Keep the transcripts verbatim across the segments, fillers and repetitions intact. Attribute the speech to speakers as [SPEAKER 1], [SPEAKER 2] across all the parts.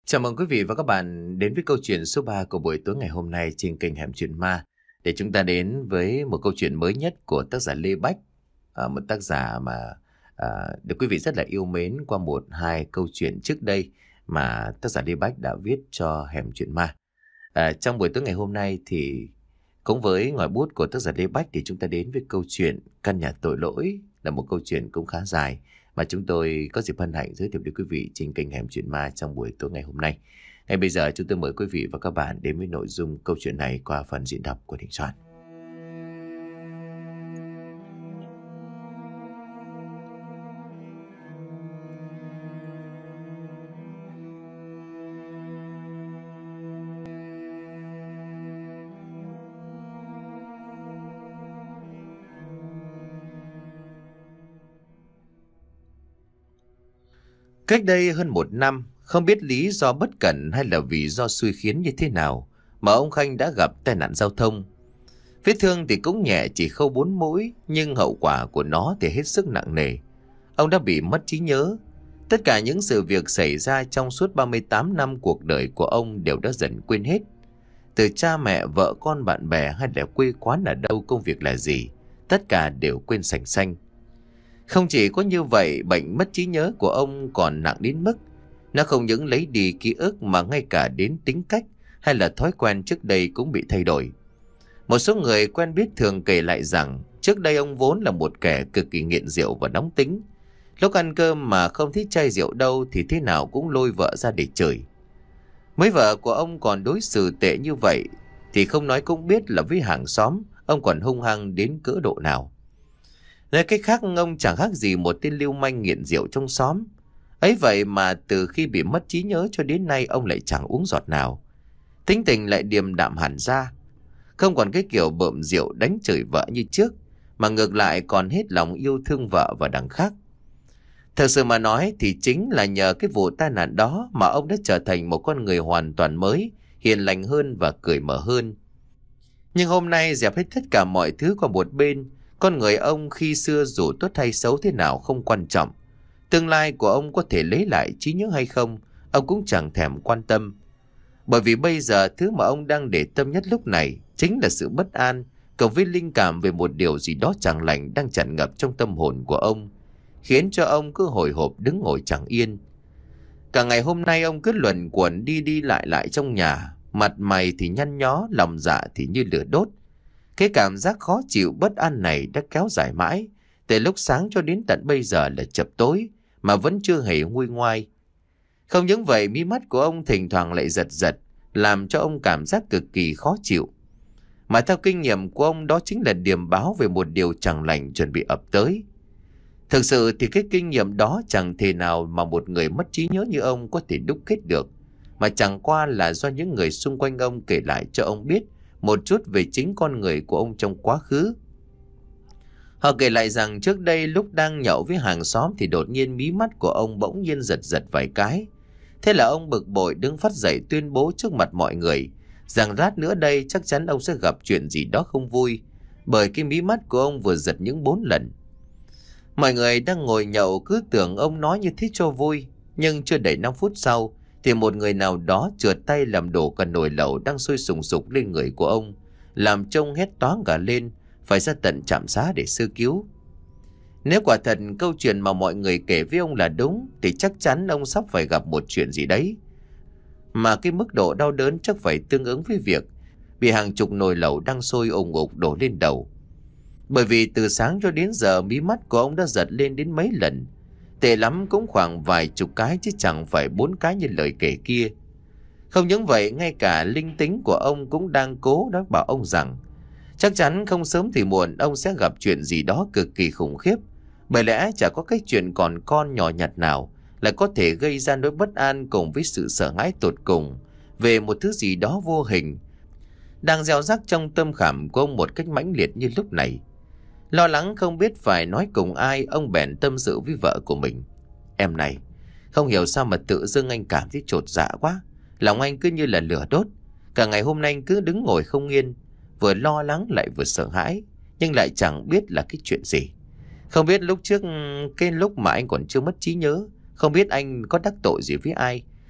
[SPEAKER 1] Chào mừng quý vị và các bạn đến với câu chuyện số ba của buổi tối ngày hôm nay trên kênh Hẻm Chuyện Ma. Để chúng ta đến với một câu chuyện mới nhất của tác giả Lê Bách, à, một tác giả mà à, được quý vị rất là yêu mến qua một hai câu chuyện trước đây mà tác giả Lê Bách đã viết cho Hẻm Chuyện Ma. À, trong buổi tối ngày hôm nay thì cũng với ngòi bút của tác giả Lê Bách thì chúng ta đến với câu chuyện Căn Nhà Tội Lỗi, là một câu chuyện cũng khá dài mà chúng tôi có dịp hân hạnh giới thiệu đến quý vị trên kênh Hẻm Chuyện Ma trong buổi tối ngày hôm nay. Ngay bây giờ chúng tôi mời quý vị và các bạn đến với nội dung câu chuyện này qua phần diễn đọc của Đình Soạn. Cách đây hơn một năm, không biết lý do bất cẩn hay là vì do xui khiến như thế nào mà ông Khanh đã gặp tai nạn giao thông. Vết thương thì cũng nhẹ, chỉ khâu bốn mũi, nhưng hậu quả của nó thì hết sức nặng nề. Ông đã bị mất trí nhớ. Tất cả những sự việc xảy ra trong suốt ba mươi tám năm cuộc đời của ông đều đã dần quên hết. Từ cha mẹ, vợ con, bạn bè hay là quê quán ở đâu, công việc là gì, tất cả đều quên sành sanh. Không chỉ có như vậy, bệnh mất trí nhớ của ông còn nặng đến mức nó không những lấy đi ký ức mà ngay cả đến tính cách hay là thói quen trước đây cũng bị thay đổi. Một số người quen biết thường kể lại rằng trước đây ông vốn là một kẻ cực kỳ nghiện rượu và nóng tính. Lúc ăn cơm mà không thích chai rượu đâu thì thế nào cũng lôi vợ ra để chửi. Mấy vợ của ông còn đối xử tệ như vậy thì không nói cũng biết là với hàng xóm ông còn hung hăng đến cỡ độ nào. Nói cách khác, ông chẳng khác gì một tên lưu manh nghiện rượu trong xóm. Ấy vậy mà từ khi bị mất trí nhớ cho đến nay ông lại chẳng uống giọt nào. Tính tình lại điềm đạm hẳn ra. Không còn cái kiểu bợm rượu đánh chửi vợ như trước, mà ngược lại còn hết lòng yêu thương vợ và đằng khác. Thật sự mà nói thì chính là nhờ cái vụ tai nạn đó mà ông đã trở thành một con người hoàn toàn mới, hiền lành hơn và cởi mở hơn. Nhưng hôm nay dẹp hết tất cả mọi thứ qua một bên. Con người ông khi xưa dù tốt hay xấu thế nào không quan trọng. Tương lai của ông có thể lấy lại trí nhớ hay không, ông cũng chẳng thèm quan tâm. Bởi vì bây giờ thứ mà ông đang để tâm nhất lúc này chính là sự bất an, cộng với linh cảm về một điều gì đó chẳng lành đang tràn ngập trong tâm hồn của ông, khiến cho ông cứ hồi hộp đứng ngồi chẳng yên. Cả ngày hôm nay ông cứ luẩn quẩn đi đi lại lại trong nhà, mặt mày thì nhăn nhó, lòng dạ thì như lửa đốt. Cái cảm giác khó chịu bất an này đã kéo dài mãi, từ lúc sáng cho đến tận bây giờ là chập tối, mà vẫn chưa hề nguôi ngoai. Không những vậy, mí mắt của ông thỉnh thoảng lại giật giật, làm cho ông cảm giác cực kỳ khó chịu. Mà theo kinh nghiệm của ông, đó chính là điềm báo về một điều chẳng lành chuẩn bị ập tới. Thực sự thì cái kinh nghiệm đó chẳng thể nào mà một người mất trí nhớ như ông có thể đúc kết được, mà chẳng qua là do những người xung quanh ông kể lại cho ông biết một chút về chính con người của ông trong quá khứ. Họ kể lại rằng trước đây lúc đang nhậu với hàng xóm thì đột nhiên mí mắt của ông bỗng nhiên giật giật vài cái. Thế là ông bực bội đứng phát dậy tuyên bố trước mặt mọi người rằng lát nữa đây chắc chắn ông sẽ gặp chuyện gì đó không vui, bởi cái mí mắt của ông vừa giật những bốn lần. Mọi người đang ngồi nhậu cứ tưởng ông nói như thế cho vui, nhưng chưa đầy năm phút sau thì một người nào đó trượt tay làm đổ cả nồi lẩu đang sôi sùng sục lên người của ông, làm trông hét toáng cả lên, phải ra tận trạm xá để sơ cứu. Nếu quả thật câu chuyện mà mọi người kể với ông là đúng thì chắc chắn ông sắp phải gặp một chuyện gì đấy, mà cái mức độ đau đớn chắc phải tương ứng với việc bị hàng chục nồi lẩu đang sôi ùng ục đổ lên đầu. Bởi vì từ sáng cho đến giờ mí mắt của ông đã giật lên đến mấy lần, tệ lắm cũng khoảng vài chục cái chứ chẳng phải bốn cái như lời kể kia. Không những vậy, ngay cả linh tính của ông cũng đang cố đó bảo ông rằng chắc chắn không sớm thì muộn ông sẽ gặp chuyện gì đó cực kỳ khủng khiếp. Bởi lẽ chả có cái chuyện còn con nhỏ nhặt nào lại có thể gây ra nỗi bất an cùng với sự sợ hãi tột cùng về một thứ gì đó vô hình đang gieo rắc trong tâm khảm của ông một cách mãnh liệt như lúc này. Lo lắng không biết phải nói cùng ai, ông bèn tâm sự với vợ của mình. Em này, không hiểu sao mà tự dưng anh cảm thấy chột dạ quá. Lòng anh cứ như là lửa đốt. Cả ngày hôm nay anh cứ đứng ngồi không yên, vừa lo lắng lại vừa sợ hãi, nhưng lại chẳng biết là cái chuyện gì. Không biết lúc trước, cái lúc mà anh còn chưa mất trí nhớ, không biết anh có đắc tội gì với ai,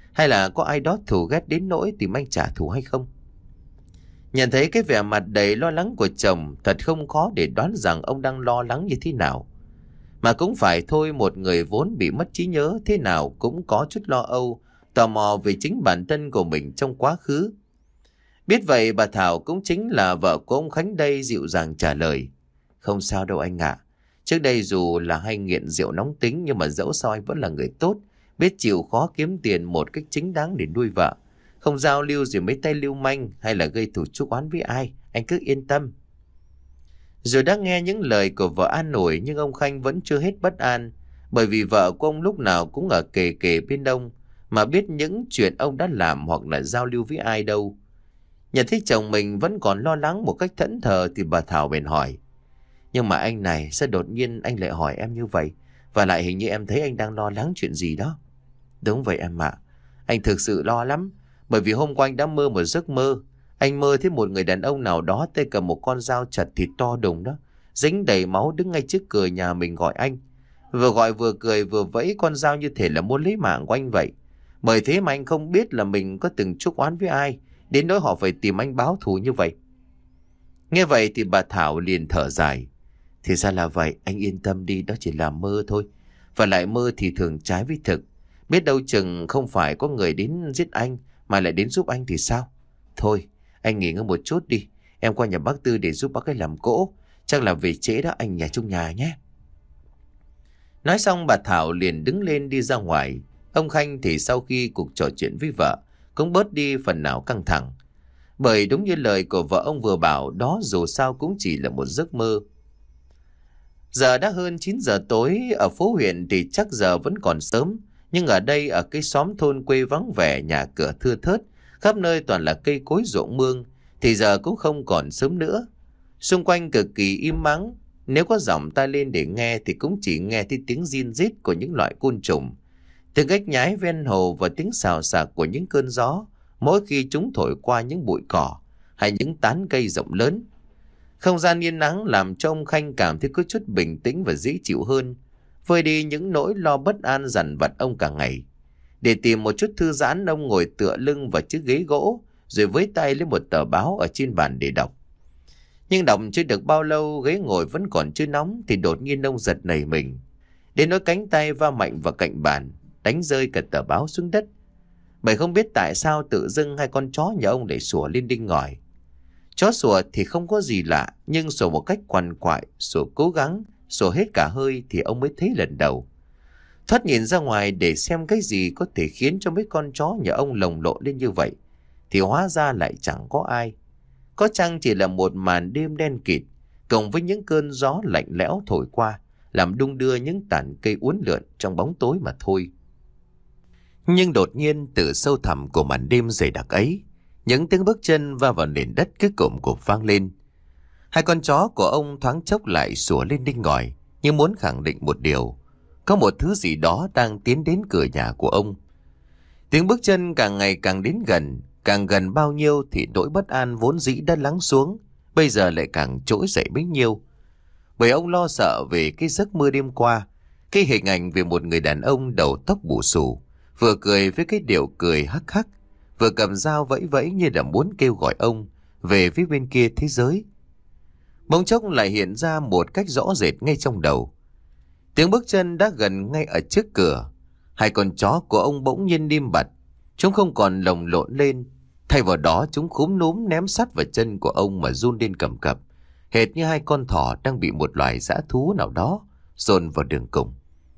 [SPEAKER 1] Hay là có ai đó thù ghét đến nỗi tìm anh trả thù hay không? Nhận thấy cái vẻ mặt đầy lo lắng của chồng, thật không khó để đoán rằng ông đang lo lắng như thế nào. Mà cũng phải thôi, một người vốn bị mất trí nhớ thế nào cũng có chút lo âu, tò mò về chính bản thân của mình trong quá khứ. Biết vậy, bà Thảo cũng chính là vợ của ông Khánh đây dịu dàng trả lời. Không sao đâu anh ạ. Trước đây dù là hay nghiện rượu nóng tính, nhưng mà dẫu sao anh vẫn là người tốt, biết chịu khó kiếm tiền một cách chính đáng để nuôi vợ. Không giao lưu gì mấy tay lưu manh hay là gây thù chuốc oán với ai, anh cứ yên tâm. Rồi đã nghe những lời của vợ an ủi, nhưng ông Khanh vẫn chưa hết bất an, bởi vì vợ của ông lúc nào cũng ở kề kề bên ông, mà biết những chuyện ông đã làm hoặc là giao lưu với ai đâu. Nhận thấy chồng mình vẫn còn lo lắng một cách thẫn thờ thì bà Thảo bèn hỏi. Nhưng mà anh này, sao đột nhiên anh lại hỏi em như vậy? Và lại hình như em thấy anh đang lo lắng chuyện gì đó. Đúng vậy em ạ. Anh thực sự lo lắm. Bởi vì hôm qua anh đã mơ một giấc mơ. Anh mơ thấy một người đàn ông nào đó tay cầm một con dao chặt thịt to đùng đó, dính đầy máu, đứng ngay trước cửa nhà mình gọi anh. Vừa gọi vừa cười vừa vẫy con dao như thể là muốn lấy mạng của anh vậy. Bởi thế mà anh không biết là mình có từng chuốc oán với ai, đến nỗi họ phải tìm anh báo thù như vậy. Nghe vậy thì bà Thảo liền thở dài. Thì ra là vậy, anh yên tâm đi, đó chỉ là mơ thôi. Và lại mơ thì thường trái với thực. Biết đâu chừng không phải có người đến giết anh, mà lại đến giúp anh thì sao? Thôi, anh nghỉ ngơi một chút đi. Em qua nhà bác Tư để giúp bác ấy làm cỗ. Chắc là về trễ đó, anh nhà trong nhà nhé. Nói xong bà Thảo liền đứng lên đi ra ngoài. Ông Khanh thì sau khi cuộc trò chuyện với vợ cũng bớt đi phần nào căng thẳng. Bởi đúng như lời của vợ ông vừa bảo, đó dù sao cũng chỉ là một giấc mơ. Giờ đã hơn chín giờ tối, ở phố huyện thì chắc giờ vẫn còn sớm. Nhưng ở đây, ở cái xóm thôn quê vắng vẻ, nhà cửa thưa thớt, khắp nơi toàn là cây cối ruộng mương, thì giờ cũng không còn sớm nữa. Xung quanh cực kỳ im mắng, nếu có giọng tai lên để nghe thì cũng chỉ nghe thấy tiếng rin rít của những loại côn trùng, tiếng ếch nhái ven hồ và tiếng xào xạc của những cơn gió mỗi khi chúng thổi qua những bụi cỏ hay những tán cây rộng lớn. Không gian yên nắng làm cho ông Khanh cảm thấy có chút bình tĩnh và dễ chịu hơn, vơi đi những nỗi lo bất an dằn vặt ông cả ngày. Để tìm một chút thư giãn, ông ngồi tựa lưng vào chiếc ghế gỗ, rồi với tay lấy một tờ báo ở trên bàn để đọc. Nhưng đọc chưa được bao lâu, ghế ngồi vẫn còn chưa nóng thì đột nhiên ông giật nảy mình, đến nỗi cánh tay va mạnh vào cạnh bàn, đánh rơi cả tờ báo xuống đất. Bởi không biết tại sao tự dưng hai con chó nhà ông lại sủa lên đinh ngòi. Chó sủa thì không có gì lạ, nhưng sủa một cách quằn quại, sủa cố gắng, sủa hết cả hơi thì ông mới thấy lần đầu. Thoát nhìn ra ngoài để xem cái gì có thể khiến cho mấy con chó nhà ông lồng lộn lên như vậy, thì hóa ra lại chẳng có ai. Có chăng chỉ là một màn đêm đen kịt, cộng với những cơn gió lạnh lẽo thổi qua, làm đung đưa những tàn cây uốn lượn trong bóng tối mà thôi. Nhưng đột nhiên từ sâu thẳm của màn đêm dày đặc ấy, những tiếng bước chân va vào nền đất cứ cộm cộp vang lên. Hai con chó của ông thoáng chốc lại sủa lên đinh ngòi, như muốn khẳng định một điều: có một thứ gì đó đang tiến đến cửa nhà của ông. Tiếng bước chân càng ngày càng đến gần, càng gần bao nhiêu thì nỗi bất an vốn dĩ đã lắng xuống, bây giờ lại càng trỗi dậy bấy nhiêu. Bởi ông lo sợ về cái giấc mơ đêm qua, cái hình ảnh về một người đàn ông đầu tóc bù xù, vừa cười với cái điệu cười hắc hắc, vừa cầm dao vẫy vẫy như là muốn kêu gọi ông về phía bên kia thế giới. Bỗng chốc lại hiện ra một cách rõ rệt ngay trong đầu. Tiếng bước chân đã gần ngay ở trước cửa. Hai con chó của ông bỗng nhiên im bặt. Chúng không còn lồng lộn lên, thay vào đó chúng khúm núm ném sát vào chân của ông mà run lên cầm cập, hệt như hai con thỏ đang bị một loài dã thú nào đó dồn vào đường cùng.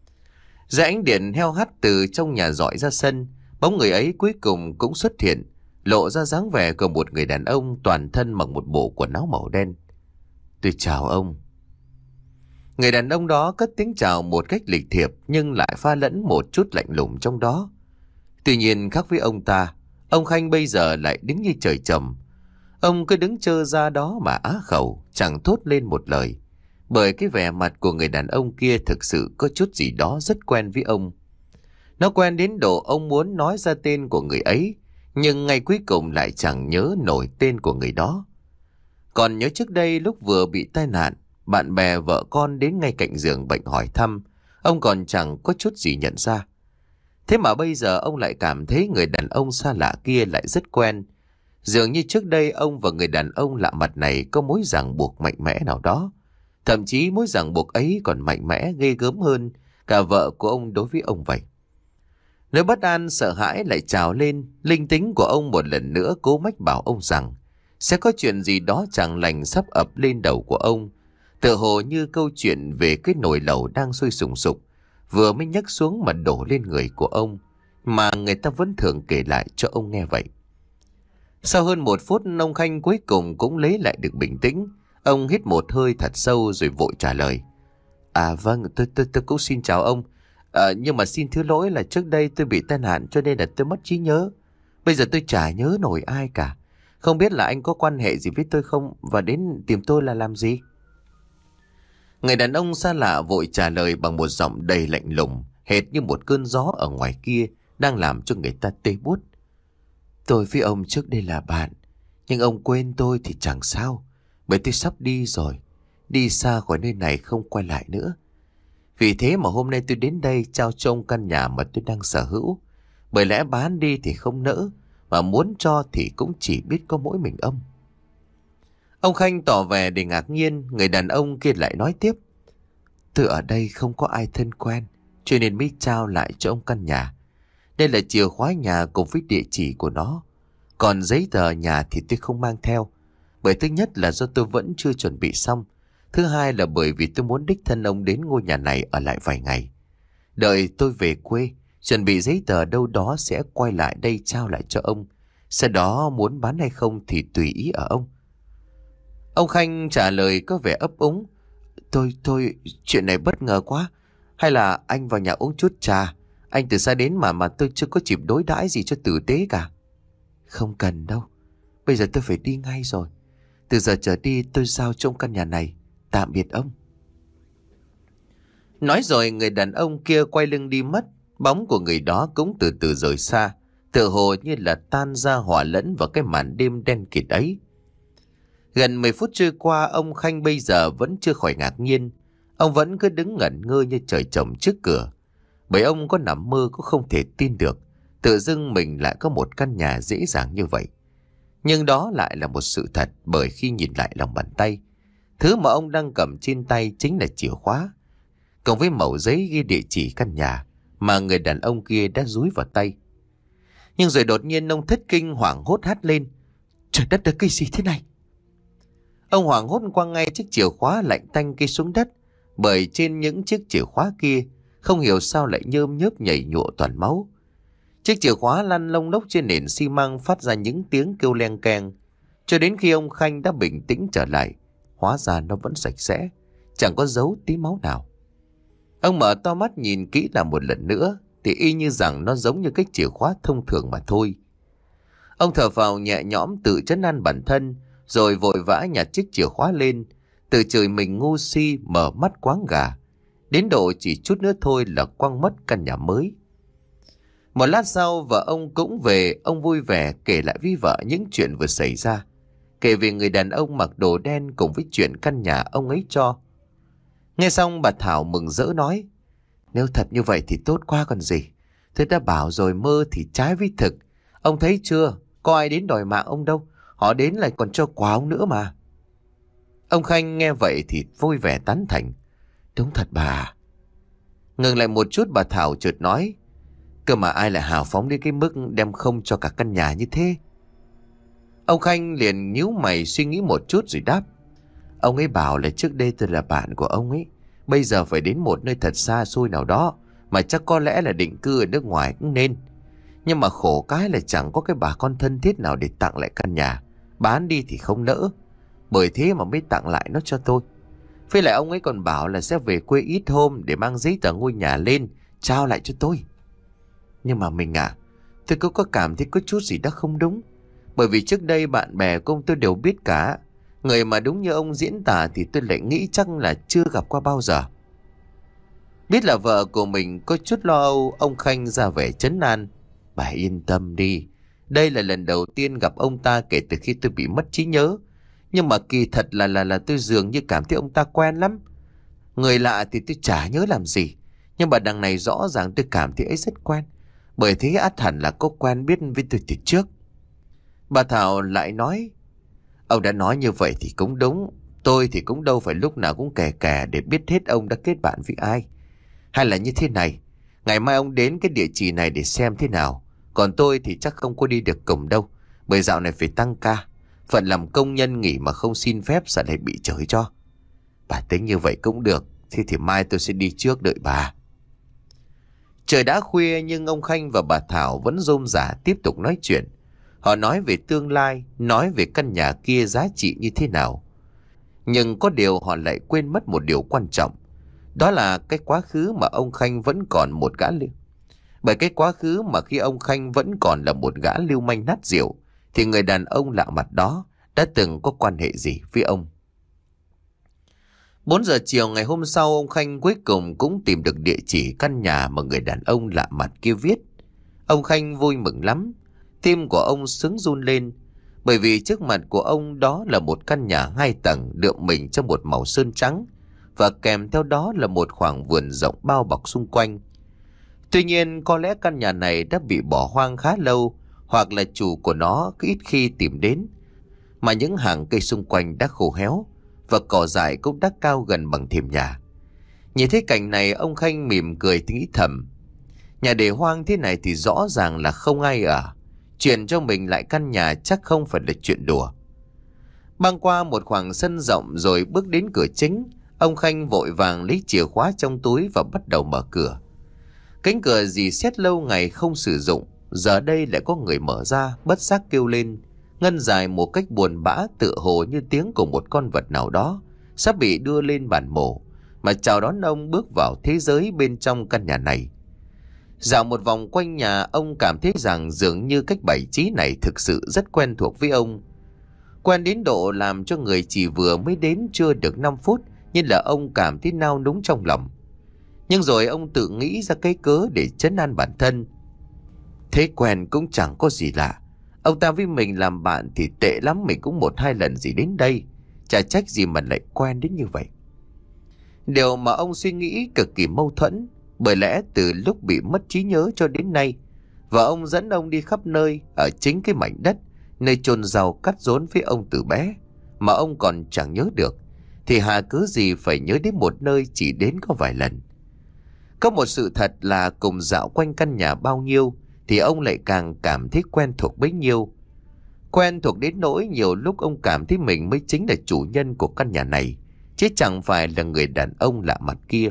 [SPEAKER 1] Ra ánh điện heo hắt từ trong nhà dọi ra sân, bóng người ấy cuối cùng cũng xuất hiện, lộ ra dáng vẻ của một người đàn ông toàn thân mặc một bộ quần áo màu đen. Tôi chào ông. Người đàn ông đó cất tiếng chào một cách lịch thiệp, nhưng lại pha lẫn một chút lạnh lùng trong đó. Tuy nhiên khác với ông ta, ông Khanh bây giờ lại đứng như trời trầm. Ông cứ đứng trơ ra đó mà á khẩu, chẳng thốt lên một lời, bởi cái vẻ mặt của người đàn ông kia thực sự có chút gì đó rất quen với ông. Nó quen đến độ ông muốn nói ra tên của người ấy, nhưng ngay cuối cùng lại chẳng nhớ nổi tên của người đó. Còn nhớ trước đây lúc vừa bị tai nạn, bạn bè vợ con đến ngay cạnh giường bệnh hỏi thăm, ông còn chẳng có chút gì nhận ra. Thế mà bây giờ ông lại cảm thấy người đàn ông xa lạ kia lại rất quen. Dường như trước đây ông và người đàn ông lạ mặt này có mối ràng buộc mạnh mẽ nào đó. Thậm chí mối ràng buộc ấy còn mạnh mẽ ghê gớm hơn cả vợ của ông đối với ông vậy. Nỗi bất an sợ hãi lại trào lên, linh tính của ông một lần nữa cố mách bảo ông rằng sẽ có chuyện gì đó chẳng lành sắp ập lên đầu của ông. Tựa hồ như câu chuyện về cái nồi lẩu đang sôi sùng sục vừa mới nhấc xuống mà đổ lên người của ông, mà người ta vẫn thường kể lại cho ông nghe vậy. Sau hơn một phút, ông Khanh cuối cùng cũng lấy lại được bình tĩnh. Ông hít một hơi thật sâu rồi vội trả lời. À vâng, tôi tôi tôi cũng xin chào ông. À, nhưng mà xin thứ lỗi là trước đây tôi bị tai nạn cho nên là tôi mất trí nhớ. Bây giờ tôi chả nhớ nổi ai cả. Không biết là anh có quan hệ gì với tôi không và đến tìm tôi là làm gì? Người đàn ông xa lạ vội trả lời bằng một giọng đầy lạnh lùng, hệt như một cơn gió ở ngoài kia đang làm cho người ta tê buốt. Tôi với ông trước đây là bạn, nhưng ông quên tôi thì chẳng sao, bởi tôi sắp đi rồi, đi xa khỏi nơi này không quay lại nữa. Vì thế mà hôm nay tôi đến đây trao cho ông căn nhà mà tôi đang sở hữu, bởi lẽ bán đi thì không nỡ, mà muốn cho thì cũng chỉ biết có mỗi mình ông. Ông Khanh tỏ vẻ để ngạc nhiên. Người đàn ông kia lại nói tiếp. Tôi ở đây không có ai thân quen, cho nên mới trao lại cho ông căn nhà. Đây là chìa khóa nhà cùng với địa chỉ của nó. Còn giấy tờ nhà thì tôi không mang theo, bởi thứ nhất là do tôi vẫn chưa chuẩn bị xong, thứ hai là bởi vì tôi muốn đích thân ông đến ngôi nhà này ở lại vài ngày. Đợi tôi về quê, chuẩn bị giấy tờ đâu đó sẽ quay lại đây trao lại cho ông. Sau đó muốn bán hay không thì tùy ý ở ông. Ông Khanh trả lời có vẻ ấp úng. Tôi, tôi, chuyện này bất ngờ quá. Hay là anh vào nhà uống chút trà? Anh từ xa đến mà mà tôi chưa có dịp đối đãi gì cho tử tế cả. Không cần đâu. Bây giờ tôi phải đi ngay rồi. Từ giờ trở đi tôi giao cho ông căn nhà này. Tạm biệt ông. Nói rồi người đàn ông kia quay lưng đi mất. Bóng của người đó cũng từ từ rời xa, tựa hồ như là tan ra hòa lẫn vào cái màn đêm đen kịt ấy. Gần mười phút trôi qua, ông Khanh bây giờ vẫn chưa khỏi ngạc nhiên. Ông vẫn cứ đứng ngẩn ngơ như trời trồng trước cửa. Bởi ông có nằm mơ cũng không thể tin được tự dưng mình lại có một căn nhà dễ dàng như vậy. Nhưng đó lại là một sự thật, bởi khi nhìn lại lòng bàn tay, thứ mà ông đang cầm trên tay chính là chìa khóa, cộng với mẩu giấy ghi địa chỉ căn nhà mà người đàn ông kia đã dúi vào tay. Nhưng rồi đột nhiên ông thất kinh hoảng hốt hét lên. Trời đất ơi, cái gì thế này? Ông hoảng hốt quăng ngay chiếc chìa khóa lạnh tanh kia xuống đất, bởi trên những chiếc chìa khóa kia không hiểu sao lại nhơm nhớp nhảy nhụa toàn máu. Chiếc chìa khóa lăn lông lốc trên nền xi măng phát ra những tiếng kêu leng keng, cho đến khi ông Khanh đã bình tĩnh trở lại, hóa ra nó vẫn sạch sẽ, chẳng có dấu tí máu nào. Ông mở to mắt nhìn kỹ lại một lần nữa thì y như rằng nó giống như cái chìa khóa thông thường mà thôi. Ông thở phào nhẹ nhõm tự trấn an bản thân, rồi vội vã nhặt chiếc chìa khóa lên, tự chửi mình ngu si mở mắt quáng gà, đến độ chỉ chút nữa thôi là quăng mất căn nhà mới. Một lát sau vợ ông cũng về. Ông vui vẻ kể lại với vợ những chuyện vừa xảy ra, kể về người đàn ông mặc đồ đen cùng với chuyện căn nhà ông ấy cho. Nghe xong bà Thảo mừng rỡ nói, nếu thật như vậy thì tốt quá còn gì. Tôi đã bảo rồi, mơ thì trái với thực. Ông thấy chưa, có ai đến đòi mạng ông đâu, họ đến lại còn cho quà ông nữa mà. Ông Khanh nghe vậy thì vui vẻ tán thành. Đúng thật bà. Ngừng lại một chút, bà Thảo chợt nói, cơ mà ai lại hào phóng đến cái mức đem không cho cả căn nhà như thế? Ông Khanh liền nhíu mày suy nghĩ một chút rồi đáp, ông ấy bảo là trước đây tôi là bạn của ông ấy, bây giờ phải đến một nơi thật xa xôi nào đó, mà chắc có lẽ là định cư ở nước ngoài cũng nên. Nhưng mà khổ cái là chẳng có cái bà con thân thiết nào để tặng lại căn nhà, bán đi thì không nỡ, bởi thế mà mới tặng lại nó cho tôi. Với lại ông ấy còn bảo là sẽ về quê ít hôm để mang giấy tờ ngôi nhà lên trao lại cho tôi. Nhưng mà mình à, tôi cũng có cảm thấy có chút gì đó không đúng, bởi vì trước đây bạn bè của ông tôi đều biết cả. Người mà đúng như ông diễn tả thì tôi lại nghĩ chắc là chưa gặp qua bao giờ. Biết là vợ của mình có chút lo âu, ông Khanh ra vẻ trấn an. Bà yên tâm đi, đây là lần đầu tiên gặp ông ta kể từ khi tôi bị mất trí nhớ. Nhưng mà kỳ thật là là là tôi dường như cảm thấy ông ta quen lắm. Người lạ thì tôi chả nhớ làm gì, nhưng mà đằng này rõ ràng tôi cảm thấy ấy rất quen. bởi thế ắt hẳn là có quen biết với tôi từ trước. Bà Thảo lại nói, ông đã nói như vậy thì cũng đúng. Tôi thì cũng đâu phải lúc nào cũng kè kè để biết hết ông đã kết bạn với ai. Hay là như thế này, ngày mai ông đến cái địa chỉ này để xem thế nào. Còn tôi thì chắc không có đi được cùng đâu, bởi dạo này phải tăng ca. Phận làm công nhân nghỉ mà không xin phép sợ lại bị chửi cho. Bà tính như vậy cũng được. Thế thì mai tôi sẽ đi trước đợi bà. Trời đã khuya nhưng ông Khanh và bà Thảo vẫn rôm rả tiếp tục nói chuyện. Họ nói về tương lai, nói về căn nhà kia giá trị như thế nào. Nhưng có điều họ lại quên mất một điều quan trọng. Đó là cái quá khứ mà ông Khanh vẫn còn một gã lưu. Bởi cái quá khứ mà khi ông Khanh vẫn còn là một gã lưu manh nát rượu, thì người đàn ông lạ mặt đó đã từng có quan hệ gì với ông. Bốn giờ chiều ngày hôm sau, ông Khanh cuối cùng cũng tìm được địa chỉ căn nhà mà người đàn ông lạ mặt kia viết. Ông Khanh vui mừng lắm. Tim của ông sướng run lên. Bởi vì trước mặt của ông đó là một căn nhà hai tầng đượm mình trong một màu sơn trắng. Và kèm theo đó là một khoảng vườn rộng bao bọc xung quanh. Tuy nhiên có lẽ căn nhà này đã bị bỏ hoang khá lâu, hoặc là chủ của nó ít khi tìm đến. Mà những hàng cây xung quanh đã khô héo, và cỏ dại cũng đã cao gần bằng thềm nhà. Nhìn thấy cảnh này, ông Khanh mỉm cười nghĩ thầm. Nhà để hoang thế này thì rõ ràng là không ai ở. Chuyển cho mình lại căn nhà chắc không phải là chuyện đùa. Băng qua một khoảng sân rộng rồi bước đến cửa chính, ông Khanh vội vàng lấy chìa khóa trong túi và bắt đầu mở cửa. Cánh cửa dì xét lâu ngày không sử dụng, giờ đây lại có người mở ra, bất giác kêu lên, ngân dài một cách buồn bã, tựa hồ như tiếng của một con vật nào đó sắp bị đưa lên bàn mổ, mà chào đón ông bước vào thế giới bên trong căn nhà này. Dạo một vòng quanh nhà, ông cảm thấy rằng dường như cách bày trí này thực sự rất quen thuộc với ông. Quen đến độ làm cho người chỉ vừa mới đến chưa được năm phút, nhưng là ông cảm thấy nao núng trong lòng. Nhưng rồi ông tự nghĩ ra cái cớ để trấn an bản thân. Thế quen cũng chẳng có gì lạ. Ông ta với mình làm bạn thì tệ lắm mình cũng một hai lần gì đến đây. Chả trách gì mà lại quen đến như vậy. Điều mà ông suy nghĩ cực kỳ mâu thuẫn. Bởi lẽ từ lúc bị mất trí nhớ cho đến nay, và ông dẫn ông đi khắp nơi ở chính cái mảnh đất nơi chôn rau cắt rốn với ông từ bé mà ông còn chẳng nhớ được, thì hà cớ gì phải nhớ đến một nơi chỉ đến có vài lần. Có một sự thật là cùng dạo quanh căn nhà bao nhiêu thì ông lại càng cảm thấy quen thuộc bấy nhiêu. Quen thuộc đến nỗi nhiều lúc ông cảm thấy mình mới chính là chủ nhân của căn nhà này, chứ chẳng phải là người đàn ông lạ mặt kia.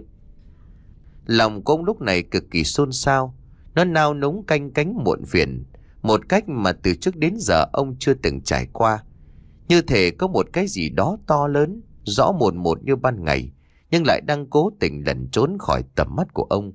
[SPEAKER 1] Lòng của ông lúc này cực kỳ xôn xao. Nó nao núng canh cánh muộn phiền, một cách mà từ trước đến giờ ông chưa từng trải qua. Như thể có một cái gì đó to lớn, rõ mồn một như ban ngày, nhưng lại đang cố tình lẩn trốn khỏi tầm mắt của ông.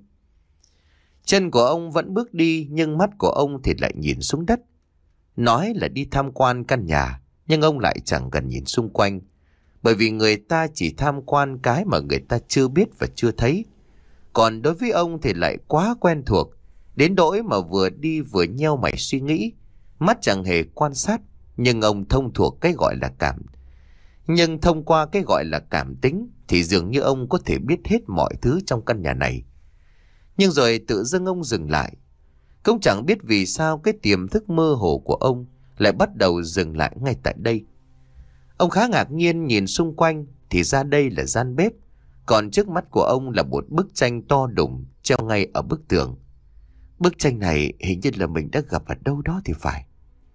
[SPEAKER 1] Chân của ông vẫn bước đi, nhưng mắt của ông thì lại nhìn xuống đất. Nói là đi tham quan căn nhà, nhưng ông lại chẳng cần nhìn xung quanh. Bởi vì người ta chỉ tham quan cái mà người ta chưa biết và chưa thấy. Còn đối với ông thì lại quá quen thuộc, đến nỗi mà vừa đi vừa nheo mày suy nghĩ. Mắt chẳng hề quan sát, nhưng ông thông thuộc cái gọi là cảm. Nhưng thông qua cái gọi là cảm tính thì dường như ông có thể biết hết mọi thứ trong căn nhà này. Nhưng rồi tự dưng ông dừng lại. Cũng chẳng biết vì sao cái tiềm thức mơ hồ của ông lại bắt đầu dừng lại ngay tại đây. Ông khá ngạc nhiên nhìn xung quanh thì ra đây là gian bếp. Còn trước mắt của ông là một bức tranh to đùng treo ngay ở bức tường. Bức tranh này hình như là mình đã gặp ở đâu đó thì phải.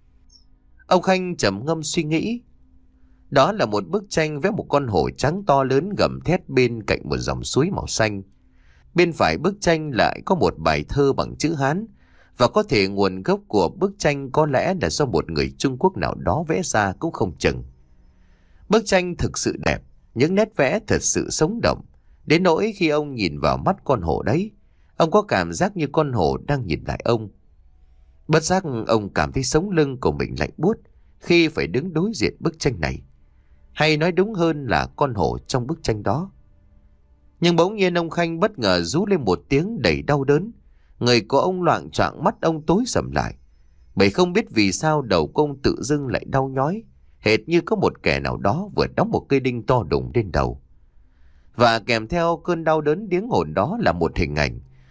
[SPEAKER 1] Ông Khanh trầm ngâm suy nghĩ. Đó là một bức tranh vẽ một con hổ trắng to lớn gầm thét bên cạnh một dòng suối màu xanh. Bên phải bức tranh lại có một bài thơ bằng chữ Hán, và có thể nguồn gốc của bức tranh có lẽ là do một người Trung Quốc nào đó vẽ ra cũng không chừng. Bức tranh thực sự đẹp, những nét vẽ thật sự sống động, đến nỗi khi ông nhìn vào mắt con hổ đấy, ông có cảm giác như con hổ đang nhìn lại ông. Bất giác ông cảm thấy sống lưng của mình lạnh buốt khi phải đứng đối diện bức tranh này. Hay nói đúng hơn là con hổ trong bức tranh đó. Nhưng bỗng nhiên ông Khanh bất ngờ rú lên một tiếng đầy đau đớn. Người của ông loạng choạng, mắt ông tối sầm lại. Bởi không biết vì sao đầu của ông tự dưng lại đau nhói, hệt như có một kẻ nào đó vừa đóng một cây đinh to đùng lên đầu. Và kèm theo cơn đau đớn điếng hồn đó là một hình ảnh.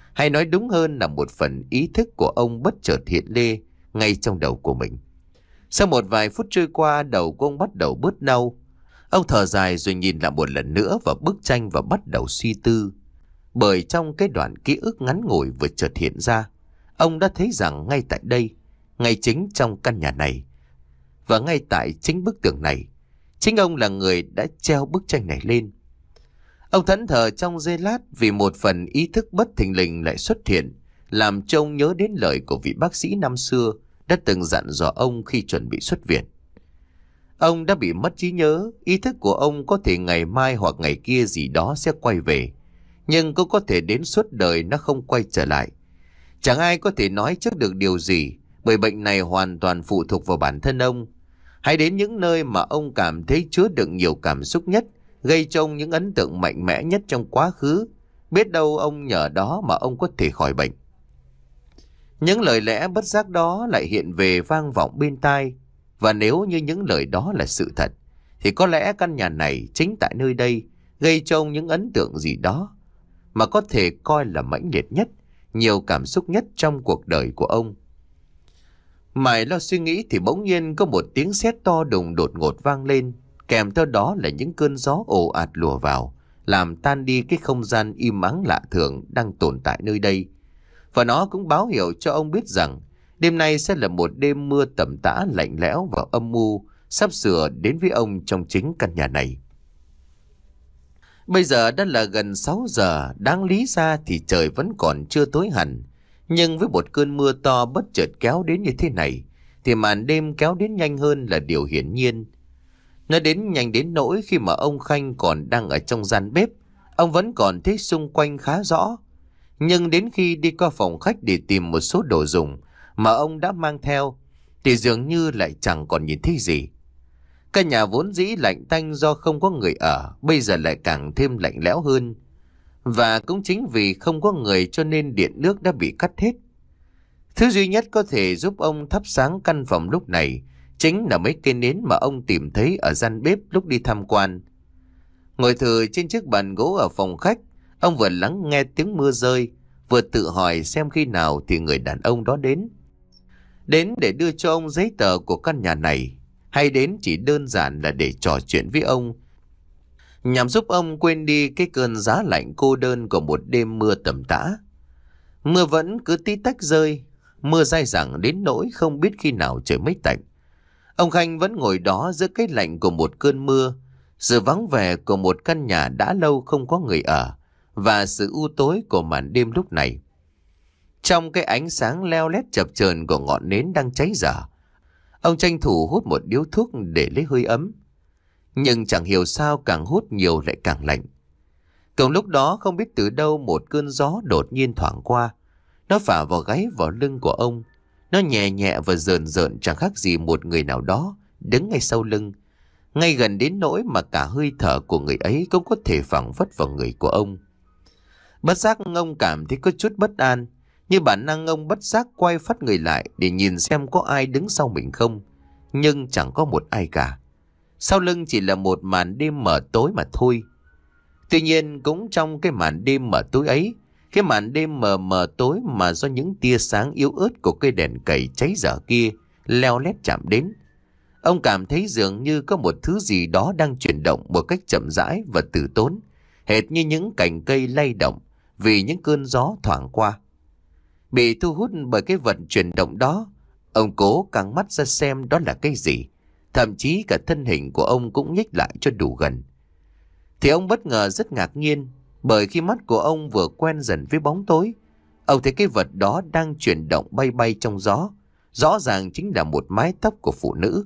[SPEAKER 1] Hay nói đúng hơn là một phần ý thức của ông bất chợt hiện lên ngay trong đầu của mình. Sau một vài phút trôi qua, đầu của ông bắt đầu bớt đau. Ông thở dài rồi nhìn lại một lần nữa vào bức tranh và bắt đầu suy tư. Bởi trong cái đoạn ký ức ngắn ngủi vừa chợt hiện ra, ông đã thấy rằng ngay tại đây, ngay chính trong căn nhà này, và ngay tại chính bức tường này, chính ông là người đã treo bức tranh này lên. Ông thẫn thờ trong giây lát vì một phần ý thức bất thình lình lại xuất hiện, làm cho ông nhớ đến lời của vị bác sĩ năm xưa đã từng dặn dò ông khi chuẩn bị xuất viện. Ông đã bị mất trí nhớ, ý thức của ông có thể ngày mai hoặc ngày kia gì đó sẽ quay về, nhưng cũng có thể đến suốt đời nó không quay trở lại. Chẳng ai có thể nói trước được điều gì, bởi bệnh này hoàn toàn phụ thuộc vào bản thân ông. Hãy đến những nơi mà ông cảm thấy chứa đựng nhiều cảm xúc nhất, gây cho ông những ấn tượng mạnh mẽ nhất trong quá khứ. Biết đâu ông nhờ đó mà ông có thể khỏi bệnh. Những lời lẽ bất giác đó lại hiện về vang vọng bên tai. Và nếu như những lời đó là sự thật, thì có lẽ căn nhà này chính tại nơi đây gây cho ông những ấn tượng gì đó mà có thể coi là mãnh liệt nhất, nhiều cảm xúc nhất trong cuộc đời của ông. Mãi lo suy nghĩ thì bỗng nhiên có một tiếng sét to đùng đột ngột vang lên, kèm theo đó là những cơn gió ồ ạt lùa vào, làm tan đi cái không gian im ắng lạ thường đang tồn tại nơi đây. Và nó cũng báo hiệu cho ông biết rằng đêm nay sẽ là một đêm mưa tầm tã lạnh lẽo và âm mưu sắp sửa đến với ông trong chính căn nhà này. Bây giờ đã là gần sáu giờ, đáng lý ra thì trời vẫn còn chưa tối hẳn. Nhưng với một cơn mưa to bất chợt kéo đến như thế này, thì màn đêm kéo đến nhanh hơn là điều hiển nhiên. Nó đến nhanh đến nỗi khi mà ông Khanh còn đang ở trong gian bếp, ông vẫn còn thấy xung quanh khá rõ. Nhưng đến khi đi qua phòng khách để tìm một số đồ dùng mà ông đã mang theo, thì dường như lại chẳng còn nhìn thấy gì. Căn nhà vốn dĩ lạnh tanh do không có người ở, bây giờ lại càng thêm lạnh lẽo hơn. Và cũng chính vì không có người cho nên điện nước đã bị cắt hết. Thứ duy nhất có thể giúp ông thắp sáng căn phòng lúc này chính là mấy cây nến mà ông tìm thấy ở gian bếp lúc đi tham quan. Ngồi thừ trên chiếc bàn gỗ ở phòng khách, ông vừa lắng nghe tiếng mưa rơi, vừa tự hỏi xem khi nào thì người đàn ông đó đến. Đến để đưa cho ông giấy tờ của căn nhà này, hay đến chỉ đơn giản là để trò chuyện với ông, nhằm giúp ông quên đi cái cơn giá lạnh cô đơn của một đêm mưa tầm tã. Mưa vẫn cứ tí tách rơi, mưa dai dẳng đến nỗi không biết khi nào trời mới tạnh. Ông Khanh vẫn ngồi đó giữa cái lạnh của một cơn mưa, sự vắng vẻ của một căn nhà đã lâu không có người ở, và sự u tối của màn đêm lúc này. Trong cái ánh sáng leo lét chập chờn của ngọn nến đang cháy dở, ông tranh thủ hút một điếu thuốc để lấy hơi ấm. Nhưng chẳng hiểu sao càng hút nhiều lại càng lạnh. Cùng lúc đó không biết từ đâu một cơn gió đột nhiên thoảng qua. Nó phả vào gáy vào lưng của ông. Nó nhẹ nhẹ và rờn rợn chẳng khác gì một người nào đó đứng ngay sau lưng, ngay gần đến nỗi mà cả hơi thở của người ấy cũng có thể phảng phất vào người của ông. Bất giác ông cảm thấy có chút bất an. Như bản năng ông bất giác quay phát người lại để nhìn xem có ai đứng sau mình không. Nhưng chẳng có một ai cả. Sau lưng chỉ là một màn đêm mờ tối mà thôi. Tuy nhiên cũng trong cái màn đêm mờ tối ấy, cái màn đêm mờ mờ tối mà do những tia sáng yếu ớt của cây đèn cầy cháy dở kia leo lét chạm đến, ông cảm thấy dường như có một thứ gì đó đang chuyển động một cách chậm rãi và từ tốn, hệt như những cành cây lay động vì những cơn gió thoảng qua. Bị thu hút bởi cái vật chuyển động đó, ông cố căng mắt ra xem đó là cái gì. Thậm chí cả thân hình của ông cũng nhích lại cho đủ gần. Thì ông bất ngờ rất ngạc nhiên, bởi khi mắt của ông vừa quen dần với bóng tối, ông thấy cái vật đó đang chuyển động bay bay trong gió. Rõ ràng chính là một mái tóc của phụ nữ.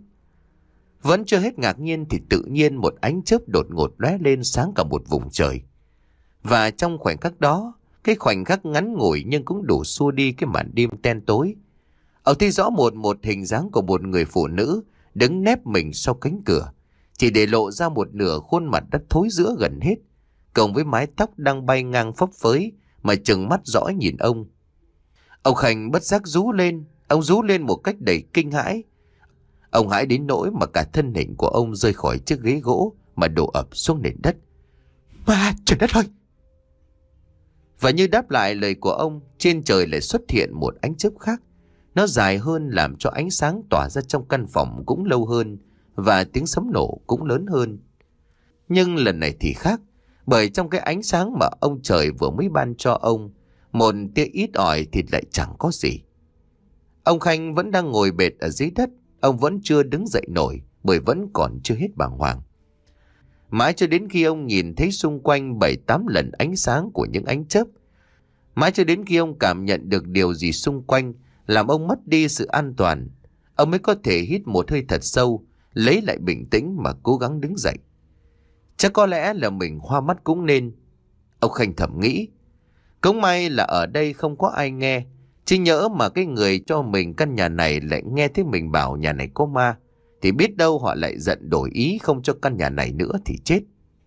[SPEAKER 1] Vẫn chưa hết ngạc nhiên thì tự nhiên một ánh chớp đột ngột lóe lên sáng cả một vùng trời. Và trong khoảnh khắc đó, cái khoảnh khắc ngắn ngủi nhưng cũng đủ xua đi cái màn đêm đen tối, ông thấy rõ một một hình dáng của một người phụ nữ đứng nép mình sau cánh cửa, chỉ để lộ ra một nửa khuôn mặt đã thối rữa gần hết, cộng với mái tóc đang bay ngang phấp phới mà trừng mắt dõi nhìn ông. Ông Khanh bất giác rú lên, ông rú lên một cách đầy kinh hãi. Ông hãi đến nỗi mà cả thân hình của ông rơi khỏi chiếc ghế gỗ mà đổ ập xuống nền đất. Ma, trời đất ơi! Và như đáp lại lời của ông, trên trời lại xuất hiện một ánh chớp khác. Nó dài hơn làm cho ánh sáng tỏa ra trong căn phòng cũng lâu hơn, và tiếng sấm nổ cũng lớn hơn. Nhưng lần này thì khác, bởi trong cái ánh sáng mà ông trời vừa mới ban cho ông, một tia ít ỏi thì lại chẳng có gì. Ông Khanh vẫn đang ngồi bệt ở dưới đất, ông vẫn chưa đứng dậy nổi bởi vẫn còn chưa hết bàng hoàng. Mãi cho đến khi ông nhìn thấy xung quanh bảy tám lần ánh sáng của những ánh chớp, mãi cho đến khi ông cảm nhận được điều gì xung quanh làm ông mất đi sự an toàn, ông mới có thể hít một hơi thật sâu, lấy lại bình tĩnh mà cố gắng đứng dậy. Chắc có lẽ là mình hoa mắt cũng nên, ông Khanh thầm nghĩ. Cũng may là ở đây không có ai nghe, chứ nhỡ mà cái người cho mình căn nhà này lại nghe thấy mình bảo nhà này có ma, thì biết đâu họ lại giận đổi ý không cho căn nhà này nữa thì chết.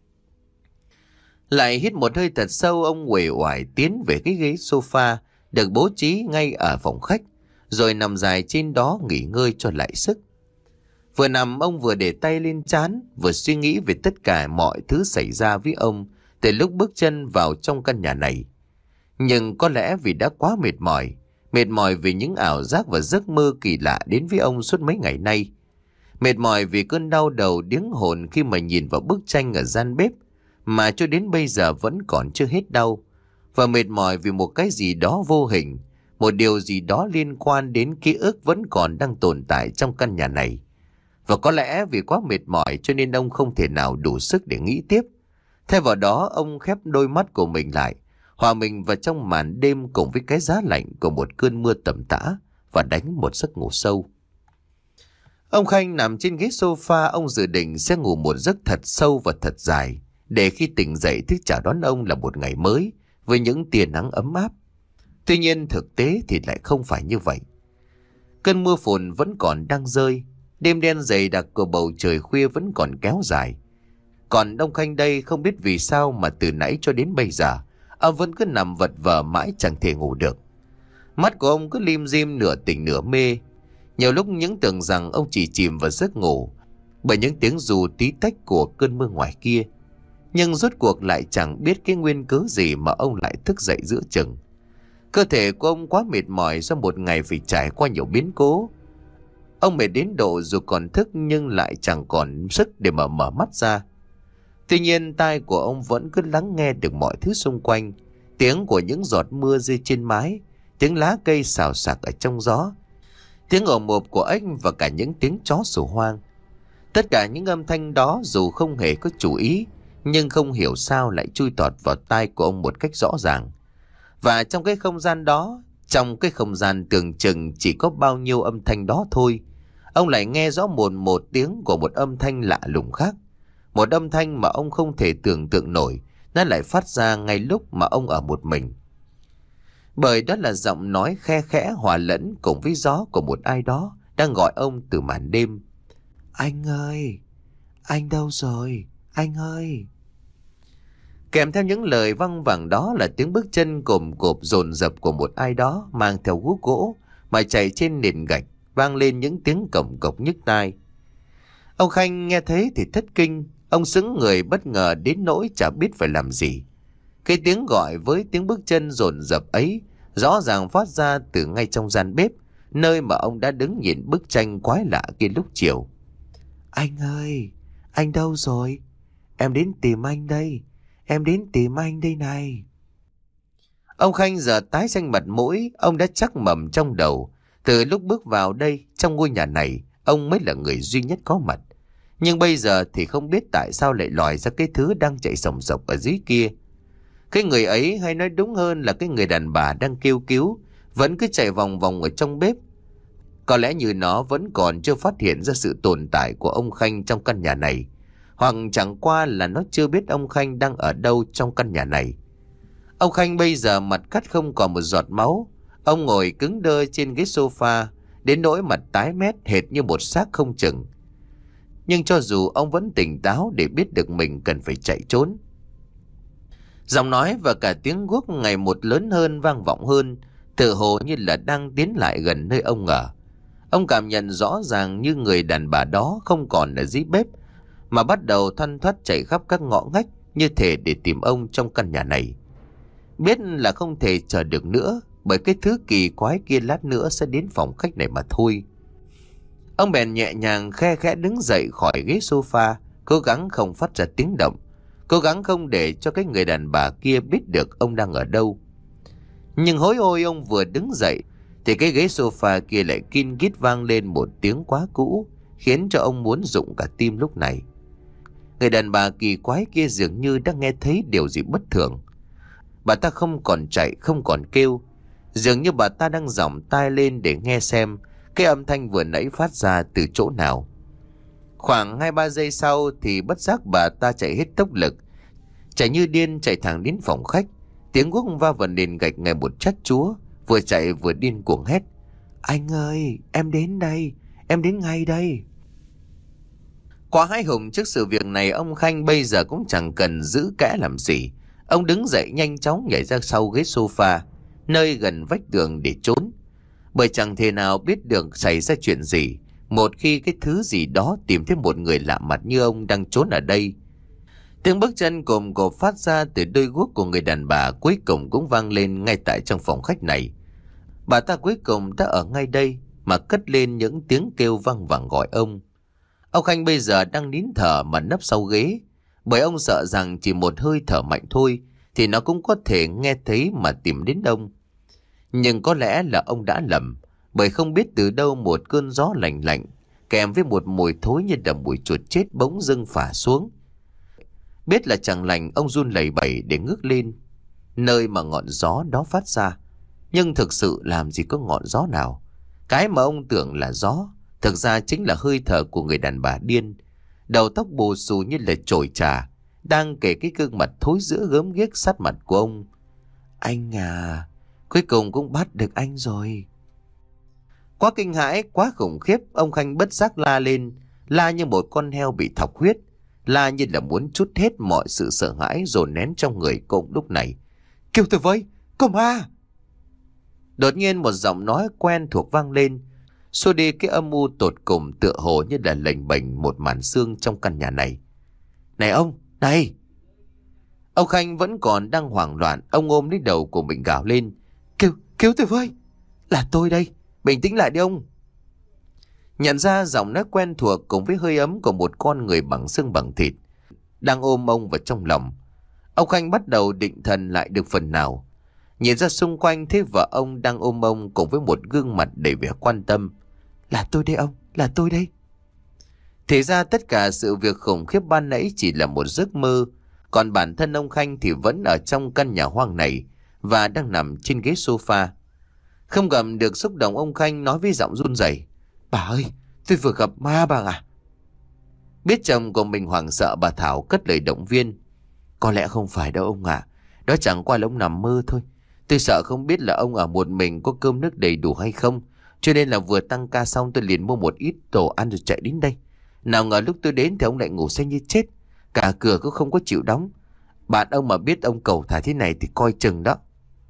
[SPEAKER 1] Lại hít một hơi thật sâu, ông uể oải tiến về cái ghế sofa được bố trí ngay ở phòng khách, rồi nằm dài trên đó nghỉ ngơi cho lại sức. Vừa nằm, ông vừa để tay lên trán, vừa suy nghĩ về tất cả mọi thứ xảy ra với ông từ lúc bước chân vào trong căn nhà này. Nhưng có lẽ vì đã quá mệt mỏi, mệt mỏi vì những ảo giác và giấc mơ kỳ lạ đến với ông suốt mấy ngày nay. Mệt mỏi vì cơn đau đầu điếng hồn khi mà nhìn vào bức tranh ở gian bếp mà cho đến bây giờ vẫn còn chưa hết đau. Và mệt mỏi vì một cái gì đó vô hình, một điều gì đó liên quan đến ký ức vẫn còn đang tồn tại trong căn nhà này. Và có lẽ vì quá mệt mỏi cho nên ông không thể nào đủ sức để nghĩ tiếp. Thay vào đó, ông khép đôi mắt của mình lại, hòa mình vào trong màn đêm cùng với cái giá lạnh của một cơn mưa tầm tã và đánh một giấc ngủ sâu. Ông Khanh nằm trên ghế sofa, ông dự định sẽ ngủ một giấc thật sâu và thật dài, để khi tỉnh dậy thức chào đón ông là một ngày mới với những tia nắng ấm áp. Tuy nhiên thực tế thì lại không phải như vậy. Cơn mưa phùn vẫn còn đang rơi, đêm đen dày đặc của bầu trời khuya vẫn còn kéo dài. Còn ông Khanh đây không biết vì sao mà từ nãy cho đến bây giờ ông vẫn cứ nằm vật vờ mãi chẳng thể ngủ được. Mắt của ông cứ lim dim nửa tỉnh nửa mê. Nhiều lúc những tưởng rằng ông chỉ chìm vào giấc ngủ bởi những tiếng dù tí tách của cơn mưa ngoài kia. Nhưng rốt cuộc lại chẳng biết cái nguyên cớ gì mà ông lại thức dậy giữa chừng. Cơ thể của ông quá mệt mỏi sau một ngày phải trải qua nhiều biến cố. Ông mệt đến độ dù còn thức nhưng lại chẳng còn sức để mà mở mắt ra. Tuy nhiên tai của ông vẫn cứ lắng nghe được mọi thứ xung quanh. Tiếng của những giọt mưa rơi trên mái, tiếng lá cây xào xạc ở trong gió, tiếng ồm ồm của ếch và cả những tiếng chó sủa hoang. Tất cả những âm thanh đó dù không hề có chủ ý, nhưng không hiểu sao lại chui tọt vào tai của ông một cách rõ ràng. Và trong cái không gian đó, trong cái không gian tưởng chừng chỉ có bao nhiêu âm thanh đó thôi, ông lại nghe rõ một một tiếng của một âm thanh lạ lùng khác. Một âm thanh mà ông không thể tưởng tượng nổi, nó lại phát ra ngay lúc mà ông ở một mình. Bởi đó là giọng nói khe khẽ hòa lẫn cùng với gió của một ai đó đang gọi ông từ màn đêm. Anh ơi, anh đâu rồi, anh ơi. Kèm theo những lời văng vẳng đó là tiếng bước chân cồm cộp dồn dập của một ai đó mang theo guốc gỗ mà chạy trên nền gạch, vang lên những tiếng cổng cộc nhức tai. Ông Khanh nghe thấy thì thất kinh, ông sững người bất ngờ đến nỗi chả biết phải làm gì. Cái tiếng gọi với tiếng bước chân dồn dập ấy rõ ràng phát ra từ ngay trong gian bếp, nơi mà ông đã đứng nhìn bức tranh quái lạ kia lúc chiều. Anh ơi, anh đâu rồi? Em đến tìm anh đây, em đến tìm anh đây này. Ông Khanh giờ tái xanh mặt mũi, ông đã chắc mầm trong đầu. Từ lúc bước vào đây, trong ngôi nhà này, ông mới là người duy nhất có mặt. Nhưng bây giờ thì không biết tại sao lại lòi ra cái thứ đang chạy sòng sọc ở dưới kia. Cái người ấy, hay nói đúng hơn là cái người đàn bà đang kêu cứu, vẫn cứ chạy vòng vòng ở trong bếp. Có lẽ như nó vẫn còn chưa phát hiện ra sự tồn tại của ông Khanh trong căn nhà này, hoặc chẳng qua là nó chưa biết ông Khanh đang ở đâu trong căn nhà này. Ông Khanh bây giờ mặt cắt không còn một giọt máu. Ông ngồi cứng đơ trên ghế sofa, đến nỗi mặt tái mét hệt như một xác không chừng. Nhưng cho dù ông vẫn tỉnh táo để biết được mình cần phải chạy trốn. Giọng nói và cả tiếng guốc ngày một lớn hơn, vang vọng hơn, tựa hồ như là đang tiến lại gần nơi ông ở. Ông cảm nhận rõ ràng như người đàn bà đó không còn ở dưới bếp, mà bắt đầu thoăn thoắt chạy khắp các ngõ ngách như thể để tìm ông trong căn nhà này. biết là không thể chờ được nữa, bởi cái thứ kỳ quái kia lát nữa sẽ đến phòng khách này mà thôi. Ông bèn nhẹ nhàng khe khẽ đứng dậy khỏi ghế sofa, cố gắng không phát ra tiếng động, cố gắng không để cho cái người đàn bà kia biết được ông đang ở đâu. Nhưng hối ôi, ông vừa đứng dậy thì cái ghế sofa kia lại kin kít vang lên một tiếng quá cũ, khiến cho ông muốn rụng cả tim lúc này. Người đàn bà kỳ quái kia dường như đã nghe thấy điều gì bất thường. Bà ta không còn chạy, không còn kêu, dường như bà ta đang giỏng tai lên để nghe xem cái âm thanh vừa nãy phát ra từ chỗ nào. Khoảng hai ba giây sau thì bất giác bà ta chạy hết tốc lực, chạy như điên chạy thẳng đến phòng khách. Tiếng guốc va vào nền gạch ngày một chát chúa, vừa chạy vừa điên cuồng hét: "Anh ơi, em đến đây, em đến ngay đây!" Quá hãi hùng trước sự việc này, ông Khanh bây giờ cũng chẳng cần giữ kẽ làm gì. Ông đứng dậy nhanh chóng nhảy ra sau ghế sofa, nơi gần vách tường để trốn. Bởi chẳng thể nào biết được xảy ra chuyện gì một khi cái thứ gì đó tìm thấy một người lạ mặt như ông đang trốn ở đây. Tiếng bước chân cồm cộp phát ra từ đôi guốc của người đàn bà cuối cùng cũng vang lên ngay tại trong phòng khách này. Bà ta cuối cùng đã ở ngay đây mà cất lên những tiếng kêu vang vẳng gọi ông. Ông Khanh bây giờ đang nín thở mà nấp sau ghế, bởi ông sợ rằng chỉ một hơi thở mạnh thôi thì nó cũng có thể nghe thấy mà tìm đến ông. Nhưng có lẽ là ông đã lầm, bởi không biết từ đâu một cơn gió lạnh lạnh kèm với một mùi thối như là mùi chuột chết bỗng dưng phả xuống. Biết là chẳng lành, ông run lẩy bẩy để ngước lên nơi mà ngọn gió đó phát ra. Nhưng thực sự làm gì có ngọn gió nào. Cái mà ông tưởng là gió thực ra chính là hơi thở của người đàn bà điên, đầu tóc bù xù như là chổi trà, đang kể cái gương mặt thối rữa gớm ghiếc sát mặt của ông. "Anh à, cuối cùng cũng bắt được anh rồi." Quá kinh hãi, quá khủng khiếp, ông Khanh bất giác la lên, la như một con heo bị thọc huyết, la như là muốn trút hết mọi sự sợ hãi dồn nén trong người cùng lúc này. "Kêu tôi với, có ma!" Đột nhiên một giọng nói quen thuộc vang lên, xua đi cái âm u tột cùng, tựa hồ như là lềnh bềnh một màn sương trong căn nhà này. "Này ông, này!" Ông Khanh vẫn còn đang hoảng loạn, ông ôm lấy đầu của mình gào lên: Kêu, kêu tôi với! Là tôi đây, bình tĩnh lại đi ông!" Nhận ra giọng nói quen thuộc cùng với hơi ấm của một con người bằng xương bằng thịt đang ôm ông vào trong lòng, ông Khanh bắt đầu định thần lại được phần nào. Nhìn ra xung quanh thấy vợ ông đang ôm ông cùng với một gương mặt đầy vẻ quan tâm. "Là tôi đây ông, là tôi đây." Thì ra tất cả sự việc khủng khiếp ban nãy chỉ là một giấc mơ, còn bản thân ông Khanh thì vẫn ở trong căn nhà hoang này và đang nằm trên ghế sofa. Không gầm được xúc động, ông Khanh nói với giọng run rẩy: "Bà ơi, tôi vừa gặp ma bà à." Biết chồng của mình hoảng sợ, bà Thảo cất lời động viên: "Có lẽ không phải đâu ông ạ, đó chẳng qua là ông nằm mơ thôi. Tôi sợ không biết là ông ở một mình có cơm nước đầy đủ hay không, cho nên là vừa tăng ca xong tôi liền mua một ít đồ ăn rồi chạy đến đây. Nào ngờ lúc tôi đến thì ông lại ngủ say như chết, cả cửa cũng không có chịu đóng. Bạn ông mà biết ông cầu thả thế này thì coi chừng đó."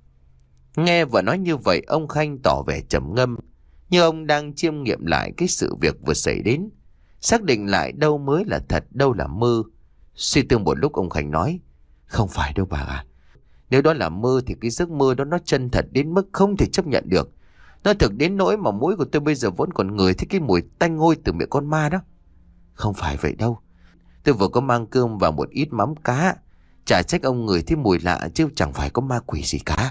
[SPEAKER 1] Nghe vợ nói như vậy, ông Khanh tỏ vẻ trầm ngâm, như ông đang chiêm nghiệm lại cái sự việc vừa xảy đến, xác định lại đâu mới là thật, đâu là mơ. Suy tư một lúc, ông Khanh nói: "Không phải đâu bà à. Nếu đó là mơ thì cái giấc mơ đó nó chân thật đến mức không thể chấp nhận được. Nó thực đến nỗi mà mũi của tôi bây giờ vẫn còn ngửi thấy cái mùi tanh hôi từ miệng con ma đó. Không phải vậy đâu. Tôi vừa có mang cơm và một ít mắm cá. Chả trách ông ngửi thấy mùi lạ chứ chẳng phải có ma quỷ gì cả."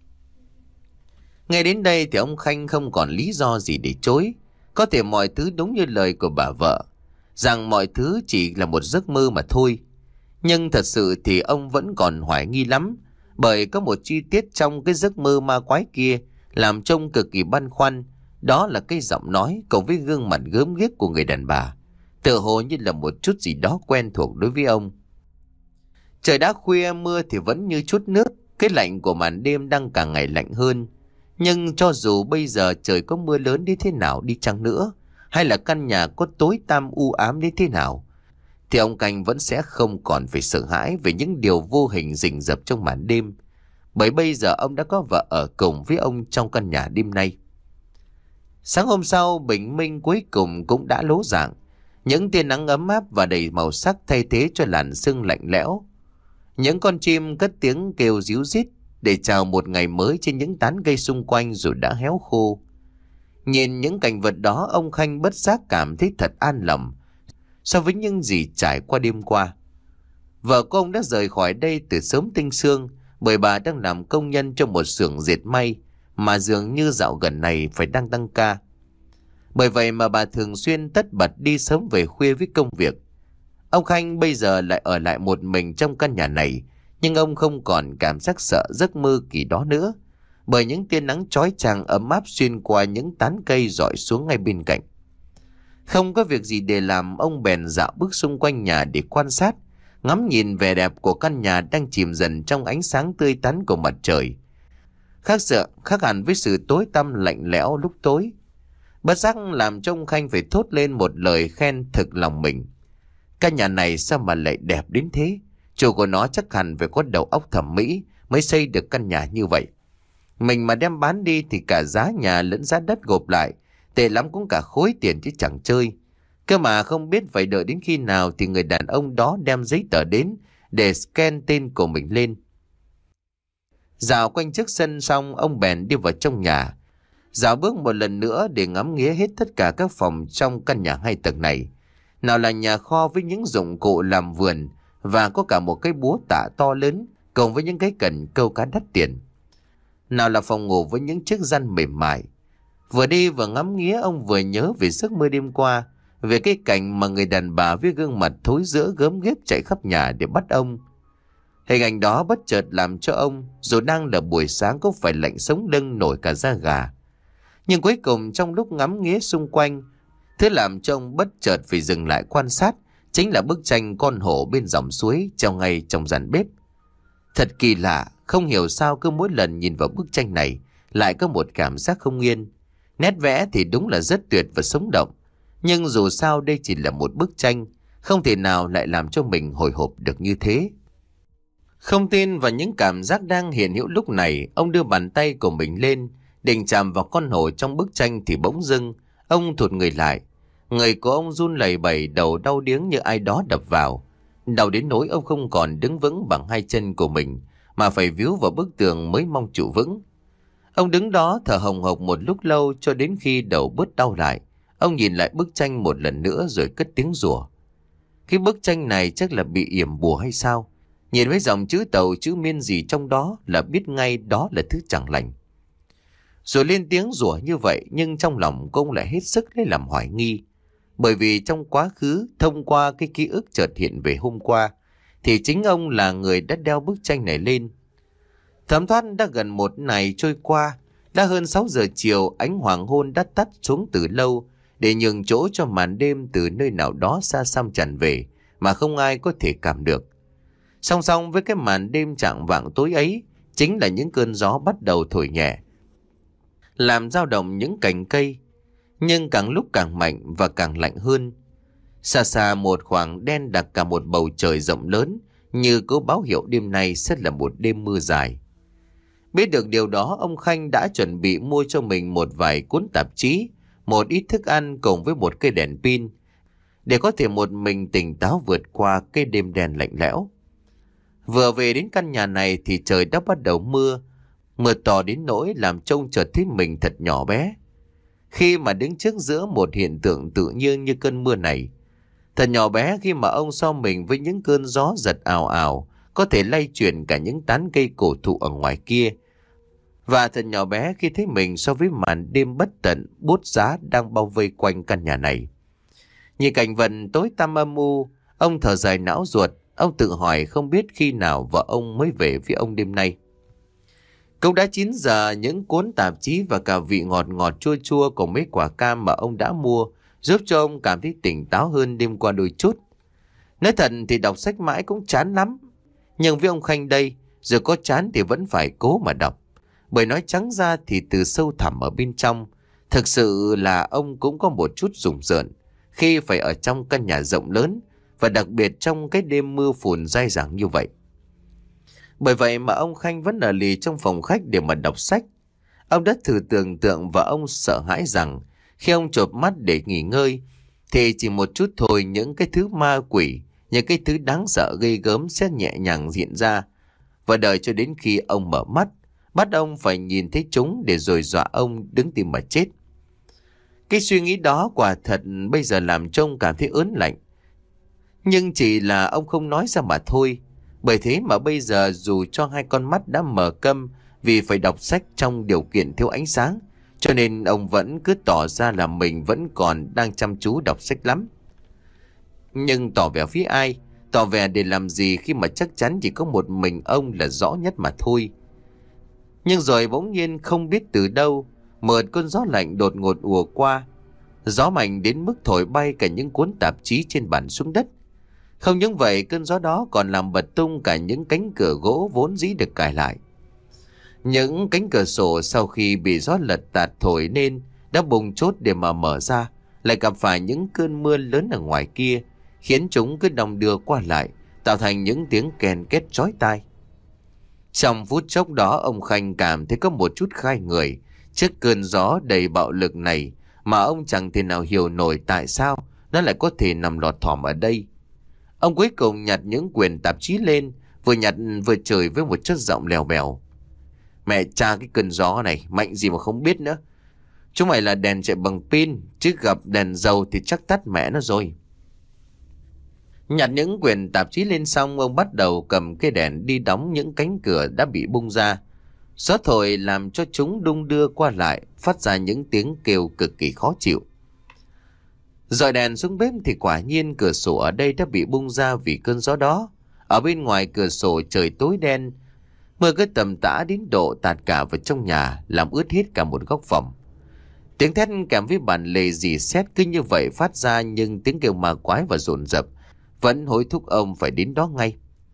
[SPEAKER 1] Nghe đến đây thì ông Khanh không còn lý do gì để chối. Có thể mọi thứ đúng như lời của bà vợ, rằng mọi thứ chỉ là một giấc mơ mà thôi. Nhưng thật sự thì ông vẫn còn hoài nghi lắm, bởi có một chi tiết trong cái giấc mơ ma quái kia làm trông cực kỳ băn khoăn. Đó là cái giọng nói cùng với gương mặt gớm ghiếc của người đàn bà, tựa hồ như là một chút gì đó quen thuộc đối với ông. Trời đã khuya, mưa thì vẫn như chút nước. Cái lạnh của màn đêm đang càng ngày lạnh hơn. Nhưng cho dù bây giờ trời có mưa lớn đến thế nào đi chăng nữa, hay là căn nhà có tối tăm u ám đến thế nào, thì ông Khanh vẫn sẽ không còn phải sợ hãi về những điều vô hình rình rập trong màn đêm. Bởi bây giờ ông đã có vợ ở cùng với ông trong căn nhà đêm nay. Sáng hôm sau, bình minh cuối cùng cũng đã ló dạng. Những tia nắng ấm áp và đầy màu sắc thay thế cho làn sương lạnh lẽo. Những con chim cất tiếng kêu ríu rít, để chào một ngày mới trên những tán cây xung quanh rồi đã héo khô. Nhìn những cảnh vật đó, ông Khanh bất giác cảm thấy thật an lòng so với những gì trải qua đêm qua. Vợ của ông đã rời khỏi đây từ sớm tinh sương, bởi bà đang làm công nhân trong một xưởng dệt may mà dường như dạo gần này phải đang tăng ca. Bởi vậy mà bà thường xuyên tất bật đi sớm về khuya với công việc. Ông Khanh bây giờ lại ở lại một mình trong căn nhà này, nhưng ông không còn cảm giác sợ giấc mơ kỳ đó nữa, bởi những tia nắng chói chang ấm áp xuyên qua những tán cây rọi xuống ngay bên cạnh. Không có việc gì để làm, ông bèn dạo bước xung quanh nhà để quan sát, ngắm nhìn vẻ đẹp của căn nhà đang chìm dần trong ánh sáng tươi tắn của mặt trời. Khác sợ, khác hẳn với sự tối tăm lạnh lẽo lúc tối. Bất giác làm cho ông Khanh phải thốt lên một lời khen thực lòng mình. Căn nhà này sao mà lại đẹp đến thế? Chủ của nó chắc hẳn phải có đầu óc thẩm mỹ mới xây được căn nhà như vậy. Mình mà đem bán đi thì cả giá nhà lẫn giá đất gộp lại, tệ lắm cũng cả khối tiền chứ chẳng chơi. Cơ mà không biết phải đợi đến khi nào thì người đàn ông đó đem giấy tờ đến để scan tên của mình lên. Dạo quanh trước sân xong, ông bèn đi vào trong nhà, dạo bước một lần nữa để ngắm nghía hết tất cả các phòng trong căn nhà hai tầng này. Nào là nhà kho với những dụng cụ làm vườn và có cả một cái búa tạ to lớn cùng với những cái cần câu cá đắt tiền. Nào là phòng ngủ với những chiếc răn mềm mại. Vừa đi vừa ngắm nghía, ông vừa nhớ về giấc mơ đêm qua, về cái cảnh mà người đàn bà với gương mặt thối rữa gớm ghiếc chạy khắp nhà để bắt ông. Hình ảnh đó bất chợt làm cho ông, dù đang là buổi sáng, cũng phải lạnh sống lưng nổi cả da gà. Nhưng cuối cùng trong lúc ngắm nghía xung quanh, thứ làm cho ông bất chợt phải dừng lại quan sát chính là bức tranh con hổ bên dòng suối treo ngay trong gian bếp. Thật kỳ lạ, không hiểu sao cứ mỗi lần nhìn vào bức tranh này lại có một cảm giác không yên. Nét vẽ thì đúng là rất tuyệt và sống động, nhưng dù sao đây chỉ là một bức tranh, không thể nào lại làm cho mình hồi hộp được như thế. Không tin vào những cảm giác đang hiện hữu lúc này, ông đưa bàn tay của mình lên định chạm vào con hổ trong bức tranh thì bỗng dưng ông thụt người lại. Người của ông run lẩy bẩy, đầu đau điếng như ai đó đập vào. Đau đến nỗi ông không còn đứng vững bằng hai chân của mình, mà phải víu vào bức tường mới mong trụ vững. Ông đứng đó thở hồng hộc một lúc lâu, cho đến khi đầu bớt đau lại. Ông nhìn lại bức tranh một lần nữa rồi cất tiếng rủa. Cái bức tranh này chắc là bị yểm bùa hay sao? Nhìn với dòng chữ tàu chữ miên gì trong đó là biết ngay đó là thứ chẳng lành. Rồi lên tiếng rủa như vậy, nhưng trong lòng ông lại hết sức lấy làm hoài nghi. Bởi vì trong quá khứ, thông qua cái ký ức chợt hiện về hôm qua, thì chính ông là người đã đeo bức tranh này lên. Thấm thoát đã gần một ngày trôi qua, đã hơn sáu giờ chiều, ánh hoàng hôn đã tắt xuống từ lâu, để nhường chỗ cho màn đêm từ nơi nào đó xa xăm tràn về mà không ai có thể cảm được. Song song với cái màn đêm chạng vạng tối ấy, chính là những cơn gió bắt đầu thổi nhẹ, làm dao động những cành cây, nhưng càng lúc càng mạnh và càng lạnh hơn. Xa xa một khoảng đen đặc cả một bầu trời rộng lớn, như có báo hiệu đêm nay sẽ là một đêm mưa dài. Biết được điều đó, ông Khanh đã chuẩn bị mua cho mình một vài cuốn tạp chí, một ít thức ăn cùng với một cây đèn pin, để có thể một mình tỉnh táo vượt qua cái đêm đen lạnh lẽo. Vừa về đến căn nhà này thì trời đã bắt đầu mưa, mưa to đến nỗi làm trông chợt thấy mình thật nhỏ bé. Khi mà đứng trước giữa một hiện tượng tự nhiên như cơn mưa này, thật nhỏ bé khi mà ông so mình với những cơn gió giật ào ào, có thể lay chuyển cả những tán cây cổ thụ ở ngoài kia. Và thật nhỏ bé khi thấy mình so với màn đêm bất tận, buốt giá đang bao vây quanh căn nhà này. Nhìn cảnh vật tối tăm âm u, ông thở dài não ruột. Ông tự hỏi không biết khi nào vợ ông mới về với ông đêm nay. Cũng đã chín giờ, những cuốn tạp chí và cả vị ngọt ngọt chua chua của mấy quả cam mà ông đã mua giúp cho ông cảm thấy tỉnh táo hơn đêm qua đôi chút. Nói thật thì đọc sách mãi cũng chán lắm. Nhưng với ông Khanh đây, dù có chán thì vẫn phải cố mà đọc. Bởi nói trắng ra thì từ sâu thẳm ở bên trong, thực sự là ông cũng có một chút rùng rợn khi phải ở trong căn nhà rộng lớn, và đặc biệt trong cái đêm mưa phùn dai dẳng như vậy. Bởi vậy mà ông Khanh vẫn ở lì trong phòng khách để mà đọc sách. Ông đã thử tưởng tượng và ông sợ hãi rằng khi ông chợp mắt để nghỉ ngơi thì chỉ một chút thôi những cái thứ ma quỷ, những cái thứ đáng sợ ghê gớm sẽ nhẹ nhàng diễn ra, và đợi cho đến khi ông mở mắt, bắt ông phải nhìn thấy chúng để rồi dọa ông đứng tim mà chết. Cái suy nghĩ đó quả thật bây giờ làm cho ông cảm thấy ớn lạnh. Nhưng chỉ là ông không nói ra mà thôi. Bởi thế mà bây giờ dù cho hai con mắt đã mở câm vì phải đọc sách trong điều kiện thiếu ánh sáng, cho nên ông vẫn cứ tỏ ra là mình vẫn còn đang chăm chú đọc sách lắm. Nhưng tỏ vẻ với ai? Tỏ vẻ để làm gì khi mà chắc chắn chỉ có một mình ông là rõ nhất mà thôi. Nhưng rồi bỗng nhiên không biết từ đâu, một cơn gió lạnh đột ngột ùa qua. Gió mạnh đến mức thổi bay cả những cuốn tạp chí trên bàn xuống đất. Không những vậy, cơn gió đó còn làm bật tung cả những cánh cửa gỗ vốn dĩ được cài lại. Những cánh cửa sổ sau khi bị gió lật tạt thổi lên đã bùng chốt để mà mở ra, lại gặp phải những cơn mưa lớn ở ngoài kia, khiến chúng cứ đong đưa qua lại, tạo thành những tiếng kèn két chói tai. Trong phút chốc đó, ông Khanh cảm thấy có một chút khai người trước cơn gió đầy bạo lực này, mà ông chẳng thể nào hiểu nổi tại sao nó lại có thể nằm lọt thỏm ở đây. Ông cuối cùng nhặt những quyển tạp chí lên, vừa nhặt vừa chửi với một chất giọng lèo bèo: "Mẹ cha, cái cơn gió này mạnh gì mà không biết nữa. Chúng mày là đèn chạy bằng pin, chứ gặp đèn dầu thì chắc tắt mẹ nó rồi." Nhặt những quyển tạp chí lên xong, ông bắt đầu cầm cái đèn đi đóng những cánh cửa đã bị bung ra. Gió thổi làm cho chúng đung đưa qua lại, phát ra những tiếng kêu cực kỳ khó chịu. Dọi đèn xuống bếp thì quả nhiên cửa sổ ở đây đã bị bung ra vì cơn gió đó. Ở bên ngoài cửa sổ trời tối đen, mưa cứ tầm tã đến độ tạt cả vào trong nhà, làm ướt hết cả một góc phòng. Tiếng thét kèm với bản lề rỉ sét cứ như vậy phát ra, nhưng tiếng kêu ma quái và dồn dập vẫn hối thúc ông phải đến đó ngay.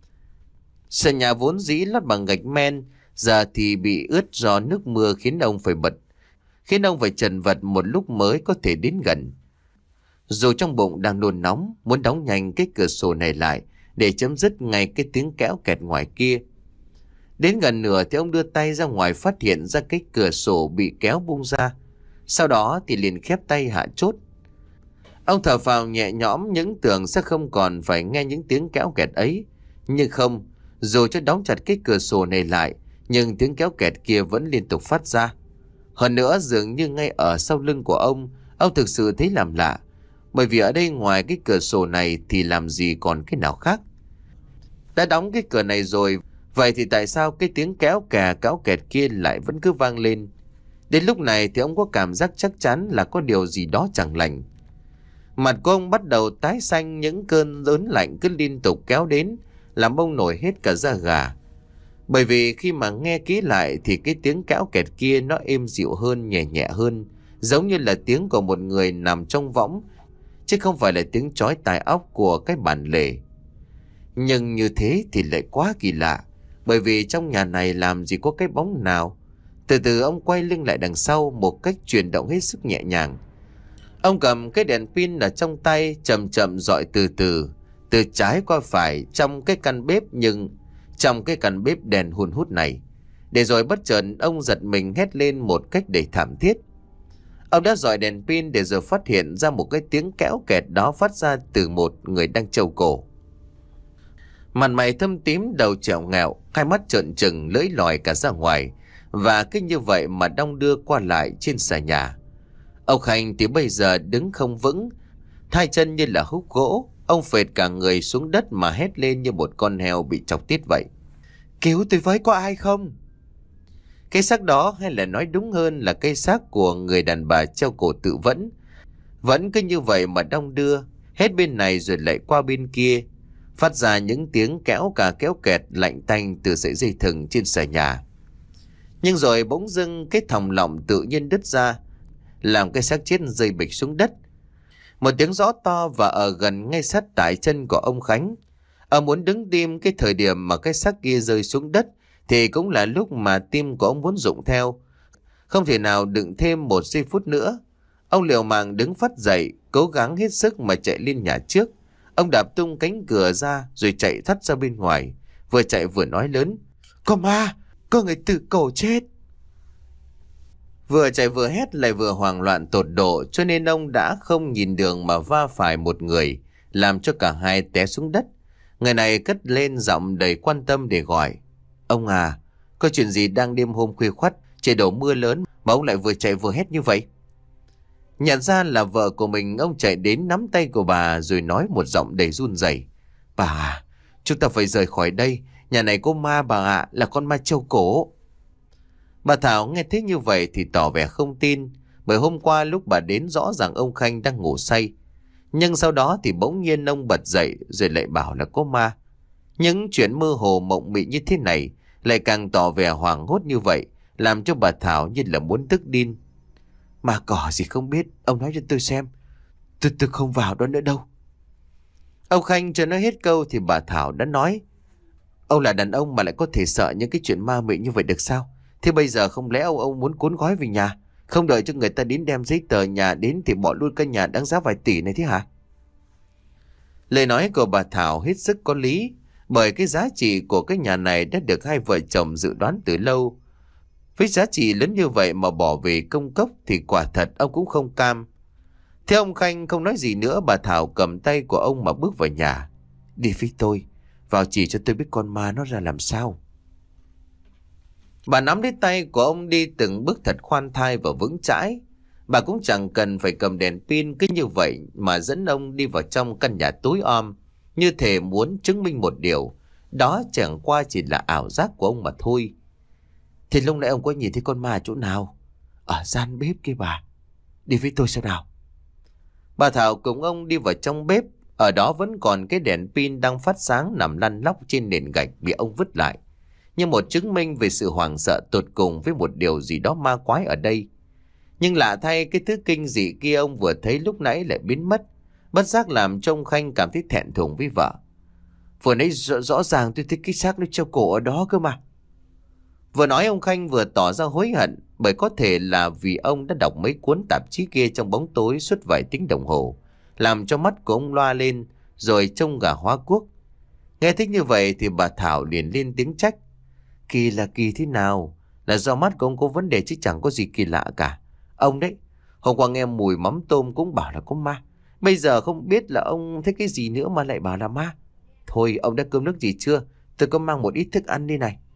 [SPEAKER 1] Sàn nhà vốn dĩ lót bằng gạch men, giờ thì bị ướt do nước mưa, khiến ông phải bật, khiến ông phải chần vật một lúc mới có thể đến gần. Dù trong bụng đang nôn nóng, muốn đóng nhanh cái cửa sổ này lại để chấm dứt ngay cái tiếng kéo kẹt ngoài kia. Đến gần nửa thì ông đưa tay ra ngoài, phát hiện ra cái cửa sổ bị kéo bung ra. Sau đó thì liền khép tay hạ chốt. Ông thở phào nhẹ nhõm, những tưởng sẽ không còn phải nghe những tiếng kéo kẹt ấy. Nhưng không, dù cho đóng chặt cái cửa sổ này lại, nhưng tiếng kéo kẹt kia vẫn liên tục phát ra. Hơn nữa, dường như ngay ở sau lưng của ông, ông thực sự thấy làm lạ. Bởi vì ở đây ngoài cái cửa sổ này thì làm gì còn cái nào khác. Đã đóng cái cửa này rồi, vậy thì tại sao cái tiếng kéo kè kéo kẹt kia lại vẫn cứ vang lên? Đến lúc này thì ông có cảm giác chắc chắn là có điều gì đó chẳng lành. Mặt của ông bắt đầu tái xanh, những cơn ớn lạnh cứ liên tục kéo đến, làm ông nổi hết cả da gà. Bởi vì khi mà nghe kỹ lại thì cái tiếng kéo kẹt kia nó êm dịu hơn, nhẹ nhẹ hơn, giống như là tiếng của một người nằm trong võng, chứ không phải là tiếng chói tai óc của cái bản lề. Nhưng như thế thì lại quá kỳ lạ, bởi vì trong nhà này làm gì có cái bóng nào. Từ từ ông quay lưng lại đằng sau một cách chuyển động hết sức nhẹ nhàng. Ông cầm cái đèn pin ở trong tay, chậm chậm dọi từ từ, từ trái qua phải trong cái căn bếp, nhưng trong cái căn bếp đèn hun hút này. Để rồi bất chợt ông giật mình hét lên một cách đầy thảm thiết. Ông đã dọi đèn pin để rồi phát hiện ra một cái tiếng kéo kẹt đó phát ra từ một người đang trầu cổ. Mặt mày thâm tím, đầu trẹo ngẹo, hai mắt trợn trừng, lưỡi lòi cả ra ngoài, và cứ như vậy mà đong đưa qua lại trên xà nhà. Ông Khanh thì bây giờ đứng không vững, hai chân như là húc gỗ. Ông phệt cả người xuống đất mà hét lên như một con heo bị chọc tiết vậy: "Cứu tôi với, có ai không?" Cái xác đó, hay là nói đúng hơn là cái xác của người đàn bà treo cổ tự vẫn, vẫn cứ như vậy mà đong đưa hết bên này rồi lại qua bên kia, phát ra những tiếng kéo cả kéo kẹt lạnh tanh từ sợi dây thừng trên xà nhà. Nhưng rồi bỗng dưng cái thòng lọng tự nhiên đứt ra, làm cái xác chết rơi bịch xuống đất. Một tiếng gió to và ở gần ngay sát tại chân của ông Khánh. Ông muốn đứng tim cái thời điểm mà cái xác kia rơi xuống đất thì cũng là lúc mà tim của ông muốn rụng theo. Không thể nào đựng thêm một giây phút nữa. Ông liều mạng đứng phắt dậy, cố gắng hết sức mà chạy lên nhà trước. Ông đạp tung cánh cửa ra rồi chạy thắt ra bên ngoài, vừa chạy vừa nói lớn: "Có ma, có người tự cổ chết." Vừa chạy vừa hét lại vừa hoảng loạn tột độ, cho nên ông đã không nhìn đường mà va phải một người, làm cho cả hai té xuống đất. Người này cất lên giọng đầy quan tâm để gọi: Ông à, có chuyện gì đang đêm hôm khuya khoắt, trời đổ mưa lớn mà ông lại vừa chạy vừa hét như vậy? Nhận ra là vợ của mình, ông chạy đến nắm tay của bà rồi nói một giọng đầy run rẩy. Bà à, chúng ta phải rời khỏi đây. Nhà này có ma bà ạ, là con ma trâu cổ. Bà Thảo nghe thấy như vậy thì tỏ vẻ không tin. Bởi hôm qua lúc bà đến rõ ràng ông Khanh đang ngủ say. Nhưng sau đó thì bỗng nhiên ông bật dậy rồi lại bảo là có ma. Những chuyện mơ hồ mộng mị như thế này lại càng tỏ vẻ hoảng hốt như vậy, làm cho bà Thảo như là muốn tức điên. Ma cỏ gì không biết, ông nói cho tôi xem. Tôi, tôi không vào đó nữa đâu. Ông Khanh chưa nói hết câu thì bà Thảo đã nói. Ông là đàn ông mà lại có thể sợ những cái chuyện ma mị như vậy được sao? Thế bây giờ không lẽ ông ông muốn cuốn gói về nhà, không đợi cho người ta đến đem giấy tờ nhà đến thì bỏ luôn căn nhà đáng giá vài tỷ này thế hả? Lời nói của bà Thảo hết sức có lý, bởi cái giá trị của cái nhà này đã được hai vợ chồng dự đoán từ lâu. Với giá trị lớn như vậy mà bỏ về công cốc thì quả thật ông cũng không cam. Thế ông Khanh không nói gì nữa, bà Thảo cầm tay của ông mà bước vào nhà. Đi với tôi, vào chỉ cho tôi biết con ma nó ra làm sao. Bà nắm lấy tay của ông đi từng bước thật khoan thai và vững chãi. Bà cũng chẳng cần phải cầm đèn pin, cứ như vậy mà dẫn ông đi vào trong căn nhà tối om, như thể muốn chứng minh một điều, đó chẳng qua chỉ là ảo giác của ông mà thôi. Thì lúc nãy ông có nhìn thấy con ma ở chỗ nào? Ở gian bếp kia bà. Đi với tôi xem nào. Bà Thảo cùng ông đi vào trong bếp. Ở đó vẫn còn cái đèn pin đang phát sáng nằm lăn lóc trên nền gạch bị ông vứt lại, như một chứng minh về sự hoảng sợ tột cùng với một điều gì đó ma quái ở đây. Nhưng lạ thay, cái thứ kinh dị kia ông vừa thấy lúc nãy lại biến mất, bất giác làm cho ông Khanh cảm thấy thẹn thùng với vợ. Vừa nãy rõ, rõ ràng tôi thấy cái xác nó treo cổ ở đó cơ mà. Vừa nói ông Khanh vừa tỏ ra hối hận, bởi có thể là vì ông đã đọc mấy cuốn tạp chí kia trong bóng tối suốt vài tiếng đồng hồ, làm cho mắt của ông loa lên rồi trông gà hóa quốc. Nghe thích như vậy thì bà Thảo liền lên tiếng trách. Kỳ là kỳ thế nào? Là do mắt của ông có vấn đề chứ chẳng có gì kỳ lạ cả. Ông đấy, hôm qua nghe mùi mắm tôm cũng bảo là có ma. Bây giờ không biết là ông thấy cái gì nữa mà lại bảo là ma. Thôi ông đã cơm nước gì chưa? Tôi có mang một ít thức ăn đi này.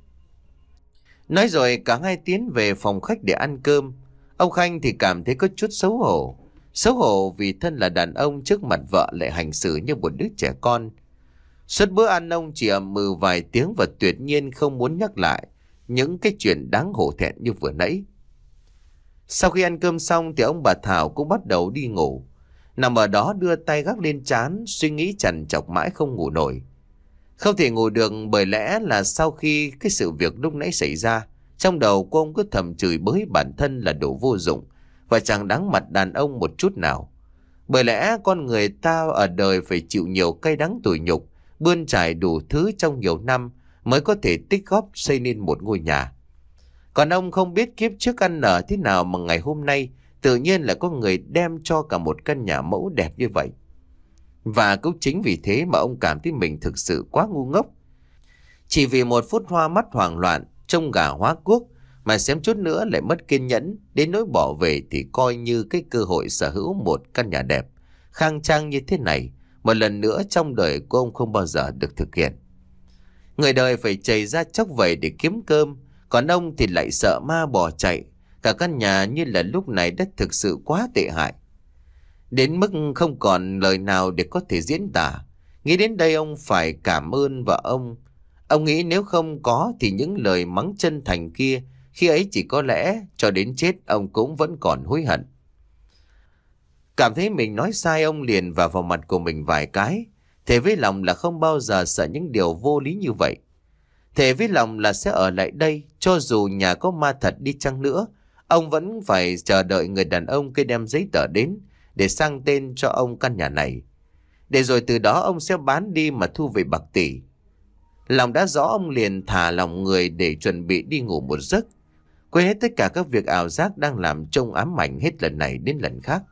[SPEAKER 1] Nói rồi cả hai tiến về phòng khách để ăn cơm. Ông Khanh thì cảm thấy có chút xấu hổ. Xấu hổ vì thân là đàn ông trước mặt vợ lại hành xử như một đứa trẻ con. Suốt bữa ăn ông chỉ ậm ừ vài tiếng và tuyệt nhiên không muốn nhắc lại những cái chuyện đáng hổ thẹn như vừa nãy. Sau khi ăn cơm xong thì ông bà Thảo cũng bắt đầu đi ngủ. Nằm ở đó đưa tay gác lên trán, suy nghĩ trằn trọc mãi không ngủ nổi. Không thể ngủ được bởi lẽ là sau khi cái sự việc lúc nãy xảy ra, trong đầu của ông cứ thầm chửi bới bản thân là đồ vô dụng và chẳng đáng mặt đàn ông một chút nào. Bởi lẽ con người ta ở đời phải chịu nhiều cay đắng tủi nhục, bươn trải đủ thứ trong nhiều năm mới có thể tích góp xây nên một ngôi nhà. Còn ông không biết kiếp trước ăn nở thế nào mà ngày hôm nay tự nhiên là có người đem cho cả một căn nhà mẫu đẹp như vậy. Và cũng chính vì thế mà ông cảm thấy mình thực sự quá ngu ngốc. Chỉ vì một phút hoa mắt hoảng loạn, trông gà hóa quốc mà xém chút nữa lại mất kiên nhẫn, đến nỗi bỏ về thì coi như cái cơ hội sở hữu một căn nhà đẹp, khang trang như thế này, một lần nữa trong đời của ông không bao giờ được thực hiện. Người đời phải chảy ra chóc vẩy để kiếm cơm, còn ông thì lại sợ ma bỏ chạy. Cả căn nhà như là lúc này đã thực sự quá tệ hại, đến mức không còn lời nào để có thể diễn tả. Nghĩ đến đây ông phải cảm ơn vợ ông. Ông nghĩ nếu không có thì những lời mắng chân thành kia, khi ấy chỉ có lẽ cho đến chết ông cũng vẫn còn hối hận. Cảm thấy mình nói sai, ông liền vào vào mặt của mình vài cái. Thề với lòng là không bao giờ sợ những điều vô lý như vậy. Thề với lòng là sẽ ở lại đây, cho dù nhà có ma thật đi chăng nữa, ông vẫn phải chờ đợi người đàn ông kia đem giấy tờ đến để sang tên cho ông căn nhà này. Để rồi từ đó ông sẽ bán đi mà thu về bạc tỷ. Lòng đã rõ, ông liền thả lòng người để chuẩn bị đi ngủ một giấc, quên hết tất cả các việc ảo giác đang làm trông ám ảnh hết lần này đến lần khác.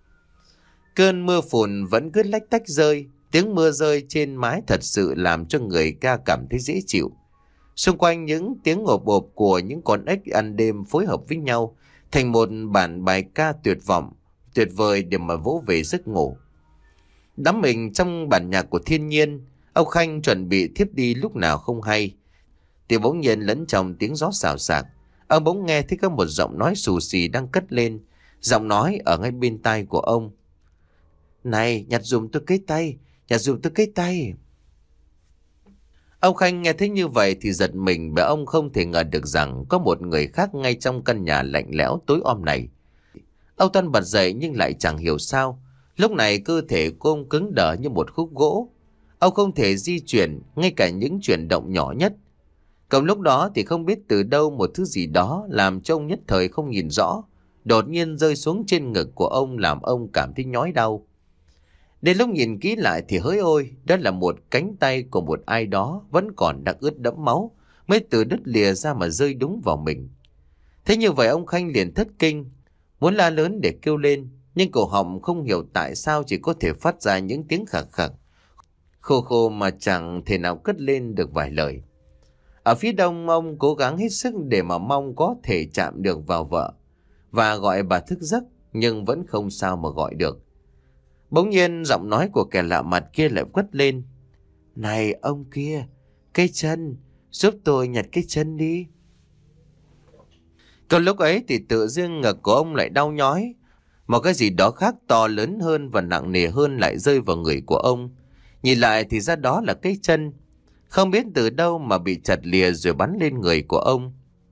[SPEAKER 1] Cơn mưa phùn vẫn cứ lách tách rơi, tiếng mưa rơi trên mái thật sự làm cho người ca cảm thấy dễ chịu. Xung quanh những tiếng ộp ộp của những con ếch ăn đêm phối hợp với nhau thành một bản bài ca tuyệt vọng, tuyệt vời để mà vỗ về giấc ngủ. Đắm mình trong bản nhạc của thiên nhiên, ông Khanh chuẩn bị thiếp đi lúc nào không hay. thì bỗng nhiên lẫn trong tiếng gió xào xạc, ông bỗng nghe thấy có một giọng nói xù xì đang cất lên. Giọng nói ở ngay bên tai của ông: "Này, nhặt giùm tôi cái tay, nhặt giùm tôi cái tay." Ông Khanh nghe thấy như vậy thì giật mình, bởi ông không thể ngờ được rằng có một người khác ngay trong căn nhà lạnh lẽo tối om này. Ông toan bật dậy nhưng lại chẳng hiểu sao, lúc này cơ thể của ông cứng đờ như một khúc gỗ. Ông không thể di chuyển, ngay cả những chuyển động nhỏ nhất. Còn lúc đó thì không biết từ đâu một thứ gì đó làm cho ông nhất thời không nhìn rõ, đột nhiên rơi xuống trên ngực của ông, làm ông cảm thấy nhói đau. Đến lúc nhìn kỹ lại thì hỡi ôi, đó là một cánh tay của một ai đó vẫn còn đang ướt đẫm máu, mới từ đứt lìa ra mà rơi đúng vào mình. Thế như vậy ông Khanh liền thất kinh, muốn la lớn để kêu lên, nhưng cổ họng không hiểu tại sao chỉ có thể phát ra những tiếng khạc khạc, khô khô mà chẳng thể nào cất lên được vài lời. Ở phía đông, ông cố gắng hết sức để mà mong có thể chạm được vào vợ và gọi bà thức giấc, nhưng vẫn không sao mà gọi được. Bỗng nhiên giọng nói của kẻ lạ mặt kia lại quất lên: "Này ông kia, cái chân, giúp tôi nhặt cái chân đi." Còn lúc ấy thì tự dưng ngực của ông lại đau nhói. Một cái gì đó khác to lớn hơn và nặng nề hơn lại rơi vào người của ông. Nhìn lại thì ra đó là cái chân, không biết từ đâu mà bị chặt lìa rồi bắn lên người của ông.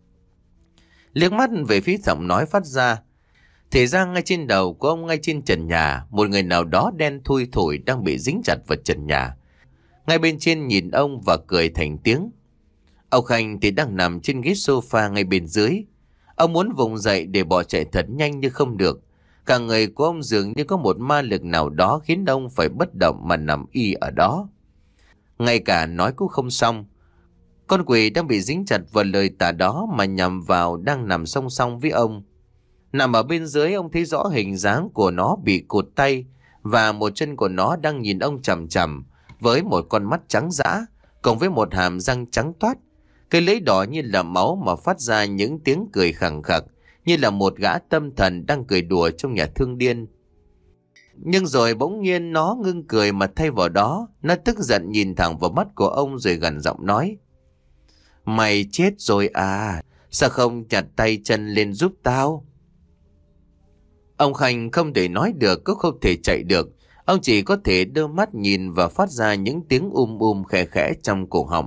[SPEAKER 1] Liếc mắt về phía giọng nói phát ra, thì ra ngay trên đầu của ông, ngay trên trần nhà, một người nào đó đen thui thủi đang bị dính chặt vào trần nhà. Ngay bên trên nhìn ông và cười thành tiếng. Ông Khanh thì đang nằm trên ghế sofa ngay bên dưới. Ông muốn vùng dậy để bỏ chạy thật nhanh nhưng không được. Cả người của ông dường như có một ma lực nào đó khiến ông phải bất động mà nằm y ở đó. Ngay cả nói cũng không xong. Con quỷ đang bị dính chặt vào lời tà đó mà nhằm vào đang nằm song song với ông. Nằm ở bên dưới, ông thấy rõ hình dáng của nó bị cụt tay, và một chân của nó đang nhìn ông chằm chằm với một con mắt trắng dã, cộng với một hàm răng trắng toát. Cái lưỡi đỏ như là máu mà phát ra những tiếng cười khẳng khặc, như là một gã tâm thần đang cười đùa trong nhà thương điên. Nhưng rồi bỗng nhiên nó ngưng cười, mà thay vào đó nó tức giận nhìn thẳng vào mắt của ông rồi gằn giọng nói: "Mày chết rồi à? Sao không chặt tay chân lên giúp tao?" Ông Khanh không thể nói được, cũng không thể chạy được. Ông chỉ có thể đưa mắt nhìn và phát ra những tiếng um um khẽ khẽ trong cổ họng.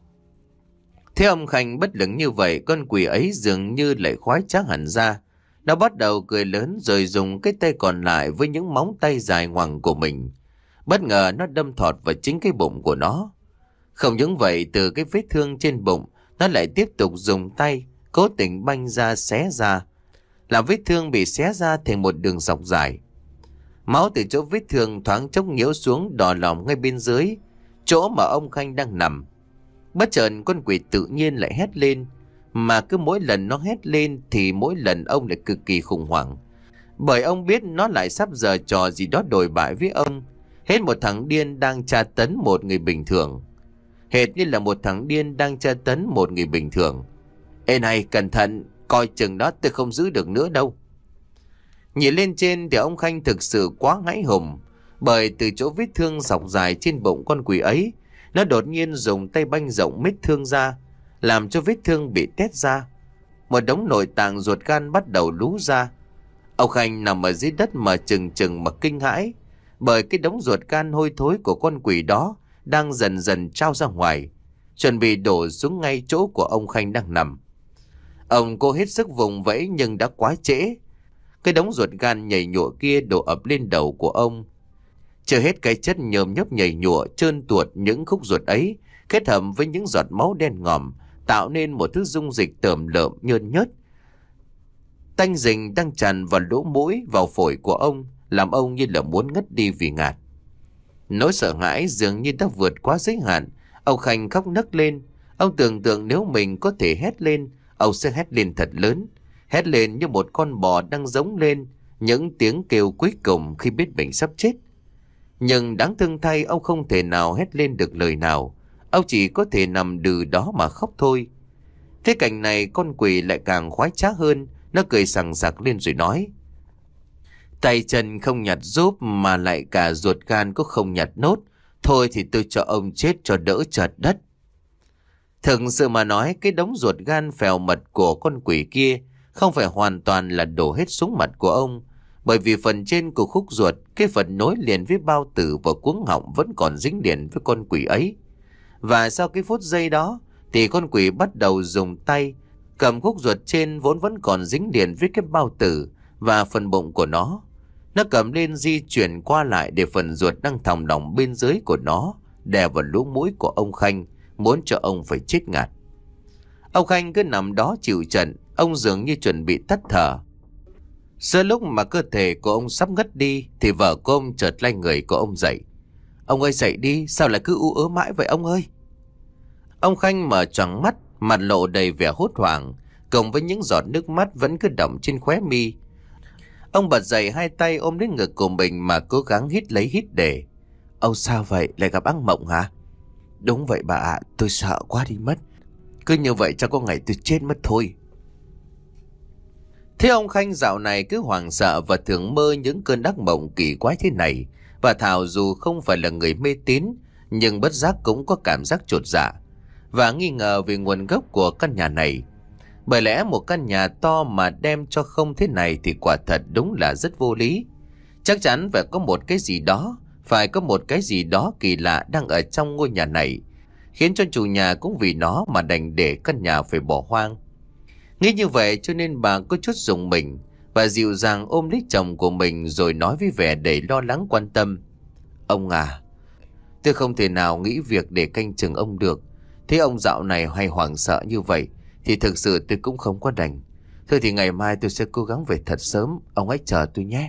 [SPEAKER 1] Thế ông Khanh bất lực như vậy, con quỷ ấy dường như lại khoái trá hẳn ra. Nó bắt đầu cười lớn rồi dùng cái tay còn lại với những móng tay dài ngoằng của mình. Bất ngờ nó đâm thọt vào chính cái bụng của nó. Không những vậy, từ cái vết thương trên bụng, nó lại tiếp tục dùng tay cố tình banh ra xé ra, làm vết thương bị xé ra thành một đường dọc dài. Máu từ chỗ vết thương thoáng chốc nhiễu xuống đỏ lòm ngay bên dưới, chỗ mà ông Khanh đang nằm. Bất chợt con quỷ tự nhiên lại hét lên, mà cứ mỗi lần nó hét lên thì mỗi lần ông lại cực kỳ khủng hoảng, bởi ông biết nó lại sắp giờ trò gì đó đồi bại với ông. Hết một thằng điên đang tra tấn một người bình thường, hệt như là một thằng điên đang tra tấn một người bình thường. "Ê này, cẩn thận, coi chừng đó, tôi không giữ được nữa đâu." Nhìn lên trên thì ông Khanh thực sự quá hãi hùng, bởi từ chỗ vết thương dọc dài trên bụng con quỷ ấy, nó đột nhiên dùng tay banh rộng mít thương ra, làm cho vết thương bị tét ra. Một đống nội tạng ruột gan bắt đầu lú ra. Ông Khanh nằm ở dưới đất mà chừng chừng mà kinh hãi, bởi cái đống ruột gan hôi thối của con quỷ đó đang dần dần trao ra ngoài, chuẩn bị đổ xuống ngay chỗ của ông Khanh đang nằm. Ông cố hết sức vùng vẫy nhưng đã quá trễ. Cái đống ruột gan nhầy nhụa kia đổ ập lên đầu của ông. Chưa hết, cái chất nhờm nhấp nhầy nhụa trơn tuột những khúc ruột ấy kết hợp với những giọt máu đen ngòm, tạo nên một thứ dung dịch tởm lợm nhơn nhớt, tanh rình đang tràn vào lỗ mũi, vào phổi của ông, làm ông như là muốn ngất đi vì ngạt. Nỗi sợ hãi dường như đã vượt quá giới hạn. Ông Khanh khóc nấc lên. Ông tưởng tượng nếu mình có thể hét lên, ông sẽ hét lên thật lớn, hét lên như một con bò đang giống lên những tiếng kêu cuối cùng khi biết mình sắp chết. Nhưng đáng thương thay, ông không thể nào hét lên được lời nào. Ông chỉ có thể nằm đừ đó mà khóc thôi. Thế cảnh này con quỷ lại càng khoái trá hơn. Nó cười sằng sặc lên rồi nói: "Tay chân không nhặt giúp mà lại cả ruột gan cũng không nhặt nốt. Thôi thì tôi cho ông chết cho đỡ chật đất." Thực sự mà nói, cái đống ruột gan phèo mật của con quỷ kia không phải hoàn toàn là đổ hết xuống mặt của ông, bởi vì phần trên của khúc ruột, cái phần nối liền với bao tử và cuống họng vẫn còn dính liền với con quỷ ấy. Và sau cái phút giây đó thì con quỷ bắt đầu dùng tay cầm khúc ruột trên vốn vẫn còn dính liền với cái bao tử và phần bụng của nó. Nó cầm lên di chuyển qua lại để phần ruột đang thòng lọng bên dưới của nó đè vào lỗ mũi của ông Khanh, muốn cho ông phải chết ngạt. Ông Khanh cứ nằm đó chịu trận, ông dường như chuẩn bị tắt thở. Giữa lúc mà cơ thể của ông sắp ngất đi thì vợ của ông chợt lay người của ông dậy. Ông ơi dậy đi, sao lại cứ ú ớ mãi vậy ông ơi? Ông Khanh mở choàng mắt, mặt lộ đầy vẻ hốt hoảng, cộng với những giọt nước mắt vẫn cứ đọng trên khóe mi. Ông bật dậy, hai tay ôm lấy ngực của mình mà cố gắng hít lấy hít để. Ông sao vậy, lại gặp ác mộng hả? Đúng vậy bà ạ, tôi sợ quá đi mất. Cứ như vậy cho có ngày tôi chết mất thôi. Thế ông Khanh dạo này cứ hoảng sợ và thường mơ những cơn ác mộng kỳ quái thế này. Và Thảo dù không phải là người mê tín, nhưng bất giác cũng có cảm giác chột dạ và nghi ngờ về nguồn gốc của căn nhà này. Bởi lẽ một căn nhà to mà đem cho không thế này thì quả thật đúng là rất vô lý. Chắc chắn phải có một cái gì đó, phải có một cái gì đó kỳ lạ đang ở trong ngôi nhà này, khiến cho chủ nhà cũng vì nó mà đành để căn nhà phải bỏ hoang. Nghĩ như vậy cho nên bà có chút rùng mình và dịu dàng ôm lấy chồng của mình rồi nói với vẻ đầy lo lắng quan tâm. Ông à, tôi không thể nào nghĩ việc để canh chừng ông được. Thế ông dạo này hay hoảng sợ như vậy thì thực sự tôi cũng không có đành. Thôi thì ngày mai tôi sẽ cố gắng về thật sớm, ông hãy chờ tôi nhé.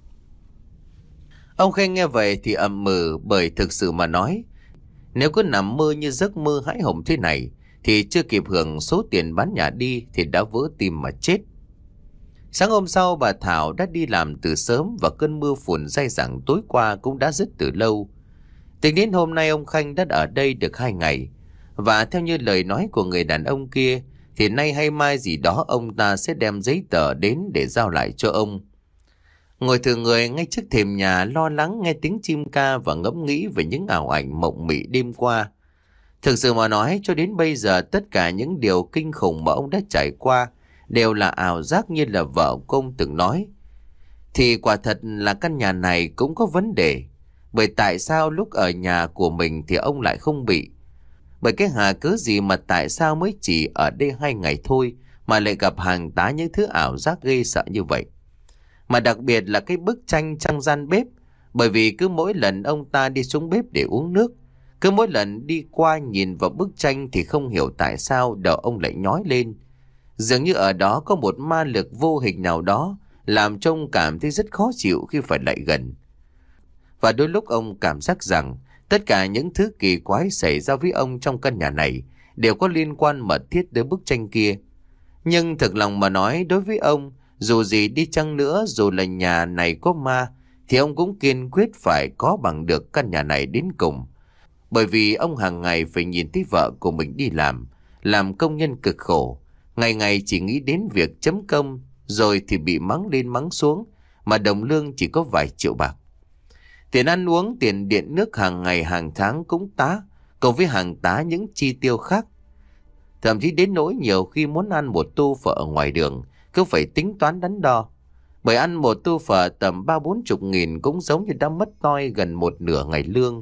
[SPEAKER 1] Ông Khanh nghe vậy thì ậm ừ, bởi thực sự mà nói, nếu cứ nằm mơ như giấc mơ hãi hùng thế này thì chưa kịp hưởng số tiền bán nhà đi thì đã vỡ tim mà chết. Sáng hôm sau bà Thảo đã đi làm từ sớm và cơn mưa phùn dai dẳng tối qua cũng đã dứt từ lâu. Tính đến hôm nay ông Khanh đã ở đây được hai ngày. Và theo như lời nói của người đàn ông kia thì nay hay mai gì đó ông ta sẽ đem giấy tờ đến để giao lại cho ông. Ngồi thử người ngay trước thềm nhà lo lắng nghe tiếng chim ca và ngẫm nghĩ về những ảo ảnh mộng mị đêm qua. Thực sự mà nói cho đến bây giờ tất cả những điều kinh khủng mà ông đã trải qua đều là ảo giác như là vợ của ông từng nói. Thì quả thật là căn nhà này cũng có vấn đề. Bởi tại sao lúc ở nhà của mình thì ông lại không bị? Bởi cái hà cớ gì mà tại sao mới chỉ ở đây hai ngày thôi mà lại gặp hàng tá những thứ ảo giác ghê sợ như vậy? Mà đặc biệt là cái bức tranh trong gian bếp. Bởi vì cứ mỗi lần ông ta đi xuống bếp để uống nước, cứ mỗi lần đi qua nhìn vào bức tranh thì không hiểu tại sao đầu ông lại nhói lên. Dường như ở đó có một ma lực vô hình nào đó làm cho ông cảm thấy rất khó chịu khi phải lại gần. Và đôi lúc ông cảm giác rằng tất cả những thứ kỳ quái xảy ra với ông trong căn nhà này đều có liên quan mật thiết tới bức tranh kia. Nhưng thực lòng mà nói, đối với ông, dù gì đi chăng nữa, dù là nhà này có ma, thì ông cũng kiên quyết phải có bằng được căn nhà này đến cùng. Bởi vì ông hàng ngày phải nhìn thấy vợ của mình đi làm, làm công nhân cực khổ, ngày ngày chỉ nghĩ đến việc chấm công, rồi thì bị mắng lên mắng xuống, mà đồng lương chỉ có vài triệu bạc. Tiền ăn uống, tiền điện nước hàng ngày hàng tháng cũng tá, cộng với hàng tá những chi tiêu khác. Thậm chí đến nỗi nhiều khi muốn ăn một tô phở ở ngoài đường, cứ phải tính toán đắn đo. Bởi ăn một tô phở tầm ba bốn chục nghìn cũng giống như đã mất toi gần một nửa ngày lương.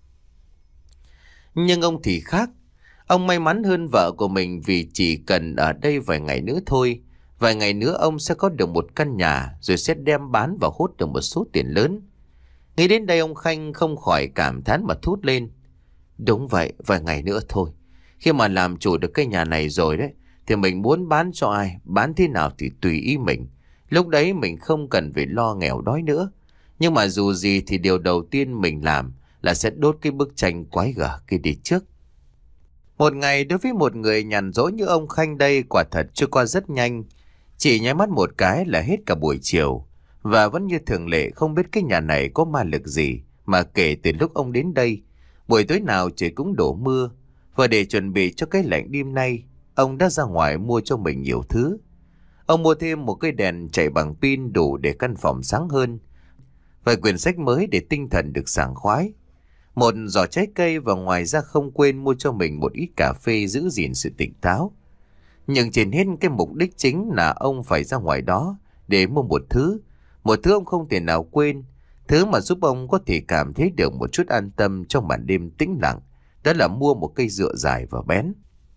[SPEAKER 1] Nhưng ông thì khác. Ông may mắn hơn vợ của mình vì chỉ cần ở đây vài ngày nữa thôi. Vài ngày nữa ông sẽ có được một căn nhà rồi sẽ đem bán và hốt được một số tiền lớn. Nghĩ đến đây ông Khanh không khỏi cảm thán mà thốt lên. Đúng vậy, vài ngày nữa thôi. Khi mà làm chủ được cái nhà này rồi đấy, thì mình muốn bán cho ai, bán thế nào thì tùy ý mình. Lúc đấy mình không cần phải lo nghèo đói nữa. Nhưng mà dù gì thì điều đầu tiên mình làm là sẽ đốt cái bức tranh quái gở kia đi trước. Một ngày đối với một người nhàn rỗi như ông Khanh đây quả thật trôi qua rất nhanh. Chỉ nháy mắt một cái là hết cả buổi chiều. Và vẫn như thường lệ không biết cái nhà này có ma lực gì mà kể từ lúc ông đến đây, buổi tối nào trời cũng đổ mưa. Và để chuẩn bị cho cái lạnh đêm nay, ông đã ra ngoài mua cho mình nhiều thứ. Ông mua thêm một cây đèn chạy bằng pin đủ để căn phòng sáng hơn, vài quyển sách mới để tinh thần được sảng khoái, một giỏ trái cây và ngoài ra không quên mua cho mình một ít cà phê giữ gìn sự tỉnh táo. Nhưng trên hết cái mục đích chính là ông phải ra ngoài đó để mua một thứ, một thứ ông không thể nào quên, thứ mà giúp ông có thể cảm thấy được một chút an tâm trong màn đêm tĩnh lặng, đó là mua một cây dựa dài và bén.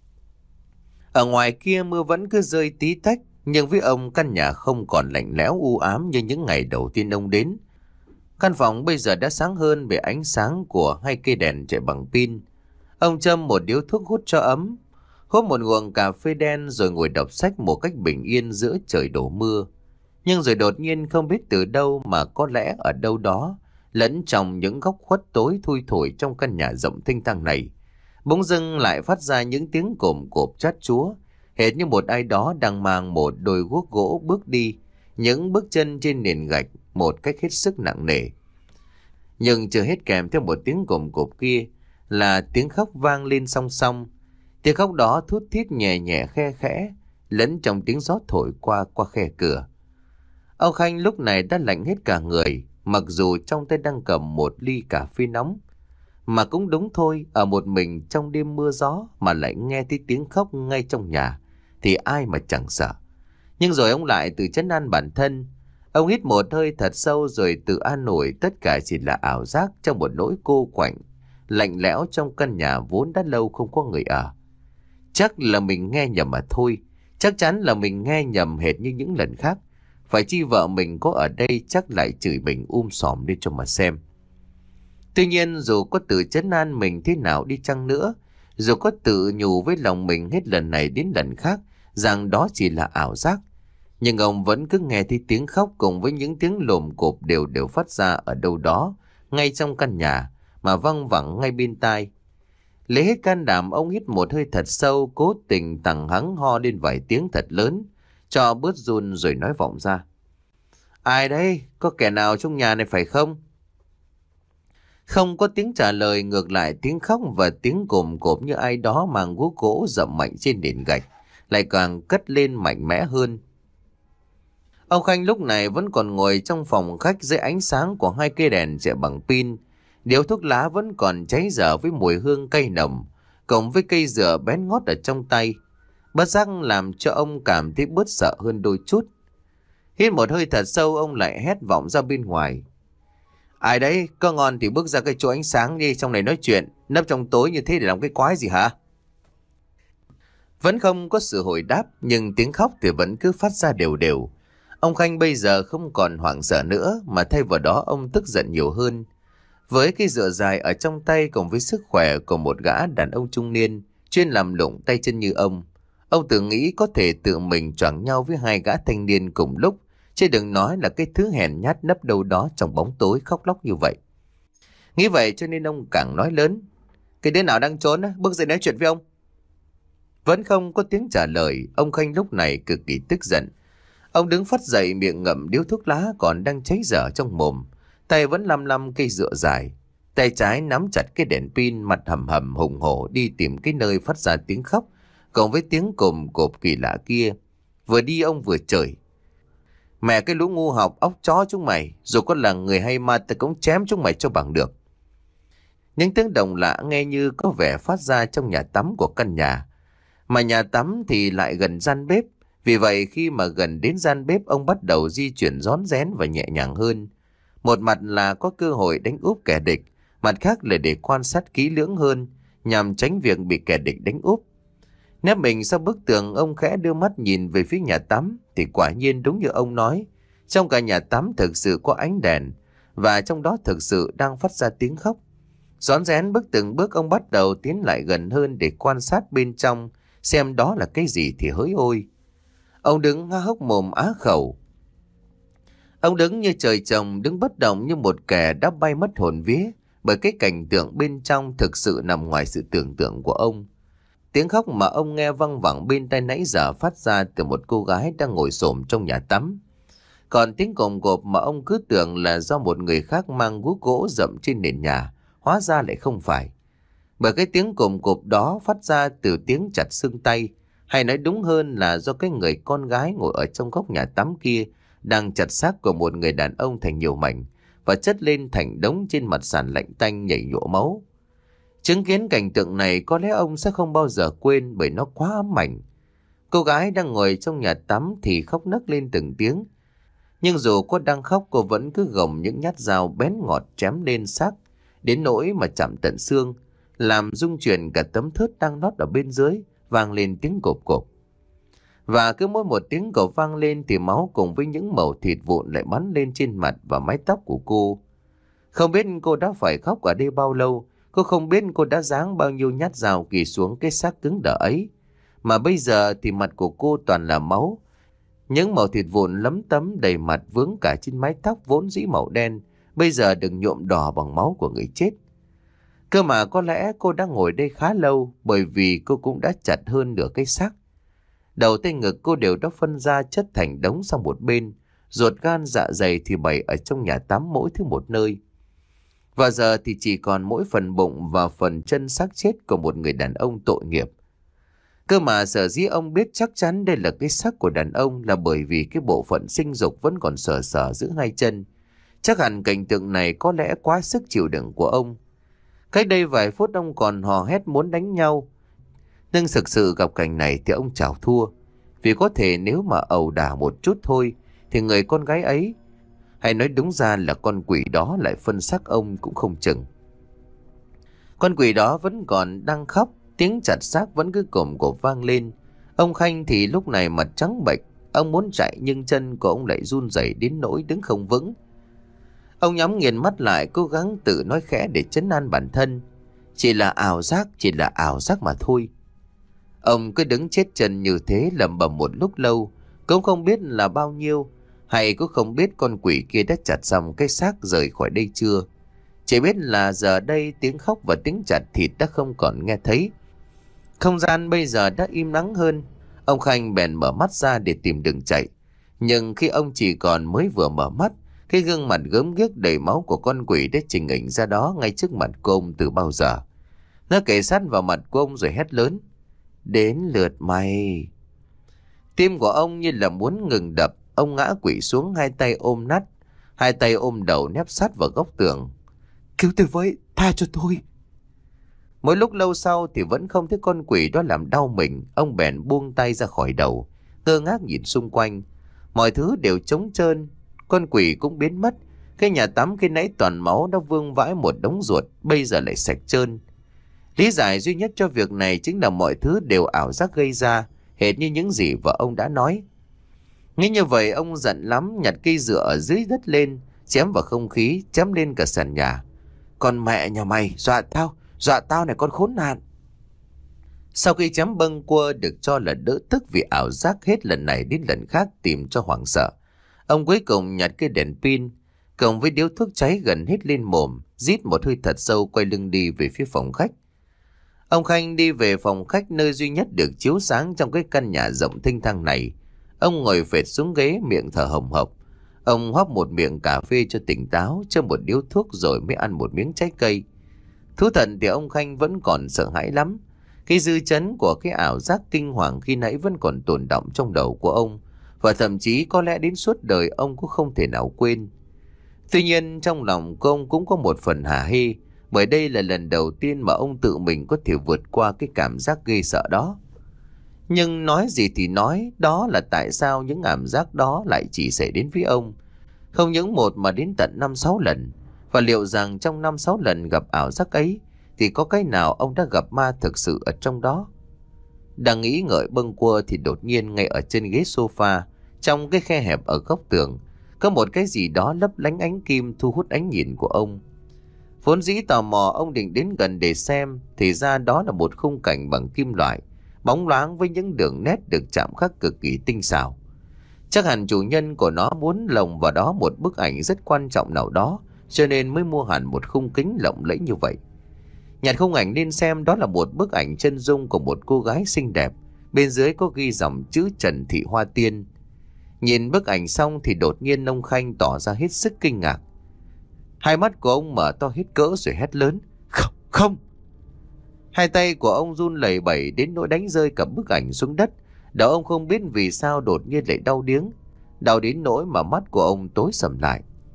[SPEAKER 1] Ở ngoài kia mưa vẫn cứ rơi tí tách, nhưng với ông căn nhà không còn lạnh lẽo u ám như những ngày đầu tiên ông đến. Căn phòng bây giờ đã sáng hơn bởi ánh sáng của hai cây đèn chạy bằng pin. Ông châm một điếu thuốc hút cho ấm, hút một nguồn cà phê đen rồi ngồi đọc sách một cách bình yên giữa trời đổ mưa. Nhưng rồi đột nhiên không biết từ đâu mà có lẽ ở đâu đó, lẫn trong những góc khuất tối thui thổi trong căn nhà rộng thênh thang này, bỗng dưng lại phát ra những tiếng cồm cộp chát chúa, hệt như một ai đó đang mang một đôi guốc gỗ bước đi, những bước chân trên nền gạch một cách hết sức nặng nề. Nhưng chưa hết, kèm theo một tiếng cồm cộp kia là tiếng khóc vang lên song song. Tiếng khóc đó thút thít nhẹ nhẹ khe khẽ, lẫn trong tiếng gió thổi qua qua khe cửa. Ông Khanh lúc này đã lạnh hết cả người, mặc dù trong tay đang cầm một ly cà phê nóng. Mà cũng đúng thôi, ở một mình trong đêm mưa gió mà lại nghe thấy tiếng khóc ngay trong nhà, thì ai mà chẳng sợ. Nhưng rồi ông lại tự trấn an bản thân. Ông hít một hơi thật sâu rồi tự an ủi tất cả chỉ là ảo giác trong một nỗi cô quạnh, lạnh lẽo trong căn nhà vốn đã lâu không có người ở. Chắc là mình nghe nhầm mà thôi, chắc chắn là mình nghe nhầm hệt như những lần khác. Phải chi vợ mình có ở đây chắc lại chửi mình um sòm đi cho mà xem. Tuy nhiên dù có tự trấn an mình thế nào đi chăng nữa, dù có tự nhủ với lòng mình hết lần này đến lần khác rằng đó chỉ là ảo giác, nhưng ông vẫn cứ nghe thấy tiếng khóc cùng với những tiếng lồm cộp đều đều phát ra ở đâu đó ngay trong căn nhà mà văng vẳng ngay bên tai. Lấy hết can đảm, ông hít một hơi thật sâu, cố tình tằng hắng ho lên vài tiếng thật lớn cho bớt run rồi nói vọng ra: "Ai đấy? Có kẻ nào trong nhà này phải không?" Không có tiếng trả lời, ngược lại tiếng khóc và tiếng cồm cộp như ai đó mang guốc gỗ dậm mạnh trên nền gạch lại càng cất lên mạnh mẽ hơn. Ông Khanh lúc này vẫn còn ngồi trong phòng khách dưới ánh sáng của hai cây đèn chạy bằng pin. Điếu thuốc lá vẫn còn cháy dở với mùi hương cây nồng, cộng với cây dừa bén ngót ở trong tay, bất giác làm cho ông cảm thấy bớt sợ hơn đôi chút. Hít một hơi thật sâu, ông lại hét vọng ra bên ngoài: "Ai đấy? Có ngon thì bước ra cái chỗ ánh sáng đi, trong này nói chuyện, nấp trong tối như thế để làm cái quái gì hả?" Vẫn không có sự hồi đáp, nhưng tiếng khóc thì vẫn cứ phát ra đều đều. Ông Khanh bây giờ không còn hoảng sợ nữa, mà thay vào đó ông tức giận nhiều hơn. Với cái dựa dài ở trong tay cùng với sức khỏe của một gã đàn ông trung niên chuyên làm lụng tay chân như ông, ông tự nghĩ có thể tự mình choảng nhau với hai gã thanh niên cùng lúc, chứ đừng nói là cái thứ hèn nhát nấp đâu đó trong bóng tối khóc lóc như vậy. Nghĩ vậy cho nên ông càng nói lớn: "Cái đứa nào đang trốn á, bước ra nói chuyện với ông." Vẫn không có tiếng trả lời. Ông Khanh lúc này cực kỳ tức giận. Ông đứng phắt dậy, miệng ngậm điếu thuốc lá còn đang cháy dở trong mồm, tay vẫn lăm lăm cây dựa dài, tay trái nắm chặt cái đèn pin, mặt hầm hầm hùng hổ đi tìm cái nơi phát ra tiếng khóc cộng với tiếng cồm cộp kỳ lạ kia. Vừa đi ông vừa chửi: "Mẹ cái lũ ngu học óc chó chúng mày, dù có là người hay ma ta cũng chém chúng mày cho bằng được." Những tiếng động lạ nghe như có vẻ phát ra trong nhà tắm của căn nhà, mà nhà tắm thì lại gần gian bếp. Vì vậy khi mà gần đến gian bếp, ông bắt đầu di chuyển rón rén và nhẹ nhàng hơn. Một mặt là có cơ hội đánh úp kẻ địch, mặt khác là để quan sát kỹ lưỡng hơn, nhằm tránh việc bị kẻ địch đánh úp. Nép mình sau bức tường, ông khẽ đưa mắt nhìn về phía nhà tắm, thì quả nhiên đúng như ông nói, trong cả nhà tắm thực sự có ánh đèn, và trong đó thực sự đang phát ra tiếng khóc. Rón rén bước từng bước, ông bắt đầu tiến lại gần hơn để quan sát bên trong, xem đó là cái gì thì hỡi ôi. Ông đứng há hốc mồm á khẩu. Ông đứng như trời trồng, đứng bất động như một kẻ đã bay mất hồn vía, bởi cái cảnh tượng bên trong thực sự nằm ngoài sự tưởng tượng của ông. Tiếng khóc mà ông nghe văng vẳng bên tai nãy giờ phát ra từ một cô gái đang ngồi xổm trong nhà tắm. Còn tiếng cồm cộp mà ông cứ tưởng là do một người khác mang guốc gỗ dậm trên nền nhà, hóa ra lại không phải. Bởi cái tiếng cồm cộp đó phát ra từ tiếng chặt xương tay, hay nói đúng hơn là do cái người con gái ngồi ở trong góc nhà tắm kia đang chặt xác của một người đàn ông thành nhiều mảnh và chất lên thành đống trên mặt sàn lạnh tanh nhảy nhụa máu. Chứng kiến cảnh tượng này có lẽ ông sẽ không bao giờ quên bởi nó quá ám ảnh. Cô gái đang ngồi trong nhà tắm thì khóc nấc lên từng tiếng. Nhưng dù cô đang khóc, cô vẫn cứ gồng những nhát dao bén ngọt chém lên xác, đến nỗi mà chạm tận xương, làm rung chuyển cả tấm thớt đang lót ở bên dưới, vang lên tiếng cộp cộp. Và cứ mỗi một tiếng cộp vang lên thì máu cùng với những mẩu thịt vụn lại bắn lên trên mặt và mái tóc của cô. Không biết cô đã phải khóc ở đây bao lâu, cô không biết cô đã giáng bao nhiêu nhát dao kì xuống cái xác cứng đờ ấy. Mà bây giờ thì mặt của cô toàn là máu. Những mẩu thịt vụn lấm tấm đầy mặt vướng cả trên mái tóc vốn dĩ màu đen, bây giờ được nhuộm đỏ bằng máu của người chết. Cơ mà có lẽ cô đã ngồi đây khá lâu, bởi vì cô cũng đã chặt hơn nửa cái xác. Đầu tay ngực cô đều đã phân ra chất thành đống sang một bên, ruột gan dạ dày thì bày ở trong nhà tắm mỗi thứ một nơi. Và giờ thì chỉ còn mỗi phần bụng và phần chân xác chết của một người đàn ông tội nghiệp. Cơ mà sở dĩ ông biết chắc chắn đây là cái xác của đàn ông là bởi vì cái bộ phận sinh dục vẫn còn sờ sờ giữa hai chân. Chắc hẳn cảnh tượng này có lẽ quá sức chịu đựng của ông. Cách đây vài phút ông còn hò hét muốn đánh nhau. Nhưng thực sự gặp cảnh này thì ông chảo thua. Vì có thể nếu mà ẩu đả một chút thôi thì người con gái ấy, hay nói đúng ra là con quỷ đó, lại phân xác ông cũng không chừng. Con quỷ đó vẫn còn đang khóc, tiếng chặt xác vẫn cứ cồm cộp vang lên. Ông Khanh thì lúc này mặt trắng bệch, ông muốn chạy nhưng chân của ông lại run rẩy đến nỗi đứng không vững. Ông nhắm nghiền mắt lại, cố gắng tự nói khẽ để trấn an bản thân. Chỉ là ảo giác, chỉ là ảo giác mà thôi. Ông cứ đứng chết chân như thế lẩm bẩm một lúc lâu, cũng không biết là bao nhiêu, hay cũng không biết con quỷ kia đã chặt xong cái xác rời khỏi đây chưa. Chỉ biết là giờ đây tiếng khóc và tiếng chặt thịt đã không còn nghe thấy. Không gian bây giờ đã im lắng hơn. Ông Khanh bèn mở mắt ra để tìm đường chạy. Nhưng khi ông chỉ còn mới vừa mở mắt, cái gương mặt gớm ghiếc đầy máu của con quỷ đã trình hình ra đó ngay trước mặt của ông từ bao giờ. Nó kề sát vào mặt của ông rồi hét lớn: "Đến lượt mày!" Tim của ông như là muốn ngừng đập. Ông ngã quỵ xuống, hai tay ôm nắt, hai tay ôm đầu nép sát vào góc tường. "Cứu tôi với, tha cho tôi!" Mỗi lúc lâu sau thì vẫn không thấy con quỷ đó làm đau mình. Ông bèn buông tay ra khỏi đầu, ngơ ngác nhìn xung quanh. Mọi thứ đều trống trơn. Con quỷ cũng biến mất. Cái nhà tắm khi nãy toàn máu đã vương vãi một đống ruột, bây giờ lại sạch trơn. Lý giải duy nhất cho việc này chính là mọi thứ đều ảo giác gây ra, hệt như những gì vợ ông đã nói. Nghĩ như vậy ông giận lắm, nhặt cây dựa ở dưới đất lên, chém vào không khí, chém lên cả sàn nhà. "Con mẹ nhà mày, dọa tao, dọa tao này con khốn nạn!" Sau khi chém bâng quơ được cho là đỡ tức vì ảo giác hết lần này đến lần khác tìm cho hoảng sợ, ông cuối cùng nhặt cây đèn pin cộng với điếu thuốc cháy gần hết lên mồm, rít một hơi thật sâu, quay lưng đi về phía phòng khách. Ông Khanh đi về phòng khách, nơi duy nhất được chiếu sáng trong cái căn nhà rộng thênh thang này. Ông ngồi phệt xuống ghế, miệng thở hồng hộc. Ông hóp một miệng cà phê cho tỉnh táo, châm một điếu thuốc rồi mới ăn một miếng trái cây. Thú thật thì ông Khanh vẫn còn sợ hãi lắm. Cái dư chấn của cái ảo giác kinh hoàng khi nãy vẫn còn tồn đọng trong đầu của ông, và thậm chí có lẽ đến suốt đời ông cũng không thể nào quên. Tuy nhiên trong lòng của ông cũng có một phần hả hê, bởi đây là lần đầu tiên mà ông tự mình có thể vượt qua cái cảm giác ghê sợ đó. Nhưng nói gì thì nói, đó là tại sao những cảm giác đó lại chỉ xảy đến với ông, không những một mà đến tận năm sáu lần. Và liệu rằng trong năm sáu lần gặp ảo giác ấy thì có cái nào ông đã gặp ma thực sự ở trong đó? Đang nghĩ ngợi bâng quơ thì đột nhiên ngay ở trên ghế sofa, trong cái khe hẹp ở góc tường, có một cái gì đó lấp lánh ánh kim thu hút ánh nhìn của ông. Vốn dĩ tò mò ông định đến gần để xem, thì ra đó là một khung cảnh bằng kim loại, bóng loáng với những đường nét được chạm khắc cực kỳ tinh xảo. Chắc hẳn chủ nhân của nó muốn lồng vào đó một bức ảnh rất quan trọng nào đó, cho nên mới mua hẳn một khung kính lộng lẫy như vậy. Nhặt khung ảnh lên xem, đó là một bức ảnh chân dung của một cô gái xinh đẹp, bên dưới có ghi dòng chữ Trần Thị Hoa Tiên. Nhìn bức ảnh xong thì đột nhiên ông Khanh tỏ ra hết sức kinh ngạc. Hai mắt của ông mở to hết cỡ rồi hét lớn: "Không, không!" Hai tay của ông run lẩy bẩy đến nỗi đánh rơi cả bức ảnh xuống đất. Đầu ông không biết vì sao đột nhiên lại đau điếng, đau đến nỗi mà mắt của ông tối sầm lại.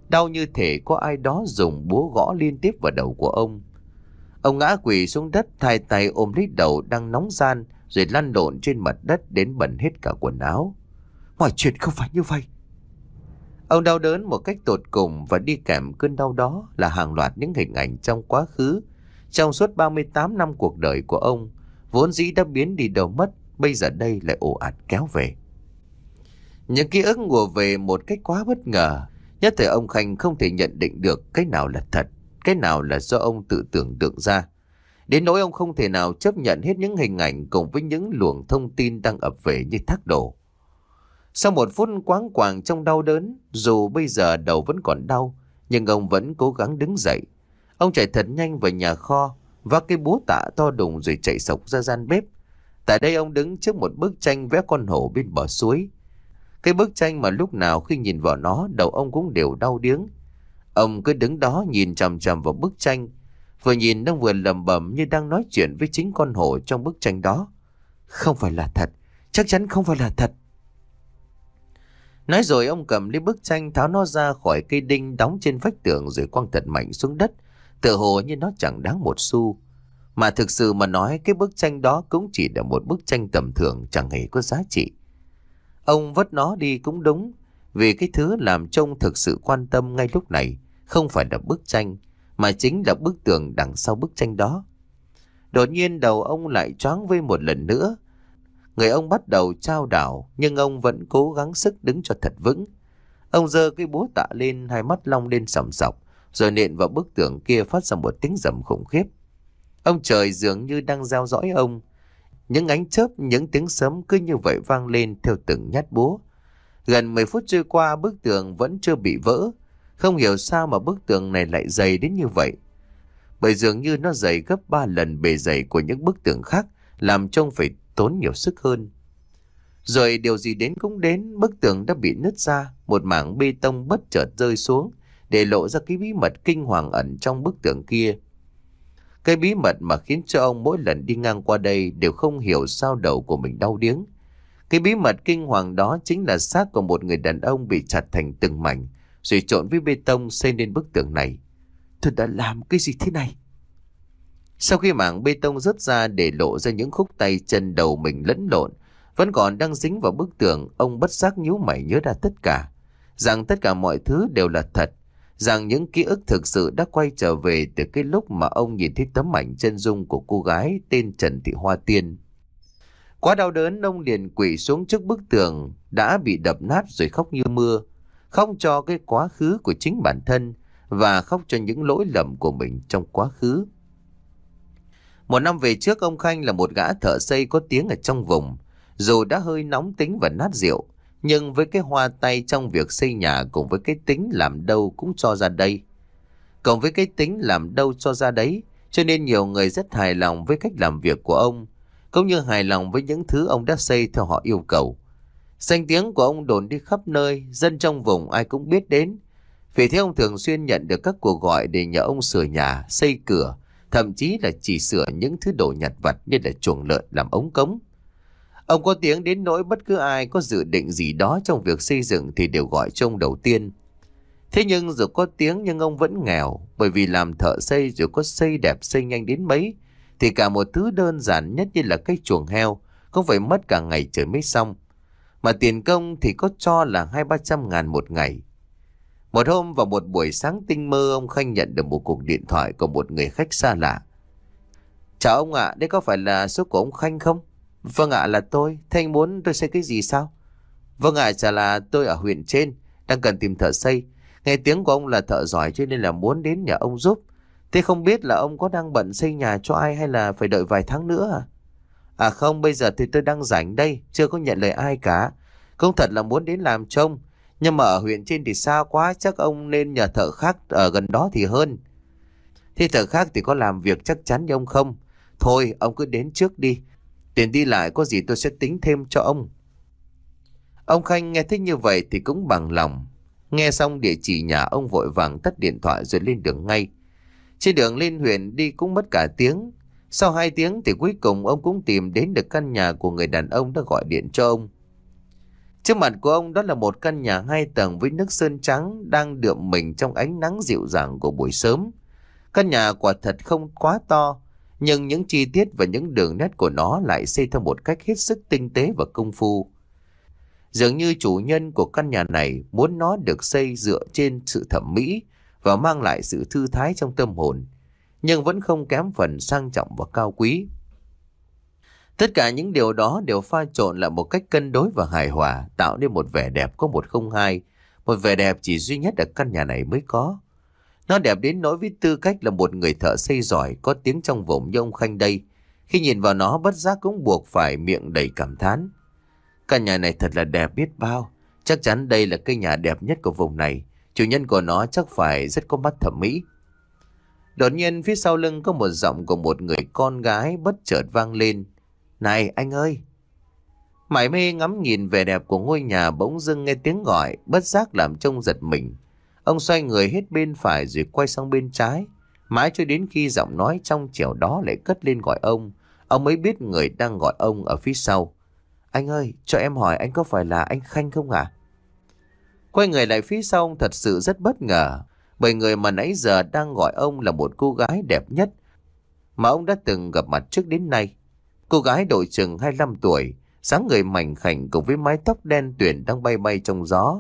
[SPEAKER 1] đau như thể có ai đó dùng búa gõ liên tiếp vào đầu của ông. Ông ngã quỳ xuống đất, hai tay ôm lấy đầu đang nóng ran, rồi lăn lộn trên mặt đất đến bẩn hết cả quần áo. Mọi chuyện không phải như vậy. Ông đau đớn một cách tột cùng, và đi kèm cơn đau đó là hàng loạt những hình ảnh trong quá khứ. Trong suốt ba mươi tám năm cuộc đời của ông, vốn dĩ đã biến đi đâu mất, bây giờ đây lại ồ ạt kéo về. Những ký ức ùa về một cách quá bất ngờ. Nhất thời ông Khanh không thể nhận định được cái nào là thật, cái nào là do ông tự tưởng tượng ra. Đến nỗi ông không thể nào chấp nhận hết những hình ảnh cùng với những luồng thông tin đang ập về như thác đổ. Sau một phút quáng quàng trong đau đớn, dù bây giờ đầu vẫn còn đau, nhưng ông vẫn cố gắng đứng dậy. Ông chạy thật nhanh vào nhà kho, vác cái búa tạ to đùng rồi chạy sộc ra gian bếp. Tại đây ông đứng trước một bức tranh vẽ con hổ bên bờ suối. Cái bức tranh mà lúc nào khi nhìn vào nó, đầu ông cũng đều đau điếng. Ông cứ đứng đó nhìn chằm chằm vào bức tranh, vừa nhìn ông vừa lẩm bẩm như đang nói chuyện với chính con hổ trong bức tranh đó. Không phải là thật, chắc chắn không phải là thật. Nói rồi ông cầm lấy bức tranh, tháo nó ra khỏi cây đinh đóng trên vách tường rồi quăng thật mạnh xuống đất, tựa hồ như nó chẳng đáng một xu. Mà thực sự mà nói, cái bức tranh đó cũng chỉ là một bức tranh tầm thường, chẳng hề có giá trị. Ông vứt nó đi cũng đúng, vì cái thứ làm trông thực sự quan tâm ngay lúc này không phải là bức tranh, mà chính là bức tường đằng sau bức tranh đó. Đột nhiên đầu ông lại choáng vây một lần nữa. Người ông bắt đầu chao đảo, nhưng ông vẫn cố gắng sức đứng cho thật vững. Ông giơ cái búa tạ lên, hai mắt long lên sòng sọc, rồi nện vào bức tường kia phát ra một tiếng rầm khủng khiếp. Ông trời dường như đang theo dõi ông. Những ánh chớp, những tiếng sấm cứ như vậy vang lên theo từng nhát búa. Gần mười phút trôi qua, bức tường vẫn chưa bị vỡ. Không hiểu sao mà bức tường này lại dày đến như vậy. Bởi dường như nó dày gấp ba lần bề dày của những bức tường khác, làm trông phải tốn nhiều sức hơn. Rồi điều gì đến cũng đến, bức tường đã bị nứt ra, một mảng bê tông bất chợt rơi xuống, để lộ ra cái bí mật kinh hoàng ẩn trong bức tường kia. Cái bí mật mà khiến cho ông mỗi lần đi ngang qua đây đều không hiểu sao đầu của mình đau điếng. Cái bí mật kinh hoàng đó chính là xác của một người đàn ông bị chặt thành từng mảnh, rồi trộn với bê tông xây nên bức tường này. Tôi đã làm cái gì thế này? Sau khi mảng bê tông rớt ra để lộ ra những khúc tay chân đầu mình lẫn lộn, vẫn còn đang dính vào bức tường, ông bất giác nhíu mày nhớ ra tất cả. Rằng tất cả mọi thứ đều là thật. Rằng những ký ức thực sự đã quay trở về từ cái lúc mà ông nhìn thấy tấm ảnh chân dung của cô gái tên Trần Thị Hoa Tiên. Quá đau đớn, ông liền quỵ xuống trước bức tường đã bị đập nát rồi khóc như mưa. Khóc cho cái quá khứ của chính bản thân, và khóc cho những lỗi lầm của mình trong quá khứ. Một năm về trước, ông Khanh là một gã thợ xây có tiếng ở trong vùng. Dù đã hơi nóng tính và nát rượu, nhưng với cái hoa tay trong việc xây nhà cùng với cái tính làm đâu cũng cho ra đây. Cộng với cái tính làm đâu cho ra đấy, cho nên nhiều người rất hài lòng với cách làm việc của ông, cũng như hài lòng với những thứ ông đã xây theo họ yêu cầu. Danh tiếng của ông đồn đi khắp nơi, dân trong vùng ai cũng biết đến. Vì thế ông thường xuyên nhận được các cuộc gọi để nhờ ông sửa nhà, xây cửa, thậm chí là chỉ sửa những thứ đồ nhặt vặt như là chuồng lợn, làm ống cống. Ông có tiếng đến nỗi bất cứ ai có dự định gì đó trong việc xây dựng thì đều gọi cho ông đầu tiên. Thế nhưng dù có tiếng nhưng ông vẫn nghèo, bởi vì làm thợ xây dù có xây đẹp xây nhanh đến mấy thì cả một thứ đơn giản nhất như là cái chuồng heo cũng phải mất cả ngày trời mới xong. Mà tiền công thì có cho là hai ba trăm ngàn một ngày. Một hôm vào một buổi sáng tinh mơ, ông Khanh nhận được một cuộc điện thoại của một người khách xa lạ. Chào ông ạ, đây có phải là số của ông Khanh không? Vâng ạ, là tôi. Thế anh muốn tôi xây cái gì sao? Vâng ạ, chả là tôi ở huyện trên, đang cần tìm thợ xây. Nghe tiếng của ông là thợ giỏi cho nên là muốn đến nhà ông giúp. Thế không biết là ông có đang bận xây nhà cho ai hay là phải đợi vài tháng nữa à? À không, bây giờ thì tôi đang rảnh đây, chưa có nhận lời ai cả. Không, thật là muốn đến làm trông. Nhưng mà ở huyện trên thì xa quá, chắc ông nên nhờ thợ khác ở gần đó thì hơn. Thế thợ khác thì có làm việc chắc chắn như ông không? Thôi, ông cứ đến trước đi. Tiền đi lại có gì tôi sẽ tính thêm cho ông. Ông Khanh nghe thấy như vậy thì cũng bằng lòng. Nghe xong địa chỉ nhà, ông vội vàng tắt điện thoại rồi lên đường ngay. Trên đường lên huyện đi cũng mất cả tiếng. Sau hai tiếng thì cuối cùng ông cũng tìm đến được căn nhà của người đàn ông đã gọi điện cho ông. Trước mặt của ông đó là một căn nhà hai tầng với nước sơn trắng đang đượm mình trong ánh nắng dịu dàng của buổi sớm. Căn nhà quả thật không quá to, nhưng những chi tiết và những đường nét của nó lại xây theo một cách hết sức tinh tế và công phu. Dường như chủ nhân của căn nhà này muốn nó được xây dựa trên sự thẩm mỹ và mang lại sự thư thái trong tâm hồn, nhưng vẫn không kém phần sang trọng và cao quý. Tất cả những điều đó đều pha trộn lại một cách cân đối và hài hòa, tạo nên một vẻ đẹp có một không hai, một vẻ đẹp chỉ duy nhất ở căn nhà này mới có. Nó đẹp đến nỗi với tư cách là một người thợ xây giỏi có tiếng trong vùng như ông Khanh đây, khi nhìn vào nó bất giác cũng buộc phải miệng đầy cảm thán. Căn nhà này thật là đẹp biết bao, chắc chắn đây là cây nhà đẹp nhất của vùng này, chủ nhân của nó chắc phải rất có mắt thẩm mỹ. Đột nhiên phía sau lưng có một giọng của một người con gái bất chợt vang lên. Này anh ơi! Mải mê ngắm nhìn vẻ đẹp của ngôi nhà, bỗng dưng nghe tiếng gọi, bất giác làm trông giật mình. Ông xoay người hết bên phải rồi quay sang bên trái, mãi cho đến khi giọng nói trong trẻo đó lại cất lên gọi ông, ông mới biết người đang gọi ông ở phía sau. Anh ơi, cho em hỏi anh có phải là anh Khanh không ạ? Quay người lại phía sau, ông thật sự rất bất ngờ, bởi người mà nãy giờ đang gọi ông là một cô gái đẹp nhất mà ông đã từng gặp mặt trước đến nay. Cô gái độ chừng hai mươi lăm tuổi, dáng người mảnh khảnh cùng với mái tóc đen tuyền đang bay bay trong gió.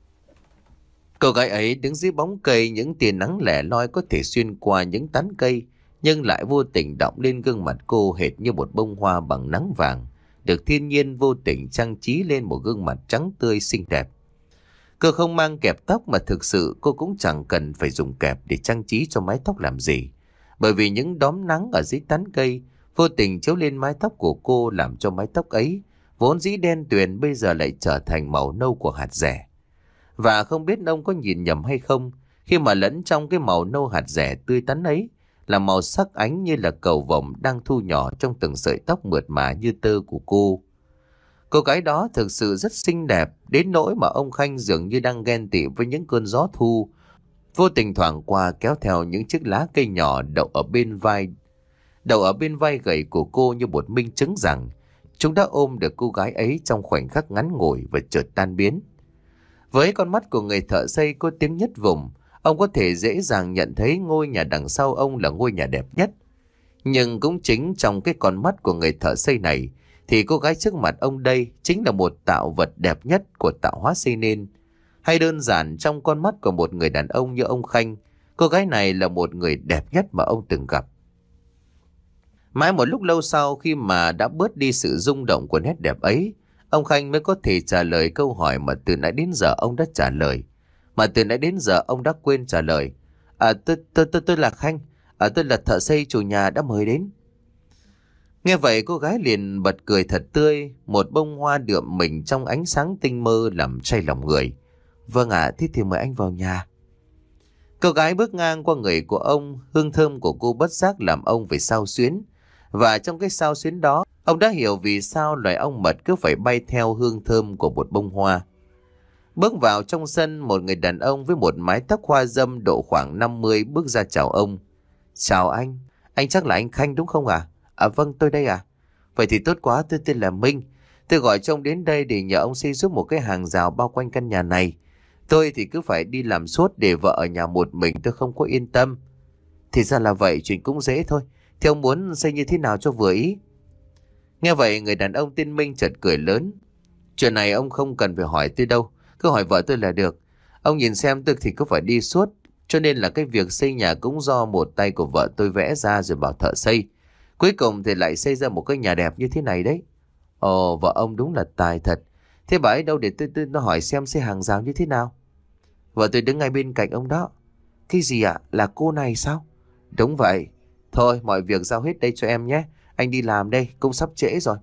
[SPEAKER 1] Cô gái ấy đứng dưới bóng cây, những tia nắng lẻ loi có thể xuyên qua những tán cây, nhưng lại vô tình đọng lên gương mặt cô hệt như một bông hoa bằng nắng vàng, được thiên nhiên vô tình trang trí lên một gương mặt trắng tươi xinh đẹp. Cô không mang kẹp tóc, mà thực sự cô cũng chẳng cần phải dùng kẹp để trang trí cho mái tóc làm gì, bởi vì những đốm nắng ở dưới tán cây vô tình chiếu lên mái tóc của cô, làm cho mái tóc ấy vốn dĩ đen tuyền bây giờ lại trở thành màu nâu của hạt dẻ. Và không biết ông có nhìn nhầm hay không, khi mà lẫn trong cái màu nâu hạt dẻ tươi tắn ấy là màu sắc ánh như là cầu vồng đang thu nhỏ trong từng sợi tóc mượt mà như tơ của cô. Cô gái đó thực sự rất xinh đẹp, đến nỗi mà ông Khanh dường như đang ghen tị với những cơn gió thu vô tình thoảng qua, kéo theo những chiếc lá cây nhỏ đậu ở bên vai đậu ở bên vai gầy của cô, như một minh chứng rằng chúng đã ôm được cô gái ấy trong khoảnh khắc ngắn ngủi và chợt tan biến. Với con mắt của người thợ xây có tiếng nhất vùng, ông có thể dễ dàng nhận thấy ngôi nhà đằng sau ông là ngôi nhà đẹp nhất. Nhưng cũng chính trong cái con mắt của người thợ xây này, thì cô gái trước mặt ông đây chính là một tạo vật đẹp nhất của tạo hóa xây nên. Hay đơn giản, trong con mắt của một người đàn ông như ông Khanh, cô gái này là một người đẹp nhất mà ông từng gặp. Mãi một lúc lâu sau, khi mà đã bớt đi sự rung động của nét đẹp ấy, ông Khanh mới có thể trả lời câu hỏi mà từ nãy đến giờ ông đã trả lời, mà từ nãy đến giờ ông đã quên trả lời. À, tôi, tôi, tôi, tôi là Khanh, à, tôi là thợ xây chủ nhà đã mời đến. Nghe vậy cô gái liền bật cười thật tươi, một bông hoa đượm mình trong ánh sáng tinh mơ làm say lòng người. Vâng ạ, à, thế thì mời anh vào nhà. Cô gái bước ngang qua người của ông, hương thơm của cô bất giác làm ông phải xao xuyến. Và trong cái xao xuyến đó, ông đã hiểu vì sao loài ong mật cứ phải bay theo hương thơm của một bông hoa. Bước vào trong sân, một người đàn ông với một mái tóc hoa râm độ khoảng năm mươi bước ra chào ông. Chào anh, anh chắc là anh Khanh đúng không ạ? À? À vâng, tôi đây à. Vậy thì tốt quá, tôi tên là Minh. Tôi gọi cho ông đến đây để nhờ ông xây giúp một cái hàng rào bao quanh căn nhà này. Tôi thì cứ phải đi làm suốt để vợ ở nhà một mình tôi không có yên tâm. Thì ra là vậy, chuyện cũng dễ thôi. Thì ông muốn xây như thế nào cho vừa ý? Nghe vậy người đàn ông tên Minh chợt cười lớn. Chuyện này ông không cần phải hỏi tôi đâu, cứ hỏi vợ tôi là được. Ông nhìn xem tôi thì cứ phải đi suốt, cho nên là cái việc xây nhà cũng do một tay của vợ tôi vẽ ra rồi bảo thợ xây. Cuối cùng thì lại xây ra một cái nhà đẹp như thế này đấy. Ồ, vợ ông đúng là tài thật. Thế bà ấy đâu để tôi, tôi nó hỏi xem xây hàng rào như thế nào? Vợ tôi đứng ngay bên cạnh ông đó. Cái gì ạ? À? Là cô này sao? Đúng vậy. Thôi mọi việc giao hết đây cho em nhé. Anh đi làm đây, cũng sắp trễ rồi.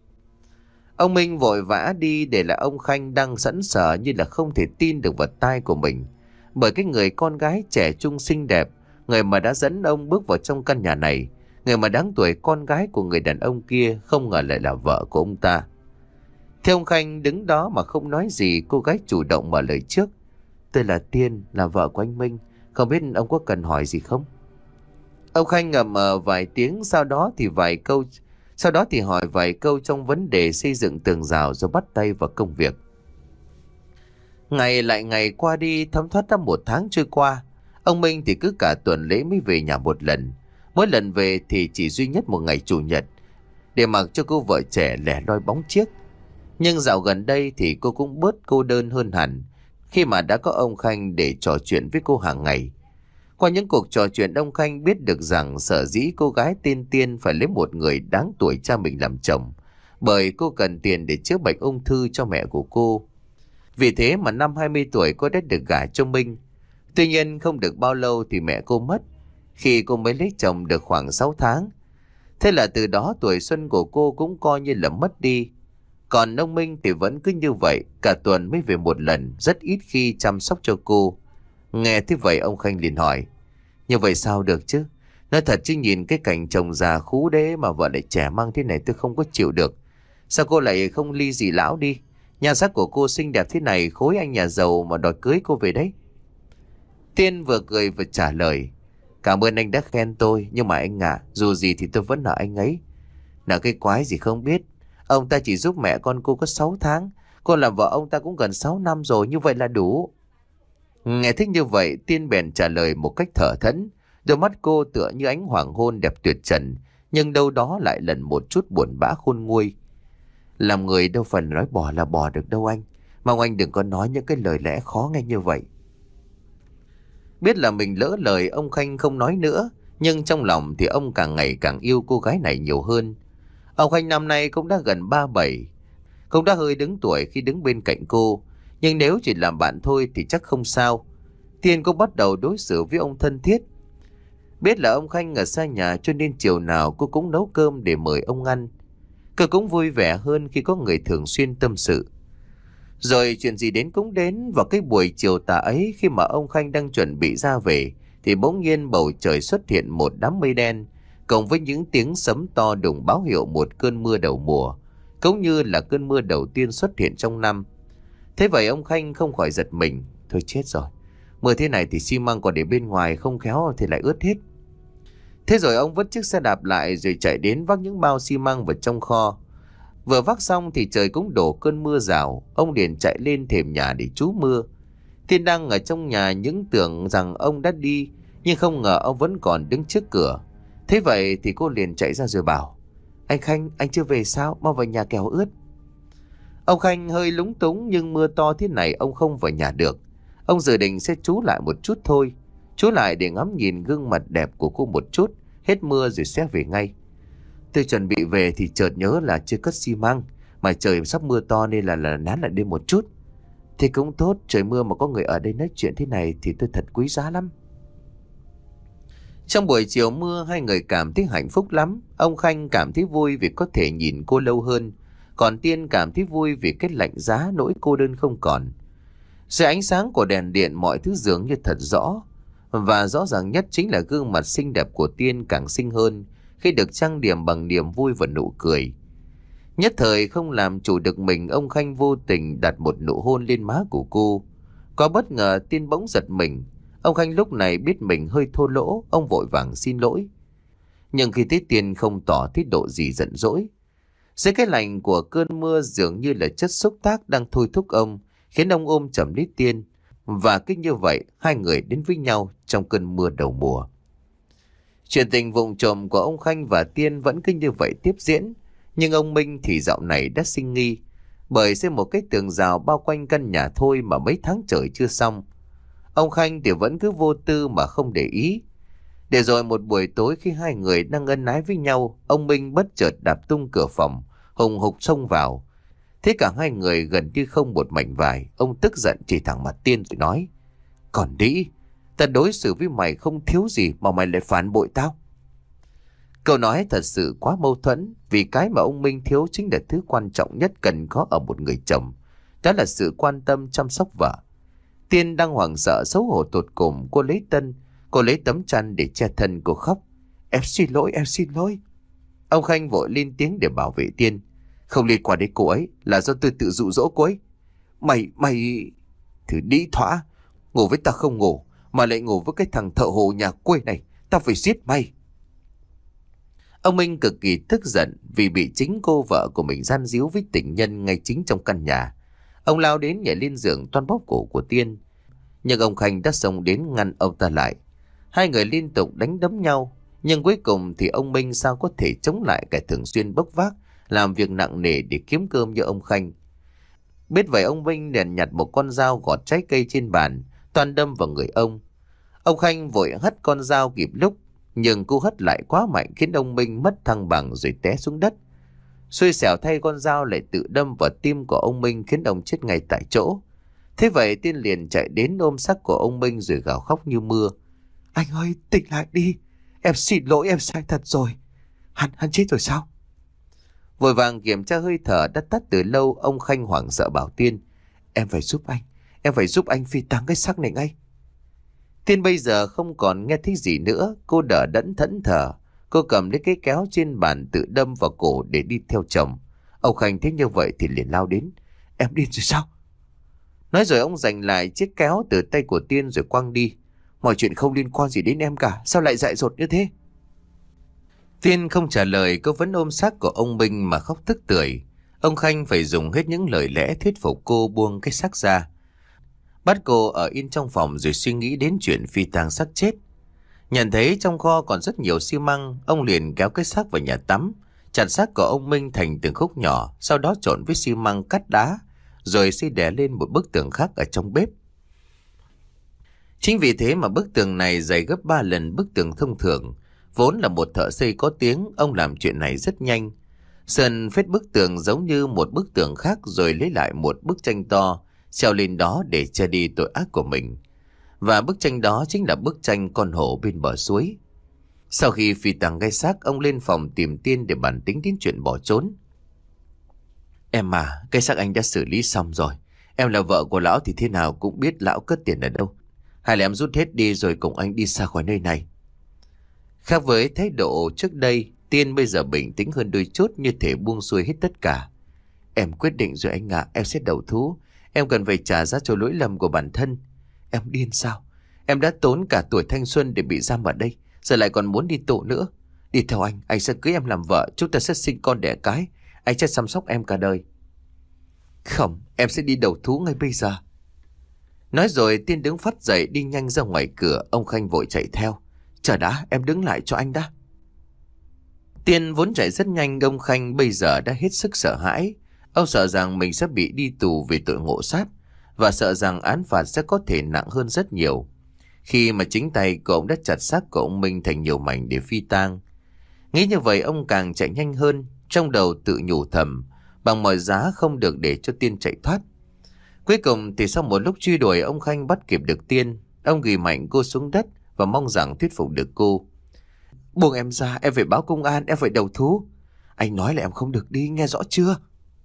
[SPEAKER 1] Ông Minh vội vã đi, để lại ông Khanh đang sẵn sờ như là không thể tin được vào tai của mình. Bởi cái người con gái trẻ trung xinh đẹp, người mà đã dẫn ông bước vào trong căn nhà này, người mà đáng tuổi con gái của người đàn ông kia, không ngờ lại là vợ của ông ta. Thế ông Khanh đứng đó mà không nói gì, cô gái chủ động mở lời trước. Tôi là Tiên, là vợ của anh Minh. Không biết ông có cần hỏi gì không? Ông Khanh ngầm ở vài tiếng, sau đó thì vài câu, sau đó thì hỏi vài câu trong vấn đề xây dựng tường rào rồi bắt tay vào công việc. Ngày lại ngày qua đi, thấm thoát đã một tháng trôi qua. Ông Minh thì cứ cả tuần lễ mới về nhà một lần. Mỗi lần về thì chỉ duy nhất một ngày chủ nhật, để mặc cho cô vợ trẻ lẻ loi bóng chiếc. Nhưng dạo gần đây thì cô cũng bớt cô đơn hơn hẳn, khi mà đã có ông Khanh để trò chuyện với cô hàng ngày. Qua những cuộc trò chuyện, ông Khanh biết được rằng sở dĩ cô gái tên Tiên phải lấy một người đáng tuổi cha mình làm chồng, bởi cô cần tiền để chữa bệnh ung thư cho mẹ của cô. Vì thế mà năm hai mươi tuổi cô đã được gả cho Minh. Tuy nhiên không được bao lâu thì mẹ cô mất, khi cô mới lấy chồng được khoảng sáu tháng. Thế là từ đó tuổi xuân của cô cũng coi như là mất đi. Còn ông Minh thì vẫn cứ như vậy, cả tuần mới về một lần, rất ít khi chăm sóc cho cô. Nghe thế vậy ông Khanh liền hỏi: như vậy sao được chứ? Nói thật chứ nhìn cái cảnh chồng già khú đế mà vợ lại trẻ măng thế này tôi không có chịu được. Sao cô lại không ly dị lão đi? Nhan sắc của cô xinh đẹp thế này, khối anh nhà giàu mà đòi cưới cô về đấy. Tiên vừa cười vừa trả lời: cảm ơn anh đã khen tôi, nhưng mà anh ạ, dù gì thì tôi vẫn nợ anh ấy. Nợ cái quái gì không biết. Ông ta chỉ giúp mẹ con cô có sáu tháng, cô làm vợ ông ta cũng gần sáu năm rồi, như vậy là đủ. Nghe thích như vậy, Tiên bèn trả lời một cách thở thẫn. Đôi mắt cô tựa như ánh hoàng hôn đẹp tuyệt trần, nhưng đâu đó lại lần một chút buồn bã khôn nguôi. Làm người đâu phải nói bỏ là bỏ được đâu anh. Mong anh đừng có nói những cái lời lẽ khó nghe như vậy. Biết là mình lỡ lời, ông Khanh không nói nữa, nhưng trong lòng thì ông càng ngày càng yêu cô gái này nhiều hơn. Ông Khanh năm nay cũng đã gần ba bảy, cũng đã hơi đứng tuổi khi đứng bên cạnh cô, nhưng nếu chỉ làm bạn thôi thì chắc không sao. Tiên cũng bắt đầu đối xử với ông thân thiết. Biết là ông Khanh ở xa nhà cho nên chiều nào cô cũng nấu cơm để mời ông ăn. Cô cũng vui vẻ hơn khi có người thường xuyên tâm sự. Rồi chuyện gì đến cũng đến, vào cái buổi chiều tà ấy, khi mà ông Khanh đang chuẩn bị ra về thì bỗng nhiên bầu trời xuất hiện một đám mây đen, cộng với những tiếng sấm to đùng báo hiệu một cơn mưa đầu mùa, cũng như là cơn mưa đầu tiên xuất hiện trong năm. Thế vậy ông Khanh không khỏi giật mình. Thôi chết rồi, mưa thế này thì xi măng còn để bên ngoài, không khéo thì lại ướt hết. Thế rồi ông vứt chiếc xe đạp lại rồi chạy đến vác những bao xi măng vào trong kho. Vừa vác xong thì trời cũng đổ cơn mưa rào. Ông liền chạy lên thềm nhà để trú mưa. Tiên đang ở trong nhà những tưởng rằng ông đã đi, nhưng không ngờ ông vẫn còn đứng trước cửa. Thế vậy thì cô liền chạy ra rồi bảo: anh Khanh, anh chưa về sao? Mau vào nhà kẻo ướt. Ông Khanh hơi lúng túng, nhưng mưa to thế này ông không vào nhà được. Ông dự định sẽ trú lại một chút thôi. Trú lại để ngắm nhìn gương mặt đẹp của cô một chút, hết mưa rồi sẽ về ngay. Tôi chuẩn bị về thì chợt nhớ là chưa cất xi măng, mà trời sắp mưa to nên là, là nán lại đêm một chút. Thì cũng tốt, trời mưa mà có người ở đây nói chuyện thế này thì tôi thật quý giá lắm. Trong buổi chiều mưa, hai người cảm thấy hạnh phúc lắm. Ông Khanh cảm thấy vui vì có thể nhìn cô lâu hơn, còn Tiên cảm thấy vui vì cái lạnh giá nỗi cô đơn không còn. Dưới ánh sáng của đèn điện, mọi thứ dường như thật rõ. Và rõ ràng nhất chính là gương mặt xinh đẹp của Tiên càng xinh hơn khi được trang điểm bằng niềm vui và nụ cười. Nhất thời không làm chủ được mình, ông Khanh vô tình đặt một nụ hôn lên má của cô. Có bất ngờ, Tiên bỗng giật mình. Ông Khanh lúc này biết mình hơi thô lỗ, ông vội vàng xin lỗi. Nhưng khi thấy Tiên không tỏ thái độ gì giận dỗi. Dưới cái lạnh của cơn mưa dường như là chất xúc tác đang thôi thúc ông, khiến ông ôm chầm lấy Tiên. Và cứ như vậy, hai người đến với nhau trong cơn mưa đầu mùa. Chuyện tình vụng trộm của ông Khanh và Tiên vẫn cứ như vậy tiếp diễn. Nhưng ông Minh thì dạo này đã sinh nghi, bởi xây một cái tường rào bao quanh căn nhà thôi mà mấy tháng trời chưa xong. Ông Khanh thì vẫn cứ vô tư mà không để ý. Để rồi một buổi tối khi hai người đang ân ái với nhau, ông Minh bất chợt đạp tung cửa phòng, hùng hục xông vào. Thế cả hai người gần như không một mảnh vải. Ông tức giận chỉ thẳng mặt Tiên rồi nói: còn đĩ, ta đối xử với mày không thiếu gì mà mày lại phản bội tao. Câu nói thật sự quá mâu thuẫn, vì cái mà ông Minh thiếu chính là thứ quan trọng nhất cần có ở một người chồng, đó là sự quan tâm chăm sóc vợ. Tiên đang hoảng sợ xấu hổ tột cùng, cô lấy tân, cô lấy tấm chăn để che thân, cô khóc: em xin lỗi, em xin lỗi. Ông Khanh vội lên tiếng để bảo vệ Tiên: không liên quan đến cô ấy, là do tôi tự dụ dỗ cô ấy. Mày, mày... Thứ đĩ thỏa, ngủ với ta không ngủ, mà lại ngủ với cái thằng thợ hồ nhà quê này, tao phải giết mày. Ông Minh cực kỳ tức giận vì bị chính cô vợ của mình gian díu với tình nhân ngay chính trong căn nhà. Ông lao đến nhảy lên giường toan bóp cổ của Tiên. Nhưng ông Khanh đã xông đến ngăn ông ta lại. Hai người liên tục đánh đấm nhau. Nhưng cuối cùng thì ông Minh sao có thể chống lại kẻ thường xuyên bốc vác, làm việc nặng nề để kiếm cơm như ông Khanh. Biết vậy ông Minh liền nhặt một con dao gọt trái cây trên bàn, toan đâm vào người ông. Ông Khanh vội hất con dao kịp lúc, nhưng cú hất lại quá mạnh khiến ông Minh mất thăng bằng rồi té xuống đất. Xui xẻo thay con dao lại tự đâm vào tim của ông Minh khiến ông chết ngay tại chỗ. Thế vậy Tiên liền chạy đến ôm xác của ông Minh rồi gào khóc như mưa. Anh ơi, tỉnh lại đi. Em xin lỗi, em sai thật rồi. Hắn, hắn chết rồi sao? Vội vàng kiểm tra hơi thở đã tắt từ lâu, ông Khanh hoảng sợ bảo Tiên. Em phải giúp anh, em phải giúp anh phi tang cái xác này ngay. Tiên bây giờ không còn nghe thấy gì nữa, cô đỡ đẫn thẫn thờ. Cô cầm lấy cái kéo trên bàn tự đâm vào cổ để đi theo chồng. Ông Khanh thấy như vậy thì liền lao đến. Em điên rồi sao? Nói rồi ông giành lại chiếc kéo từ tay của Tiên rồi quăng đi. Mọi chuyện không liên quan gì đến em cả, sao lại dại dột như thế? Tiên không trả lời, cô vẫn ôm xác của ông Minh mà khóc tức tưởi. Ông Khanh phải dùng hết những lời lẽ thuyết phục cô buông cái xác ra, bắt cô ở yên trong phòng rồi suy nghĩ đến chuyện phi tang xác chết. Nhận thấy trong kho còn rất nhiều xi măng, ông liền kéo cái xác vào nhà tắm, chặt xác của ông Minh thành từng khúc nhỏ, sau đó trộn với xi măng cắt đá, rồi xây đè lên một bức tường khác ở trong bếp. Chính vì thế mà bức tường này dày gấp ba lần bức tường thông thường. Vốn là một thợ xây có tiếng, ông làm chuyện này rất nhanh. Sơn phết bức tường giống như một bức tường khác rồi lấy lại một bức tranh to, treo lên đó để che đi tội ác của mình. Và bức tranh đó chính là bức tranh con hổ bên bờ suối. Sau khi phi tang gai xác, ông lên phòng tìm Tiên để bàn tính đến chuyện bỏ trốn. Em à, cái xác anh đã xử lý xong rồi. Em là vợ của lão thì thế nào cũng biết lão cất tiền ở đâu. Hay là em rút hết đi rồi cùng anh đi xa khỏi nơi này. Khác với thái độ trước đây, Tiên bây giờ bình tĩnh hơn đôi chút, như thể buông xuôi hết tất cả. Em quyết định rồi anh ạ, à, em sẽ đầu thú. Em cần phải trả giá cho lỗi lầm của bản thân. Em điên sao? Em đã tốn cả tuổi thanh xuân để bị giam ở đây, giờ lại còn muốn đi tù nữa. Đi theo anh, anh sẽ cưới em làm vợ, chúng ta sẽ sinh con đẻ cái. Anh sẽ chăm sóc em cả đời. Không, em sẽ đi đầu thú ngay bây giờ. Nói rồi Tiên đứng phắt dậy đi nhanh ra ngoài cửa. Ông Khanh vội chạy theo. Chờ đã, em đứng lại cho anh đã. Tiên vốn chạy rất nhanh, ông Khanh bây giờ đã hết sức sợ hãi. Ông sợ rằng mình sẽ bị đi tù vì tội ngộ sát, và sợ rằng án phạt sẽ có thể nặng hơn rất nhiều, khi mà chính tay của ông đã chặt xác của ông Minh thành nhiều mảnh để phi tang. Nghĩ như vậy ông càng chạy nhanh hơn, trong đầu tự nhủ thầm bằng mọi giá không được để cho Tiên chạy thoát. Cuối cùng thì sau một lúc truy đuổi, ông Khanh bắt kịp được Tiên. Ông ghi mạnh cô xuống đất và mong rằng thuyết phục được cô. Buông em ra, em phải báo công an, em phải đầu thú. Anh nói là em không được đi, nghe rõ chưa?